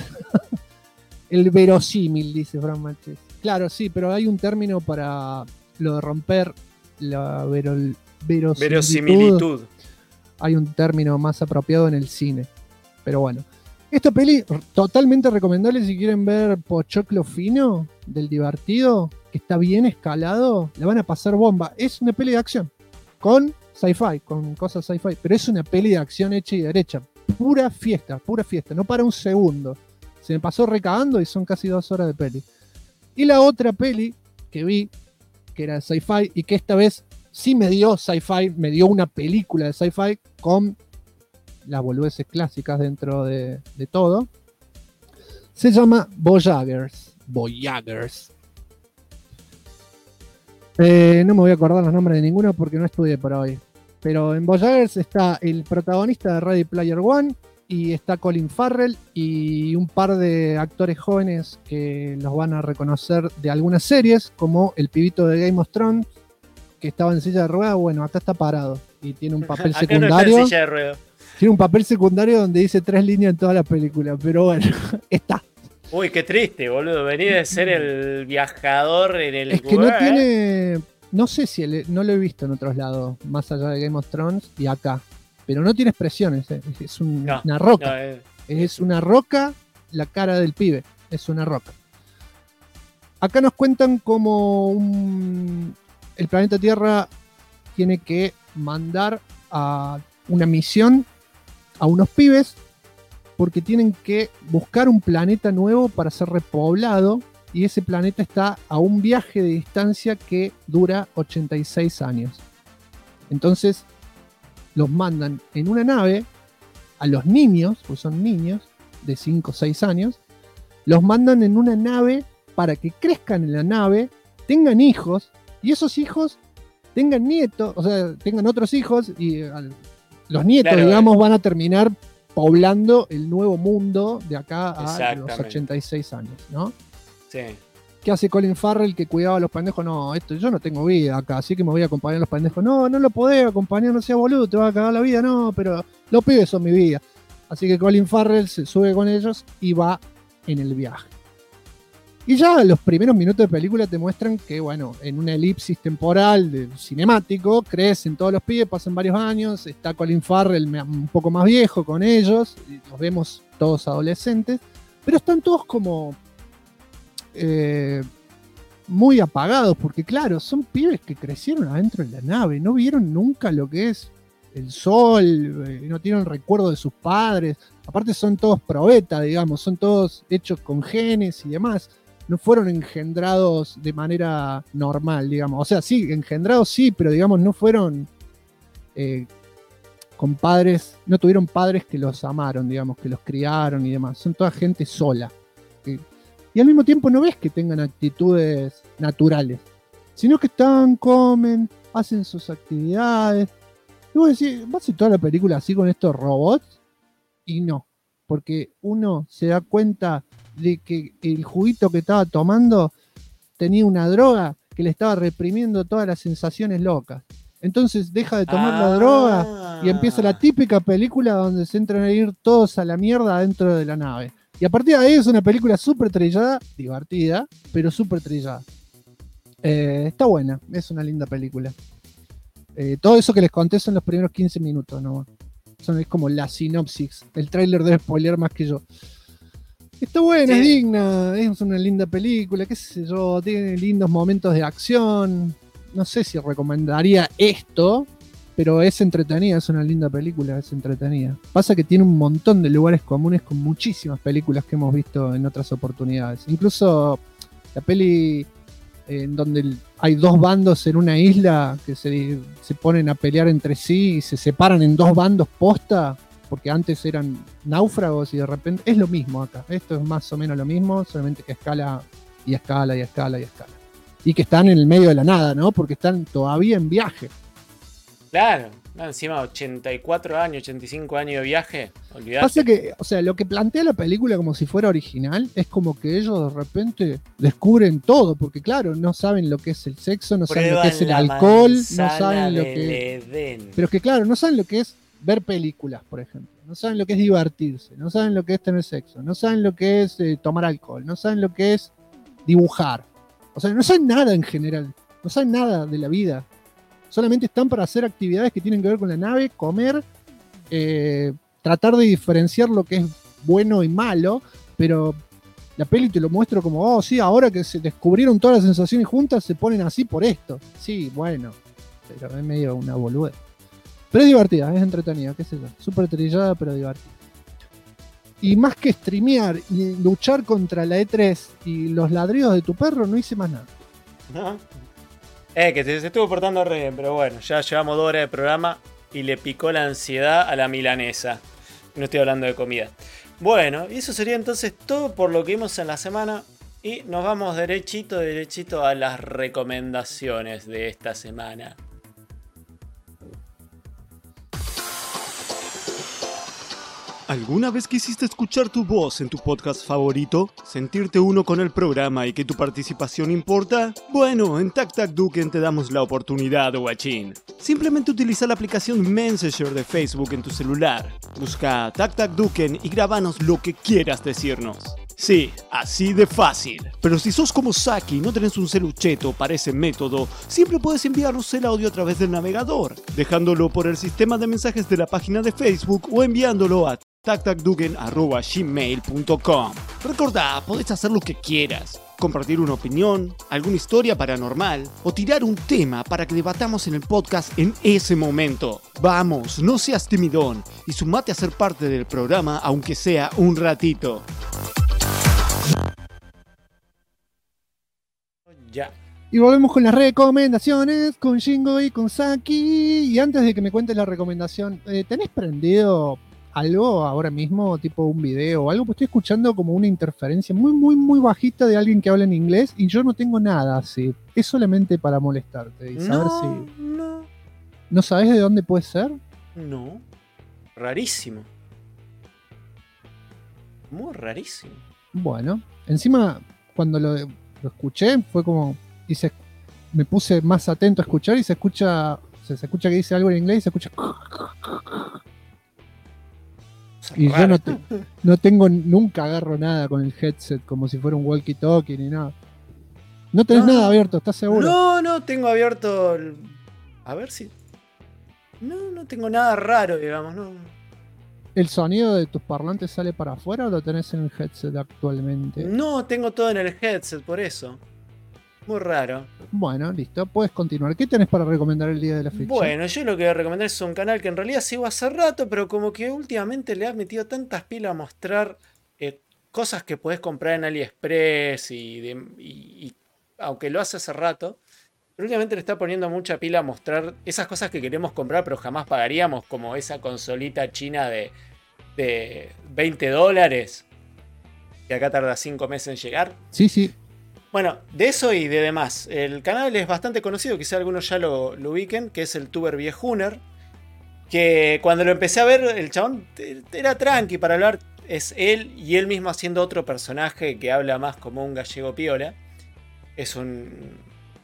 El verosímil, dice Fran Machés. Claro, sí, pero hay un término para lo de romper la verosimilitud. Hay un término más apropiado en el cine. Pero bueno. Esta peli totalmente recomendable si quieren ver pochoclo fino del divertido, que está bien escalado, la van a pasar bomba. Es una peli de acción, con sci-fi, con cosas sci-fi, pero es una peli de acción hecha y derecha. Pura fiesta, no para un segundo. Se me pasó recagando y son casi 2 horas de peli. Y la otra peli que vi, que era sci-fi, y que esta vez sí me dio sci-fi, me dio una película de sci-fi con las boludeces clásicas dentro de todo. Se llama Voyagers. No me voy a acordar los nombres de ninguno porque no estudié para hoy. Pero en Voyagers está el protagonista de Ready Player One y está Colin Farrell y un par de actores jóvenes que los van a reconocer de algunas series, como el pibito de Game of Thrones que estaba en silla de ruedas. Bueno, acá está parado y tiene un papel secundario. No está en silla de ruedas. Tiene un papel secundario donde dice 3 líneas en toda la película, pero bueno, está. Uy, qué triste, boludo. Venía de ser el viajador en el... Es que no tiene... No sé si no lo he visto en otros lados, más allá de Game of Thrones y acá. Pero no tiene expresiones, es una roca. Es una roca la cara del pibe, es una roca. Acá nos cuentan cómo el planeta Tierra tiene que mandar a una misión a unos pibes porque tienen que buscar un planeta nuevo para ser repoblado y ese planeta está a un viaje de distancia que dura 86 años. Entonces los mandan en una nave a los niños, pues son niños de 5 o 6 años, los mandan en una nave para que crezcan en la nave, tengan hijos y esos hijos tengan nietos, o sea, tengan otros hijos y los nietos, claro, digamos, van a terminar poblando el nuevo mundo de acá a los 86 años, ¿no? Sí. ¿Qué hace Colin Farrell que cuidaba a los pendejos? No, yo no tengo vida acá, así que me voy a acompañar a los pendejos. No lo podés acompañar, no seas boludo, te va a cagar la vida. No, pero los pibes son mi vida. Así que Colin Farrell se sube con ellos y va en el viaje. Y ya los primeros minutos de película te muestran que, bueno, en una elipsis temporal cinemático, crecen todos los pibes, pasan varios años, está Colin Farrell un poco más viejo con ellos, y los vemos todos adolescentes, pero están todos como muy apagados, porque claro, son pibes que crecieron adentro de la nave, no vieron nunca lo que es el sol, no tienen recuerdo de sus padres, aparte son todos probeta, digamos, son todos hechos con genes y demás. No fueron engendrados de manera normal, digamos. O sea, sí, engendrados sí, pero digamos no fueron con padres, no tuvieron padres que los amaron, digamos, que los criaron y demás. Son toda gente sola. Y al mismo tiempo no ves que tengan actitudes naturales, sino que están, comen, hacen sus actividades. Y vos decís, ¿vas a hacer toda la película así con estos robots? Y no, porque uno se da cuenta de que el juguito que estaba tomando tenía una droga que le estaba reprimiendo todas las sensaciones locas. Entonces deja de tomar la droga y empieza la típica película donde se entran a ir todos a la mierda dentro de la nave. Y a partir de ahí es una película súper trillada, divertida, pero súper trillada. Está buena, es una linda película. Todo eso que les conté son los primeros 15 minutos nomás. Es como la sinopsis. El tráiler debe spoilear más que yo. Está buena, sí. Es digna, es una linda película, qué sé yo, tiene lindos momentos de acción. No sé si recomendaría esto, pero es entretenida, es una linda película, es entretenida. Pasa que tiene un montón de lugares comunes con muchísimas películas que hemos visto en otras oportunidades. Incluso la peli en donde hay dos bandos en una isla que se ponen a pelear entre sí y se separan en dos bandos posta, porque antes eran náufragos y de repente es lo mismo acá. Esto es más o menos lo mismo, solamente que escala y escala y escala y escala. Y que están en el medio de la nada, ¿no? Porque están todavía en viaje. Claro, encima 84 años, 85 años de viaje, olvidate. Pasa que, o sea, lo que plantea la película como si fuera original es como que ellos de repente descubren todo, porque claro, no saben lo que es el sexo, no saben lo que es el alcohol, no saben lo que... Pero es que claro, no saben lo que es ver películas, por ejemplo. No saben lo que es divertirse, no saben lo que es tener sexo, no saben lo que es tomar alcohol, no saben lo que es dibujar. O sea, no saben nada en general, no saben nada de la vida. Solamente están para hacer actividades que tienen que ver con la nave, comer, tratar de diferenciar lo que es bueno y malo, pero la peli te lo muestra como, oh sí, ahora que se descubrieron todas las sensaciones juntas, se ponen así por esto. Sí, bueno, pero es medio una boludez. Pero es divertida, es entretenida, qué sé yo. Súper trillada, pero divertida. Y más que streamear y luchar contra la E3 y los ladridos de tu perro, no hice más nada. ¿No? Que se estuvo portando re bien, pero bueno, ya llevamos 2 horas de programa y le picó la ansiedad a la milanesa. No estoy hablando de comida. Bueno, y eso sería entonces todo por lo que vimos en la semana. Y nos vamos derechito a las recomendaciones de esta semana. ¿Alguna vez quisiste escuchar tu voz en tu podcast favorito? ¿Sentirte uno con el programa y que tu participación importa? Bueno, en TacTacDuken te damos la oportunidad, guachín. Simplemente utiliza la aplicación Messenger de Facebook en tu celular. Busca TacTacDuken y grabanos lo que quieras decirnos. Sí, así de fácil. Pero si sos como Saki y no tenés un celucheto para ese método, siempre puedes enviarnos el audio a través del navegador, dejándolo por el sistema de mensajes de la página de Facebook o enviándolo a tactacduken@gmail.com. Recordá, podés hacer lo que quieras. Compartir una opinión, alguna historia paranormal o tirar un tema para que debatamos en el podcast en ese momento. Vamos, no seas timidón y sumate a ser parte del programa aunque sea un ratito. Ya. Y volvemos con las recomendaciones, con Shingo y con Saki. Y antes de que me cuentes la recomendación, ¿tenés prendido algo ahora mismo, tipo un video o algo? Pues estoy escuchando como una interferencia muy, muy, muy bajita de alguien que habla en inglés y yo no tengo nada así. Es solamente para molestarte y saber si... No. ¿No sabés de dónde puede ser? No. Rarísimo. Muy rarísimo. Bueno, encima cuando lo escuché fue como... me puse más atento a escuchar y se escucha que dice algo en inglés y se escucha... Y yo no tengo, nunca agarro nada con el headset como si fuera un walkie-talkie ni nada. No tenés nada abierto, ¿estás seguro? No, tengo abierto a ver si... No tengo nada raro, digamos, no. ¿El sonido de tus parlantes sale para afuera o lo tenés en el headset actualmente? No, tengo todo en el headset, por eso. Muy raro. Bueno, listo, puedes continuar. ¿Qué tenés para recomendar el día de la fecha? Bueno, yo lo que voy a recomendar es un canal que en realidad sigo hace rato, pero como que últimamente le ha metido tantas pilas a mostrar cosas que podés comprar en AliExpress y aunque lo hace hace rato, pero últimamente le está poniendo mucha pila a mostrar esas cosas que queremos comprar pero jamás pagaríamos, como esa consolita china de $20 que acá tarda 5 meses en llegar. Sí. Bueno, de eso y de demás. El canal es bastante conocido, quizá algunos ya lo ubiquen, que es el tuber Viejuner. Que cuando lo empecé a ver, el chabón era tranqui para hablar. Es él y él mismo haciendo otro personaje que habla más como un gallego piola. Es un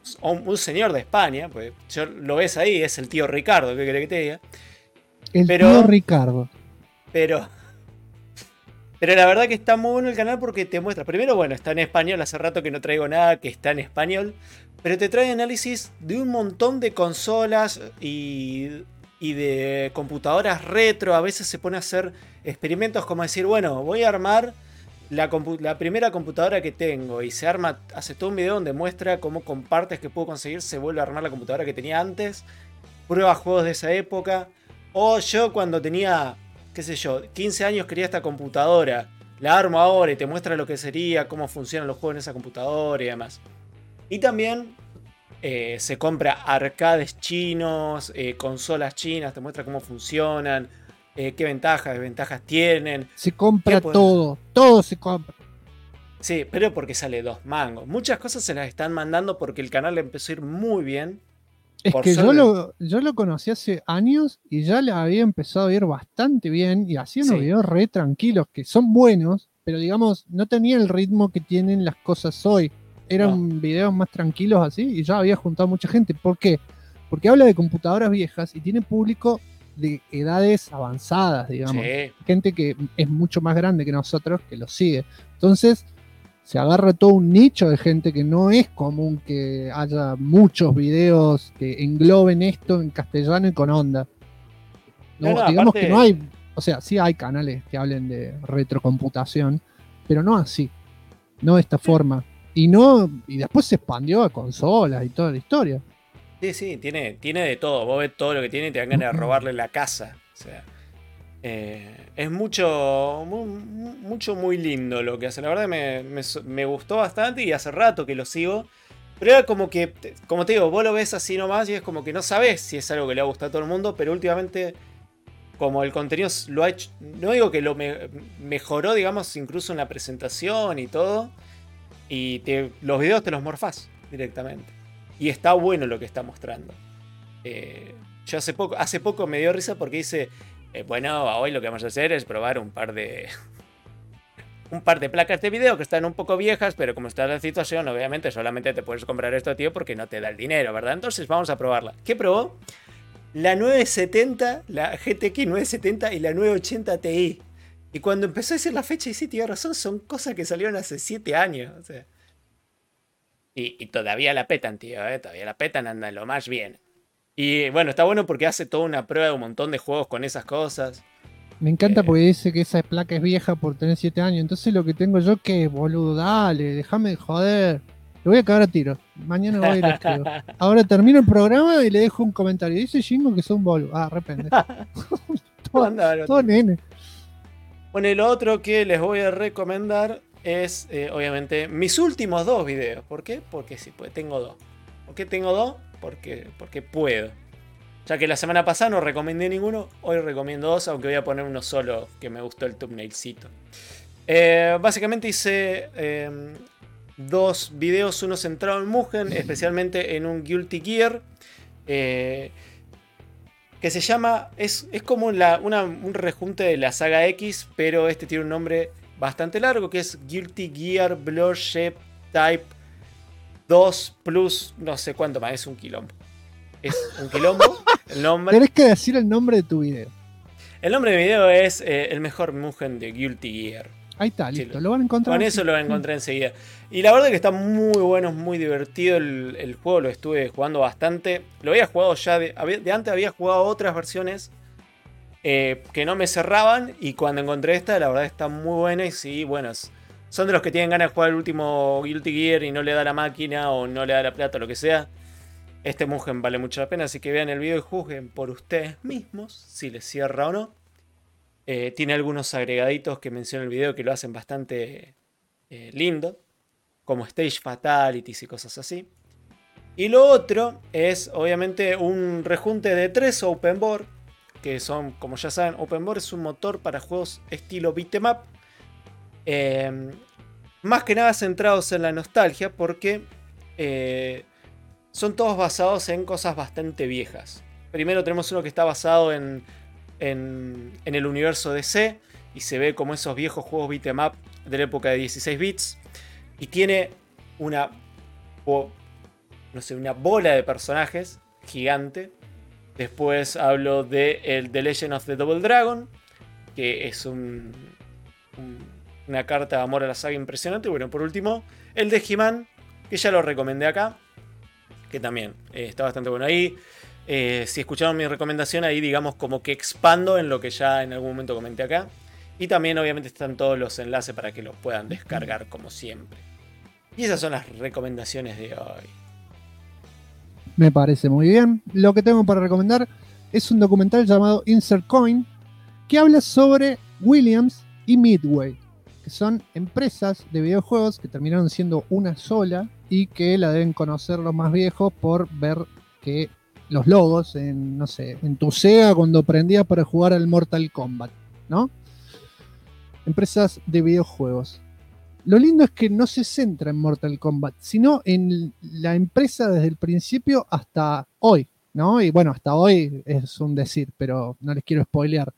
un señor de España, pues yo lo ves ahí, es el tío Ricardo, ¿qué querés que te diga? Tío Ricardo. Pero la verdad que está muy bueno el canal porque te muestra. Primero, bueno, está en español. Hace rato que no traigo nada que está en español. Pero te trae análisis de un montón de consolas y de computadoras retro. A veces se pone a hacer experimentos como decir, bueno, voy a armar la primera computadora que tengo. Y hace todo un video donde muestra cómo con partes que puedo conseguir se vuelve a armar la computadora que tenía antes. Prueba juegos de esa época. O yo cuando tenía, qué sé yo, 15 años quería esta computadora. La armo ahora y te muestra lo que sería, cómo funcionan los juegos en esa computadora y demás. Y también se compra arcades chinos, consolas chinas, te muestra cómo funcionan, qué ventajas, desventajas tienen. Se compra todo se compra. Sí, pero porque sale 2 mangos. Muchas cosas se las están mandando porque el canal empezó a ir muy bien. Es que yo lo conocí hace años y ya le había empezado a ir bastante bien y hacía unos videos re tranquilos que son buenos, pero digamos, no tenía el ritmo que tienen las cosas hoy. Eran videos más tranquilos así y ya había juntado mucha gente. ¿Por qué? Porque habla de computadoras viejas y tiene público de edades avanzadas, digamos. Sí. Gente que es mucho más grande que nosotros que lo sigue. Entonces se agarra todo un nicho de gente que no es común que haya muchos videos que engloben esto en castellano y con onda. No, digamos aparte... que no hay, o sea, sí hay canales que hablen de retrocomputación, pero no así, no de esta forma. Y después se expandió a consolas y toda la historia. Sí, tiene de todo. Vos ves todo lo que tiene y te dan ganas de robarle la casa. O sea, es muy lindo lo que hace. La verdad me gustó bastante y hace rato que lo sigo. Pero era como que, como te digo, vos lo ves así nomás y es como que no sabés si es algo que le va a gustar a todo el mundo. Pero últimamente, como el contenido lo ha hecho, no digo que lo mejoró, digamos, incluso en la presentación y todo. Y los videos te los morfás directamente. Y está bueno lo que está mostrando. Yo hace poco me dio risa porque dice... bueno, hoy lo que vamos a hacer es probar un par de placas de video que están un poco viejas, pero como está la situación, obviamente solamente te puedes comprar esto, tío, porque no te da el dinero, ¿verdad? Entonces vamos a probarla. ¿Qué probó? La 970, la GTX 970 y la 980 Ti. Y cuando empezó a decir la fecha, y sí, tiene razón, son cosas que salieron hace 7 años. O sea. Y todavía la petan, tío, todavía la petan, andan lo más bien. Y bueno, está bueno porque hace toda una prueba de un montón de juegos con esas cosas. Me encanta porque dice que esa placa es vieja por tener 7 años. Entonces lo que tengo yo que es, boludo, dale, déjame de joder. Le voy a cagar a tiro. Mañana voy a ir a escribir. Ahora termino el programa y le dejo un comentario. Dice Jingo que son boludo. Ah, repente. todo nene. Bueno, y lo otro que les voy a recomendar es, obviamente, mis últimos 2 videos. ¿Por qué? Porque sí, pues tengo 2. ¿Por qué tengo 2? Porque puedo. Ya que la semana pasada no recomendé ninguno, hoy recomiendo 2, aunque voy a poner uno solo que me gustó el thumbnailcito. Básicamente hice 2 videos, uno centrado en Mugen, especialmente en un Guilty Gear. Que se llama, es como un rejunte de la saga X, pero este tiene un nombre bastante largo, que es Guilty Gear Bloodship Type 2 plus no sé cuánto más, es un quilombo. Es un quilombo el nombre. Tenés que decir el nombre de tu video. El nombre del video es el mejor Mugen de Guilty Gear. Ahí está, listo, lo van a encontrar. Con eso lo van a encontrar enseguida. Y la verdad es que está muy bueno, es muy divertido el juego, lo estuve jugando bastante. Lo había jugado ya, de antes había jugado otras versiones que no me cerraban. Y cuando encontré esta, la verdad está muy buena. Y sí, bueno, son de los que tienen ganas de jugar el último Guilty Gear y no le da la máquina o no le da la plata o lo que sea. Este Mugen vale mucho la pena, así que vean el video y juzguen por ustedes mismos si les cierra o no. Tiene algunos agregaditos que menciono en el video que lo hacen bastante lindo, como Stage Fatalities y cosas así. Y lo otro es obviamente un rejunte de 3 Open Board, que son, como ya saben, Open Board es un motor para juegos estilo beat'em up. Más que nada centrados en la nostalgia, porque son todos basados en cosas bastante viejas. Primero tenemos uno que está basado en el universo DC y se ve como esos viejos juegos beat'em up de la época de 16 bits y tiene una no sé, una bola de personajes gigante. Después hablo de el The Legend of the Double Dragon, que es una carta de amor a la saga impresionante. Bueno, por último, el de He-Man, que ya lo recomendé acá, que también está bastante bueno. Ahí, si escucharon mi recomendación, ahí digamos como que expando en lo que ya en algún momento comenté acá. Y también obviamente están todos los enlaces para que los puedan descargar como siempre. Y esas son las recomendaciones de hoy. Me parece muy bien. Lo que tengo para recomendar es un documental llamado Insert Coin, que habla sobre Williams y Midway, que son empresas de videojuegos que terminaron siendo una sola y que la deben conocer los más viejos por ver que los logos en, no sé, en tu Sega cuando prendías para jugar al Mortal Kombat, ¿no? Empresas de videojuegos. Lo lindo es que no se centra en Mortal Kombat, sino en la empresa desde el principio hasta hoy, ¿no? Y bueno, hasta hoy es un decir, pero no les quiero spoilear.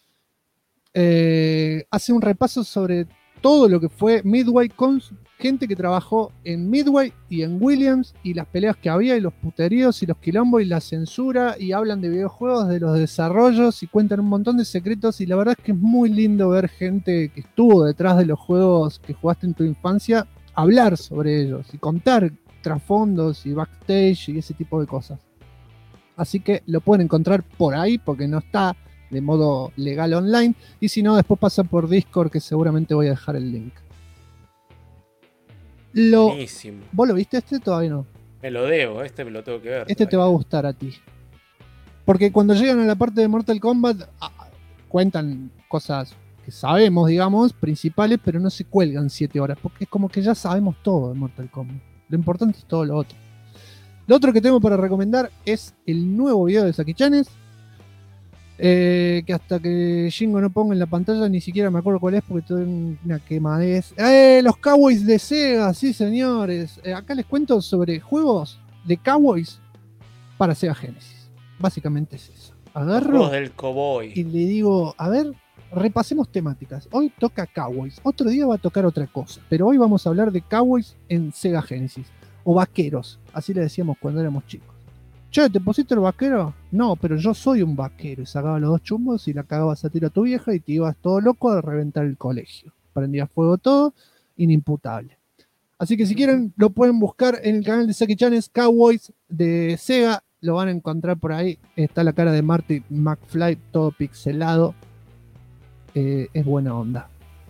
Hace un repaso sobre todo lo que fue Midway con gente que trabajó en Midway y en Williams y las peleas que había y los puteríos y los quilombos y la censura, y hablan de videojuegos, de los desarrollos y cuentan un montón de secretos, y la verdad es que es muy lindo ver gente que estuvo detrás de los juegos que jugaste en tu infancia hablar sobre ellos y contar trasfondos y backstage y ese tipo de cosas. Así que lo pueden encontrar por ahí porque no está de modo legal online, y si no, después pasa por Discord, que seguramente voy a dejar el link. Buenísimo. ¿Vos lo viste este? Todavía no. Me lo debo, me lo tengo que ver. Este todavía te va a gustar a ti. Porque cuando llegan a la parte de Mortal Kombat, cuentan cosas que sabemos, digamos, principales, pero no se cuelgan 7 horas, porque es como que ya sabemos todo de Mortal Kombat. Lo importante es todo lo otro. Lo otro que tengo para recomendar es el nuevo video de Saki Chanes, que hasta que Shingo no ponga en la pantalla ni siquiera me acuerdo cuál es, porque tengo una quemadez. Los Cowboys de Sega, sí señores. Acá les cuento sobre juegos de Cowboys para Sega Genesis. Básicamente es eso. Agarro del cowboy y le digo, a ver, repasemos temáticas. Hoy toca Cowboys, otro día va a tocar otra cosa, pero hoy vamos a hablar de Cowboys en Sega Genesis, o vaqueros, así le decíamos cuando éramos chicos. Che, ¿te pusiste el vaquero? No, pero yo soy un vaquero. Y sacaba los 2 chumbos y la cagabas a tiro a tu vieja y te ibas todo loco a reventar el colegio. Prendía fuego todo, inimputable. Así que si quieren, lo pueden buscar en el canal de Saki Chanes, Cowboys de Sega. Lo van a encontrar por ahí. Está la cara de Marty McFly, todo pixelado. Es buena onda.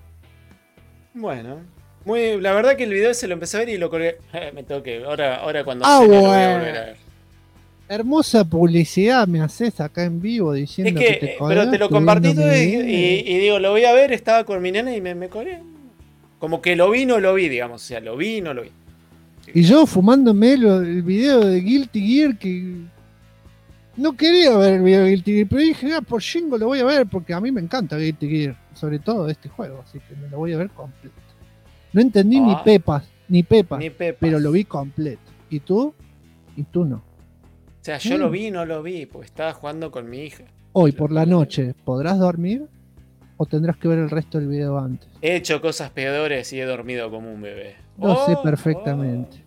Bueno, la verdad que el video se lo empecé a ver y lo colgué. Me tengo que. Ahora cuando bueno. lo voy a volver a ver. Hermosa publicidad me haces acá en vivo diciendo que te colgaste, pero te lo compartí todo y digo, lo voy a ver, estaba con mi nena y me colgué. Como que lo vi, no lo vi, digamos. O sea, lo vi, no lo vi. Sí. Y yo fumándome el video de Guilty Gear, que no quería ver el video de Guilty Gear, pero dije, por Shingo lo voy a ver porque a mí me encanta Guilty Gear, sobre todo este juego, así que me lo voy a ver completo. No entendí ni pepas, pero lo vi completo. ¿Y tú? Y tú no. O sea, yo lo vi y no lo vi, porque estaba jugando con mi hija. Hoy por la noche, ¿podrás dormir? ¿O tendrás que ver el resto del video antes? He hecho cosas peores y he dormido como un bebé. Lo sé perfectamente.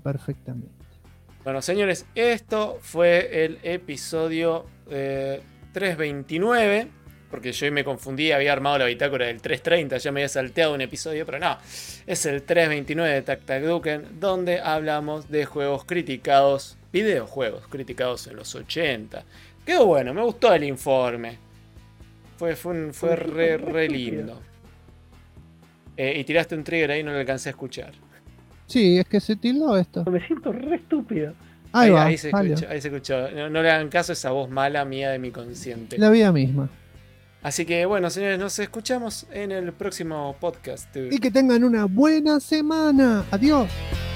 Bueno, señores, esto fue el episodio 329. Porque yo me confundí, había armado la bitácora del 330, ya me había salteado un episodio, pero no. Es el 329 de Tac Tac Duken, donde hablamos de juegos criticados, videojuegos criticados en los 80. Quedó bueno, me gustó el informe. Fue re lindo. Y tiraste un trigger ahí, no lo alcancé a escuchar. Sí, es que se tildó esto. Me siento re estúpido. Ahí se escuchó. No le hagan caso a esa voz mala mía de mi consciente. La vida misma. Así que bueno, señores, nos escuchamos en el próximo podcast. Y que tengan una buena semana. Adiós.